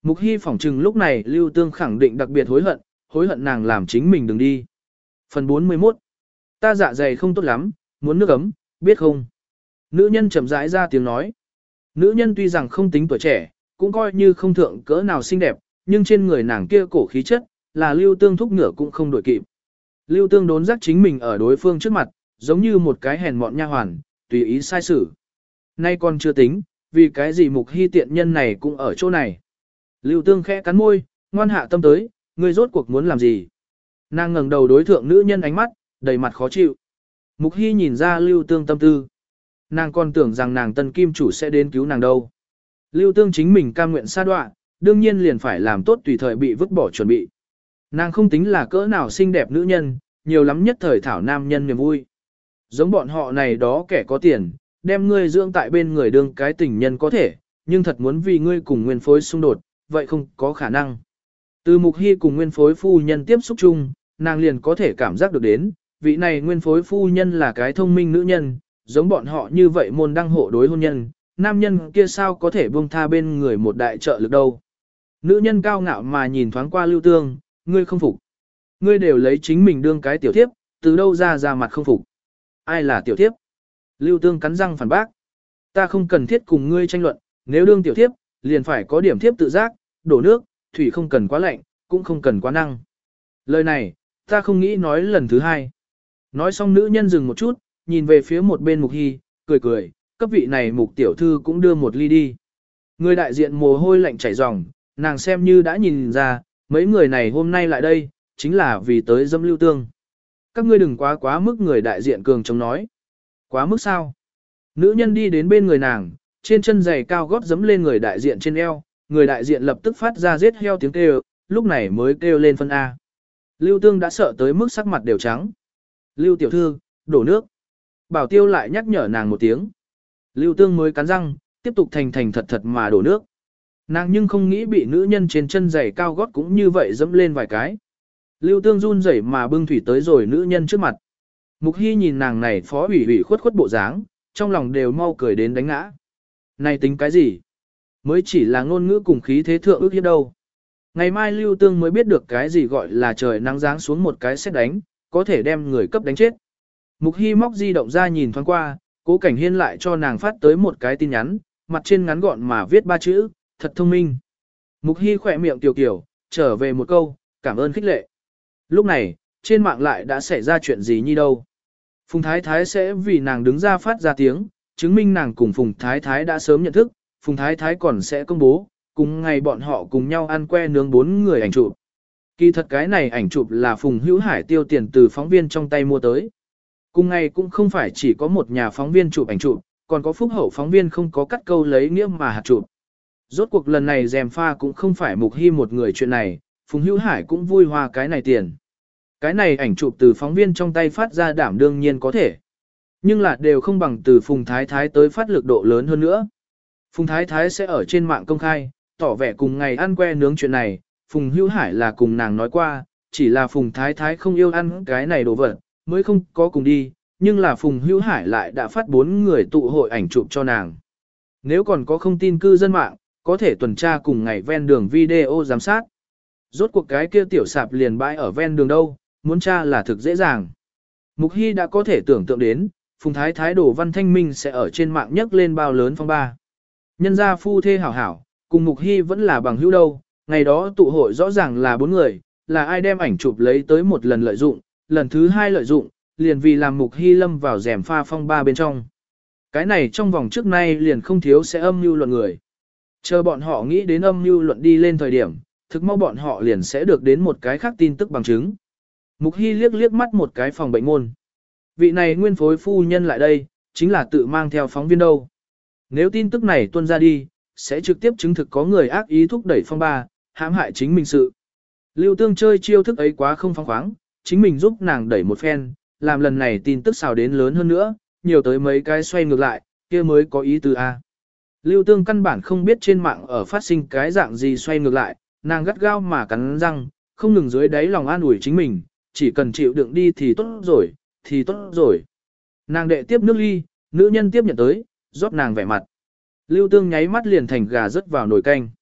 Mục Hy phỏng chừng lúc này Lưu Tương khẳng định đặc biệt hối hận, hối hận nàng làm chính mình đừng đi. Phần bốn mươi mốt. Ta dạ dày không tốt lắm, muốn nước ấm, biết không? Nữ nhân chậm rãi ra tiếng nói. Nữ nhân tuy rằng không tính tuổi trẻ, cũng coi như không thượng cỡ nào xinh đẹp, nhưng trên người nàng kia cổ khí chất, là Lưu Tương thúc ngựa cũng không đổi kịp. Lưu Tương đốn giác chính mình ở đối phương trước mặt, giống như một cái hèn mọn nha hoàn, tùy ý sai xử. Nay còn chưa tính, vì cái gì Mục Hy tiện nhân này cũng ở chỗ này. Lưu Tương khẽ cắn môi, ngoan hạ tâm tới, ngươi rốt cuộc muốn làm gì? Nàng ngẩng đầu đối thượng nữ nhân ánh mắt, đầy mặt khó chịu. Mục Hy nhìn ra Lưu Tương tâm tư. Nàng còn tưởng rằng nàng tân kim chủ sẽ đến cứu nàng đâu. Lưu Tương chính mình cam nguyện sa đoạn, đương nhiên liền phải làm tốt tùy thời bị vứt bỏ chuẩn bị. Nàng không tính là cỡ nào xinh đẹp nữ nhân, nhiều lắm nhất thời thảo nam nhân niềm vui. Giống bọn họ này đó kẻ có tiền, đem ngươi dưỡng tại bên người đương cái tình nhân có thể, nhưng thật muốn vì ngươi cùng nguyên phối xung đột, vậy không có khả năng. Từ Mục Hy cùng nguyên phối phu nhân tiếp xúc chung, nàng liền có thể cảm giác được đến, vị này nguyên phối phu nhân là cái thông minh nữ nhân, giống bọn họ như vậy môn đăng hộ đối hôn nhân, nam nhân kia sao có thể buông tha bên người một đại trợ lực đâu. Nữ nhân cao ngạo mà nhìn thoáng qua Lưu Tương, ngươi không phục. Ngươi đều lấy chính mình đương cái tiểu thiếp, từ đâu ra ra mặt không phục. Ai là tiểu thiếp? Lưu Tương cắn răng phản bác. Ta không cần thiết cùng ngươi tranh luận, nếu đương tiểu thiếp, liền phải có điểm thiếp tự giác, đổ nước, thủy không cần quá lạnh, cũng không cần quá năng. Lời này, ta không nghĩ nói lần thứ hai. Nói xong nữ nhân dừng một chút, nhìn về phía một bên Mục Hy, cười cười, cấp vị này Mục tiểu thư cũng đưa một ly đi. Người đại diện mồ hôi lạnh chảy ròng, nàng xem như đã nhìn ra, mấy người này hôm nay lại đây, chính là vì tới dâm Lưu Tương. Các ngươi đừng quá quá mức, người đại diện cường chống nói. Quá mức sao? Nữ nhân đi đến bên người nàng, trên chân giày cao gót dẫm lên người đại diện trên eo, người đại diện lập tức phát ra giết heo tiếng kêu, lúc này mới kêu lên phân A. Lưu Tương đã sợ tới mức sắc mặt đều trắng. Lưu tiểu thư, đổ nước. Bảo tiêu lại nhắc nhở nàng một tiếng. Lưu Tương mới cắn răng, tiếp tục thành thành thật thật mà đổ nước. Nàng nhưng không nghĩ bị nữ nhân trên chân giày cao gót cũng như vậy dẫm lên vài cái. Lưu Tương run rẩy mà bưng thủy tới rồi nữ nhân trước mặt. Mục Hy nhìn nàng này phó ủy ủy khuất khuất bộ dáng, trong lòng đều mau cười đến đánh ngã. Này tính cái gì? Mới chỉ là ngôn ngữ cùng khí thế thượng ước hiếp đâu. Ngày mai Lưu Tương mới biết được cái gì gọi là trời nắng giáng xuống một cái sét đánh, có thể đem người cấp đánh chết. Mục Hy móc di động ra nhìn thoáng qua, Cố Cảnh Hiên lại cho nàng phát tới một cái tin nhắn, mặt trên ngắn gọn mà viết ba chữ, thật thông minh. Mục Hy khỏe miệng tiểu kiểu, trở về một câu, cảm ơn khích lệ. Lúc này, trên mạng lại đã xảy ra chuyện gì như đâu. Phùng Thái Thái sẽ vì nàng đứng ra phát ra tiếng, chứng minh nàng cùng Phùng Thái Thái đã sớm nhận thức, Phùng Thái Thái còn sẽ công bố, cùng ngày bọn họ cùng nhau ăn que nướng bốn người ảnh chụp. Kỳ thật cái này ảnh chụp là Phùng Hữu Hải tiêu tiền từ phóng viên trong tay mua tới. Cùng ngày cũng không phải chỉ có một nhà phóng viên chụp ảnh chụp, còn có phúc hậu phóng viên không có cắt câu lấy nghĩa mà hạt chụp. Rốt cuộc lần này dèm pha cũng không phải Mục Hy một người chuyện này, Phùng Hữu Hải cũng vui hoa cái này tiền. Cái này ảnh chụp từ phóng viên trong tay phát ra đảm đương nhiên có thể. Nhưng là đều không bằng từ Phùng Thái Thái tới phát lực độ lớn hơn nữa. Phùng Thái Thái sẽ ở trên mạng công khai, tỏ vẻ cùng ngày ăn que nướng chuyện này, Phùng Hữu Hải là cùng nàng nói qua, chỉ là Phùng Thái Thái không yêu ăn cái này đồ vật, mới không có cùng đi, nhưng là Phùng Hữu Hải lại đã phát bốn người tụ hội ảnh chụp cho nàng. Nếu còn có không tin cư dân mạng, có thể tuần tra cùng ngày ven đường video giám sát. Rốt cuộc cái kia tiểu sạp liền bãi ở ven đường đâu, muốn tra là thực dễ dàng. Mục Hy đã có thể tưởng tượng đến, Phùng Thái Thái Đồ Văn Thanh Minh sẽ ở trên mạng nhấc lên bao lớn phong ba. Nhân gia phu thê hảo hảo, cùng Mục Hy vẫn là bằng hữu đâu, ngày đó tụ hội rõ ràng là bốn người, là ai đem ảnh chụp lấy tới một lần lợi dụng, lần thứ hai lợi dụng, liền vì làm Mục Hy lâm vào rèm pha phong ba bên trong. Cái này trong vòng trước nay liền không thiếu sẽ âm mưu luận người. Chờ bọn họ nghĩ đến âm mưu luận đi lên thời điểm, thực mau bọn họ liền sẽ được đến một cái khác tin tức bằng chứng. Mục Hy liếc liếc mắt một cái phòng bệnh môn. Vị này nguyên phối phu nhân lại đây, chính là tự mang theo phóng viên đâu. Nếu tin tức này tuôn ra đi, sẽ trực tiếp chứng thực có người ác ý thúc đẩy phong ba, hãm hại chính mình sự. Lưu Tương chơi chiêu thức ấy quá không phóng khoáng, chính mình giúp nàng đẩy một phen, làm lần này tin tức xào đến lớn hơn nữa, nhiều tới mấy cái xoay ngược lại, kia mới có ý tứ A. Lưu Tương căn bản không biết trên mạng ở phát sinh cái dạng gì xoay ngược lại, nàng gắt gao mà cắn răng, không ngừng dưới đáy lòng an ủi chính mình, chỉ cần chịu đựng đi thì tốt rồi, thì tốt rồi. Nàng đệ tiếp nước ly, nữ nhân tiếp nhận tới, rót nàng vẻ mặt. Lưu Tương nháy mắt liền thành gà rớt vào nồi canh.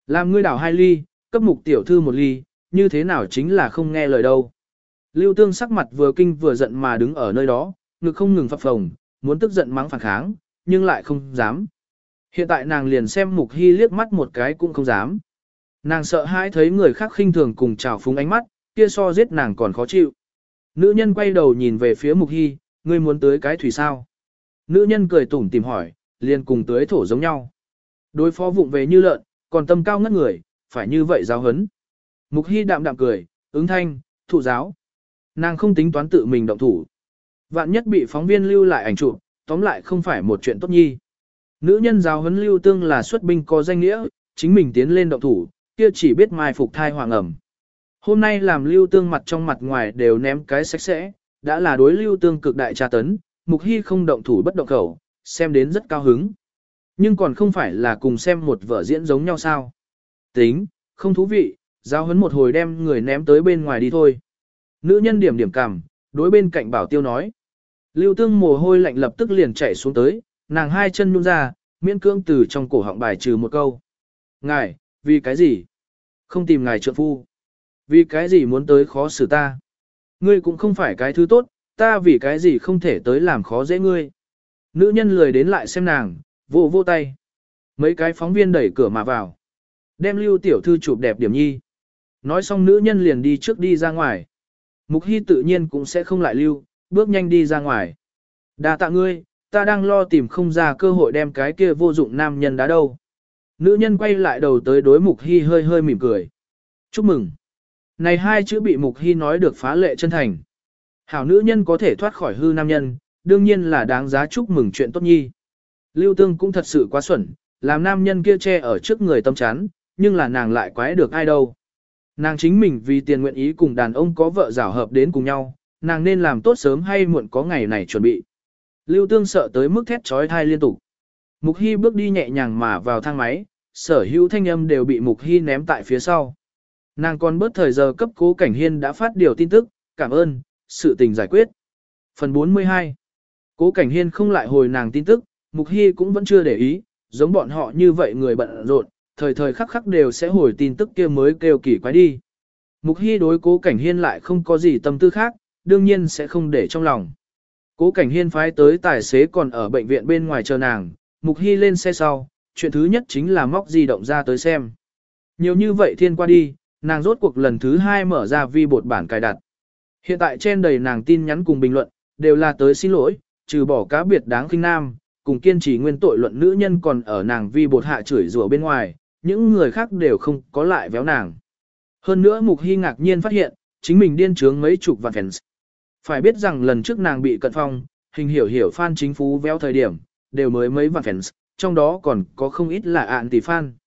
Làm ngươi đảo hai ly, cấp mục tiểu thư một ly, như thế nào chính là không nghe lời đâu. Lưu Tương sắc mặt vừa kinh vừa giận mà đứng ở nơi đó, ngực không ngừng phập phồng, muốn tức giận mắng phản kháng, nhưng lại không dám. Hiện tại nàng liền xem Mục Hy liếc mắt một cái cũng không dám. Nàng sợ hãi thấy người khác khinh thường cùng trào phúng ánh mắt, kia so giết nàng còn khó chịu. Nữ nhân quay đầu nhìn về phía Mục Hy, ngươi muốn tới cái thủy sao? Nữ nhân cười tủm tìm hỏi, liền cùng tới thổ giống nhau. Đối phó vụng về như lợn, còn tâm cao ngất người, phải như vậy giáo hấn. Mục Hy đạm đạm cười, ứng thanh, thụ giáo. Nàng không tính toán tự mình động thủ. Vạn nhất bị phóng viên lưu lại ảnh chụp, tóm lại không phải một chuyện tốt nhi. Nữ nhân giáo huấn Lưu Tương là xuất binh có danh nghĩa, chính mình tiến lên động thủ, kia chỉ biết mai phục thai hoàng ẩm. Hôm nay làm Lưu Tương mặt trong mặt ngoài đều ném cái sạch sẽ, đã là đối Lưu Tương cực đại tra tấn, Mục Hy không động thủ bất động khẩu, xem đến rất cao hứng. Nhưng còn không phải là cùng xem một vở diễn giống nhau sao. Tính, không thú vị, giáo huấn một hồi đem người ném tới bên ngoài đi thôi. Nữ nhân điểm điểm cằm, đối bên cạnh Bảo Tiêu nói. Lưu Tương mồ hôi lạnh lập tức liền chạy xuống tới, nàng hai chân nhún ra, miễn cưỡng từ trong cổ họng bài trừ một câu. Ngài, vì cái gì? Không tìm ngài trượng phu. Vì cái gì muốn tới khó xử ta? Ngươi cũng không phải cái thứ tốt, ta vì cái gì không thể tới làm khó dễ ngươi. Nữ nhân lười đến lại xem nàng, vô vô tay. Mấy cái phóng viên đẩy cửa mà vào. Đem Lưu tiểu thư chụp đẹp điểm nhi. Nói xong nữ nhân liền đi trước đi ra ngoài. Mục Hy tự nhiên cũng sẽ không lại lưu, bước nhanh đi ra ngoài. Đa tạ ngươi, ta đang lo tìm không ra cơ hội đem cái kia vô dụng nam nhân đá đâu. Nữ nhân quay lại đầu tới đối Mục Hy hơi hơi mỉm cười. Chúc mừng. Này hai chữ bị Mục Hy nói được phá lệ chân thành. Hảo nữ nhân có thể thoát khỏi hư nam nhân, đương nhiên là đáng giá chúc mừng chuyện tốt nhi. Lưu Tương cũng thật sự quá xuẩn, làm nam nhân kia che ở trước người tâm chán, nhưng là nàng lại quái được ai đâu. Nàng chính mình vì tiền nguyện ý cùng đàn ông có vợ rảo hợp đến cùng nhau, nàng nên làm tốt sớm hay muộn có ngày này chuẩn bị. Lưu Tương sợ tới mức thét trói thai liên tục. Mục Hy bước đi nhẹ nhàng mà vào thang máy, sở hữu thanh âm đều bị Mục Hy ném tại phía sau. Nàng còn bớt thời giờ cấp Cố Cảnh Hiên đã phát điều tin tức, cảm ơn, sự tình giải quyết. Phần bốn mươi hai. Cố Cảnh Hiên không lại hồi nàng tin tức, Mục Hy cũng vẫn chưa để ý, giống bọn họ như vậy người bận rộn, thời thời khắc khắc đều sẽ hồi tin tức kia mới kêu kỳ quái đi. Mục Hy đối Cố Cảnh Hiên lại không có gì tâm tư khác, đương nhiên sẽ không để trong lòng. Cố Cảnh Hiên phái tới tài xế còn ở bệnh viện bên ngoài chờ nàng, Mục Hy lên xe sau, chuyện thứ nhất chính là móc di động ra tới xem. Nhiều như vậy thiên qua đi, nàng rốt cuộc lần thứ hai mở ra vi bột bản cài đặt. Hiện tại trên đầy nàng tin nhắn cùng bình luận, đều là tới xin lỗi, trừ bỏ cá biệt đáng khinh nam, cùng kiên trì nguyên tội luận nữ nhân còn ở nàng vi bột hạ chửi rủa bên ngoài, những người khác đều không có lại véo nàng. Hơn nữa Mục Hy ngạc nhiên phát hiện, chính mình điên trướng mấy chục vạn fans. Phải biết rằng lần trước nàng bị cận phong, hình hiểu hiểu fan chính phú véo thời điểm, đều mới mấy vạn fans, trong đó còn có không ít là anti fan.